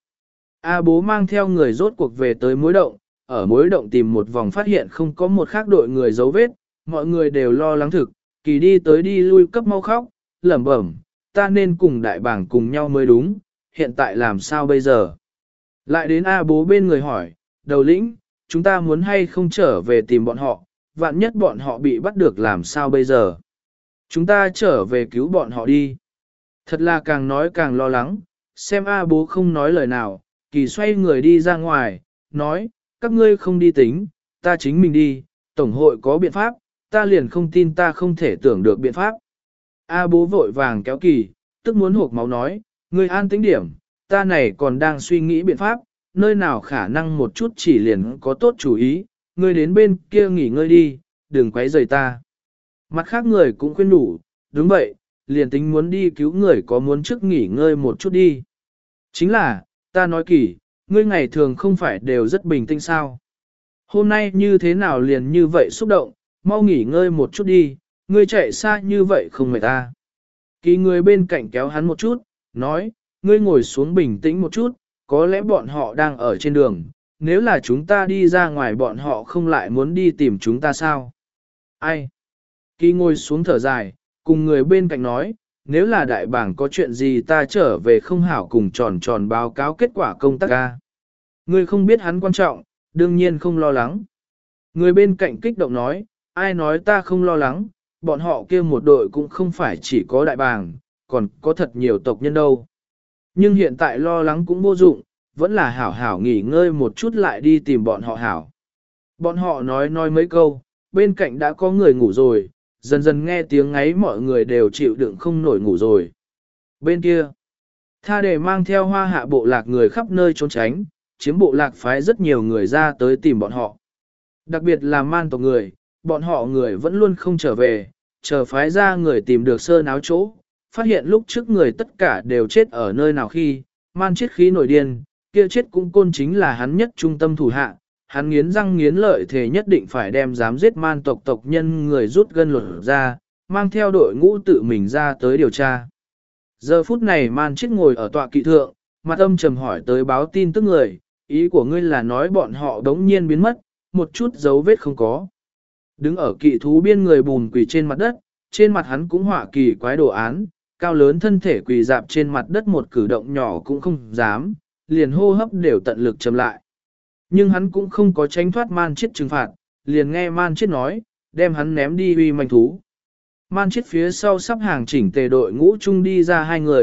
A bố mang theo người rốt cuộc về tới mối động, ở mối động tìm một vòng phát hiện không có một khác đội người dấu vết, mọi người đều lo lắng thực, kỳ đi tới đi lui cấp mau khóc, lẩm bẩm, ta nên cùng đại bảng cùng nhau mới đúng, hiện tại làm sao bây giờ? Lại đến A bố bên người hỏi, đầu lĩnh, chúng ta muốn hay không trở về tìm bọn họ, vạn nhất bọn họ bị bắt được làm sao bây giờ? Chúng ta trở về cứu bọn họ đi. Thật là càng nói càng lo lắng, xem A bố không nói lời nào, kỳ xoay người đi ra ngoài, nói, các ngươi không đi tính, ta chính mình đi, tổng hội có biện pháp, ta liền không tin ta không thể tưởng được biện pháp. A bố vội vàng kéo kỳ, tức muốn hộp máu nói, ngươi an tĩnh điểm, ta này còn đang suy nghĩ biện pháp, nơi nào khả năng một chút chỉ liền có tốt chủ ý, ngươi đến bên kia nghỉ ngơi đi, đừng quấy rầy ta. Mặt khác người cũng khuyên đủ, đúng vậy, liền tính muốn đi cứu người có muốn trước nghỉ ngơi một chút đi. Chính là, ta nói kỳ, ngươi ngày thường không phải đều rất bình tĩnh sao. Hôm nay như thế nào liền như vậy xúc động, mau nghỉ ngơi một chút đi, ngươi chạy xa như vậy không mệt ta. Kỳ người bên cạnh kéo hắn một chút, nói, ngươi ngồi xuống bình tĩnh một chút, có lẽ bọn họ đang ở trên đường, nếu là chúng ta đi ra ngoài bọn họ không lại muốn đi tìm chúng ta sao? Ai? Kỳ ngồi xuống thở dài, cùng người bên cạnh nói, nếu là đại bảng có chuyện gì ta trở về không hảo cùng tròn tròn báo cáo kết quả công tác ca. Ngươi không biết hắn quan trọng, đương nhiên không lo lắng. Người bên cạnh kích động nói, ai nói ta không lo lắng, bọn họ kia một đội cũng không phải chỉ có đại bàng, còn có thật nhiều tộc nhân đâu. Nhưng hiện tại lo lắng cũng vô dụng, vẫn là hảo hảo nghỉ ngơi một chút lại đi tìm bọn họ hảo. Bọn họ nói nói mấy câu, bên cạnh đã có người ngủ rồi, dần dần nghe tiếng ngáy mọi người đều chịu đựng không nổi ngủ rồi. Bên kia, tha đề mang theo hoa hạ bộ lạc người khắp nơi trốn tránh, chiếm bộ lạc phái rất nhiều người ra tới tìm bọn họ. Đặc biệt là man tộc người, bọn họ người vẫn luôn không trở về, chờ phái ra người tìm được sơ náo chỗ, phát hiện lúc trước người tất cả đều chết ở nơi nào khi, man chết khí nổi điên, kia chết cũng côn chính là hắn nhất trung tâm thủ hạ, hắn nghiến răng nghiến lợi thể nhất định phải đem dám giết man tộc tộc nhân người rút gân luật ra, mang theo đội ngũ tự mình ra tới điều tra. Giờ phút này man chết ngồi ở tọa kỵ thượng, mặt âm trầm hỏi tới báo tin tức người, ý của ngươi là nói bọn họ đống nhiên biến mất, một chút dấu vết không có. Đứng ở kỵ thú biên người bùn quỳ trên mặt đất, trên mặt hắn cũng họa kỳ quái đồ án, cao lớn thân thể quỳ dạp trên mặt đất một cử động nhỏ cũng không dám, liền hô hấp đều tận lực chậm lại. Nhưng hắn cũng không có tránh thoát man chết trừng phạt, liền nghe man chết nói, đem hắn ném đi uy manh thú. Man chết phía sau sắp hàng chỉnh tề đội ngũ chung đi ra hai người,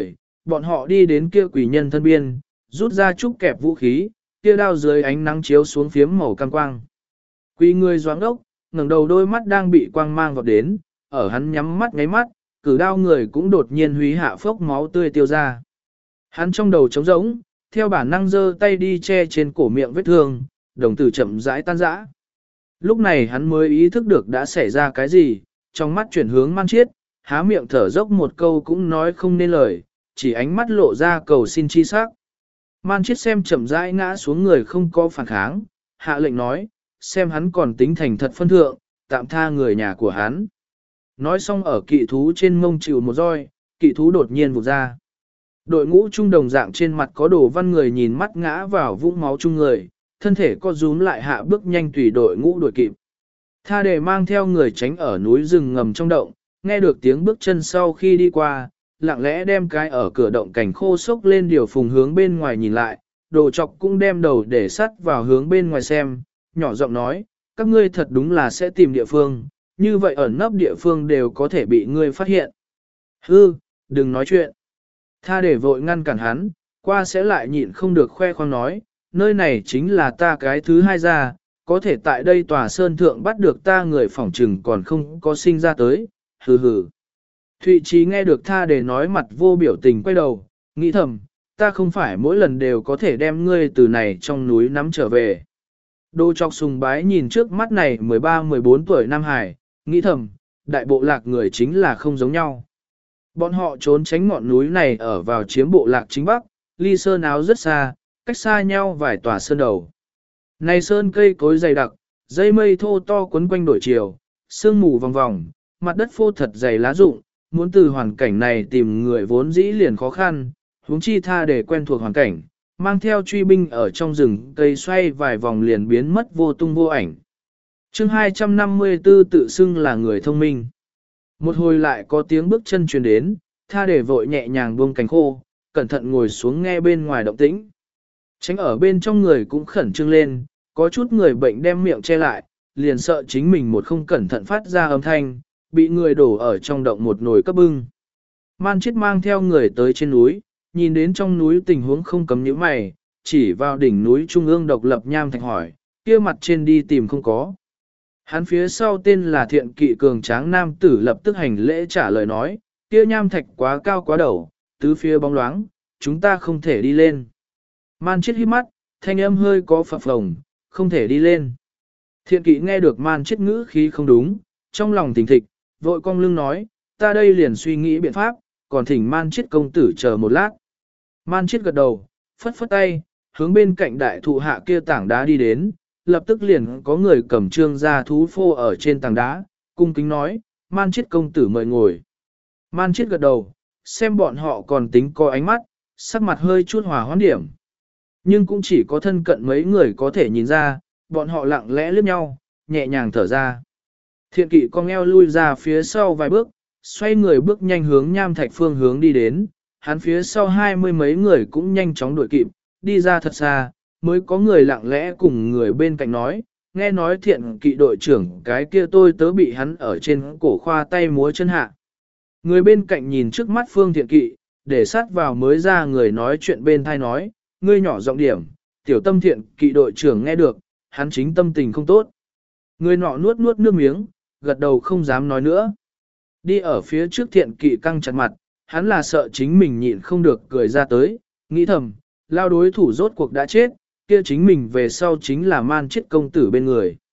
bọn họ đi đến kia quỷ nhân thân biên, rút ra trúc kẹp vũ khí, kia đao dưới ánh nắng chiếu xuống phiếm màu cam quang. Quỷ người doáng ốc, ngẩng đầu đôi mắt đang bị quang mang vọt đến, ở hắn nhắm mắt ngáy mắt, cử đao người cũng đột nhiên húy hạ phốc máu tươi tiêu ra. Hắn trong đầu trống rỗng, theo bản năng giơ tay đi che trên cổ miệng vết thương, đồng tử chậm rãi tan rã. Lúc này hắn mới ý thức được đã xảy ra cái gì, trong mắt chuyển hướng Man Chiết, há miệng thở dốc một câu cũng nói không nên lời, chỉ ánh mắt lộ ra cầu xin chi sắc. Man Chiết xem chậm rãi ngã xuống người không có phản kháng, hạ lệnh nói, xem hắn còn tính thành thật phân thượng, tạm tha người nhà của hắn. Nói xong ở kỵ thú trên mông chịu một roi, kỵ thú đột nhiên vụt ra. Đội ngũ trung đồng dạng trên mặt có đồ văn người nhìn mắt ngã vào vũng máu chung người, thân thể co rúm lại hạ bước nhanh tùy đội ngũ đuổi kịp. Tha để mang theo người tránh ở núi rừng ngầm trong động, nghe được tiếng bước chân sau khi đi qua, lặng lẽ đem cái ở cửa động cảnh khô sốc lên điều phùng hướng bên ngoài nhìn lại, đồ chọc cũng đem đầu để sắt vào hướng bên ngoài xem, nhỏ giọng nói, các ngươi thật đúng là sẽ tìm địa phương, như vậy ẩn nấp địa phương đều có thể bị ngươi phát hiện. Hư, đừng nói chuyện. Tha để vội ngăn cản hắn, qua sẽ lại nhịn không được khoe khoang nói, nơi này chính là ta cái thứ hai ra, có thể tại đây tòa sơn thượng bắt được ta người phỏng trừng còn không có sinh ra tới, hừ hừ. Thụy Trí nghe được Tha để nói mặt vô biểu tình quay đầu, nghĩ thầm, ta không phải mỗi lần đều có thể đem ngươi từ này trong núi nắm trở về. Đô chọc sùng bái nhìn trước mắt này mười ba mười bốn tuổi Nam Hải, nghĩ thầm, đại bộ lạc người chính là không giống nhau. Bọn họ trốn tránh ngọn núi này ở vào chiếm bộ lạc chính bắc, ly sơn áo rất xa, cách xa nhau vài tòa sơn đầu. Này sơn cây cối dày đặc, dây mây thô to quấn quanh đổi chiều, sương mù vòng vòng, mặt đất phô thật dày lá rụng, muốn từ hoàn cảnh này tìm người vốn dĩ liền khó khăn, huống chi Tha để quen thuộc hoàn cảnh, mang theo truy binh ở trong rừng cây xoay vài vòng liền biến mất vô tung vô ảnh. Chương hai trăm năm mươi tư tự xưng là người thông minh. Một hồi lại có tiếng bước chân truyền đến, Tha để vội nhẹ nhàng buông cánh khô, cẩn thận ngồi xuống nghe bên ngoài động tĩnh. Tránh ở bên trong người cũng khẩn trương lên, có chút người bệnh đem miệng che lại, liền sợ chính mình một không cẩn thận phát ra âm thanh, bị người đổ ở trong động một nồi cấp bưng. Man Chiết mang theo người tới trên núi, nhìn đến trong núi tình huống không cấm nhíu mày, chỉ vào đỉnh núi trung ương độc lập nham thạch hỏi, kia mặt trên đi tìm không có. Hắn phía sau tên là Thiện Kỵ cường tráng nam tử lập tức hành lễ trả lời nói, kia nham thạch quá cao quá đầu, tứ phía bóng loáng, chúng ta không thể đi lên. Man Chiết hít mắt, thanh âm hơi có phập phồng, không thể đi lên. Thiện Kỵ nghe được Man Chiết ngữ khí không đúng, trong lòng thình thịch, vội cong lưng nói, ta đây liền suy nghĩ biện pháp, còn thỉnh Man Chiết công tử chờ một lát. Man Chiết gật đầu, phất phất tay, hướng bên cạnh đại thụ hạ kia tảng đá đi đến, lập tức liền có người cầm trương ra thú phô ở trên tảng đá, cung kính nói, Man Chiết công tử mời ngồi. Man Chiết gật đầu, xem bọn họ còn tính có ánh mắt, sắc mặt hơi chút hòa hoãn điểm. Nhưng cũng chỉ có thân cận mấy người có thể nhìn ra, bọn họ lặng lẽ liếc nhau, nhẹ nhàng thở ra. Thiện Kỵ cong eo lui ra phía sau vài bước, xoay người bước nhanh hướng nham thạch phương hướng đi đến, hắn phía sau hai mươi mấy người cũng nhanh chóng đuổi kịp, đi ra thật xa, mới có người lặng lẽ cùng người bên cạnh nói, nghe nói Thiện Kỵ đội trưởng cái kia tôi tớ bị hắn ở trên cổ khoa tay múa chân hạ. Người bên cạnh nhìn trước mắt Phương Thiện Kỵ, để sát vào mới ra người nói chuyện bên thai nói, ngươi nhỏ giọng điểm, tiểu tâm Thiện Kỵ đội trưởng nghe được, hắn chính tâm tình không tốt. Người nọ nuốt nuốt nước miếng, gật đầu không dám nói nữa. Đi ở phía trước Thiện Kỵ căng chặt mặt, hắn là sợ chính mình nhịn không được cười ra tới, nghĩ thầm, lao đối thủ rốt cuộc đã chết, kia chính mình về sau chính là Man Chiết công tử bên người.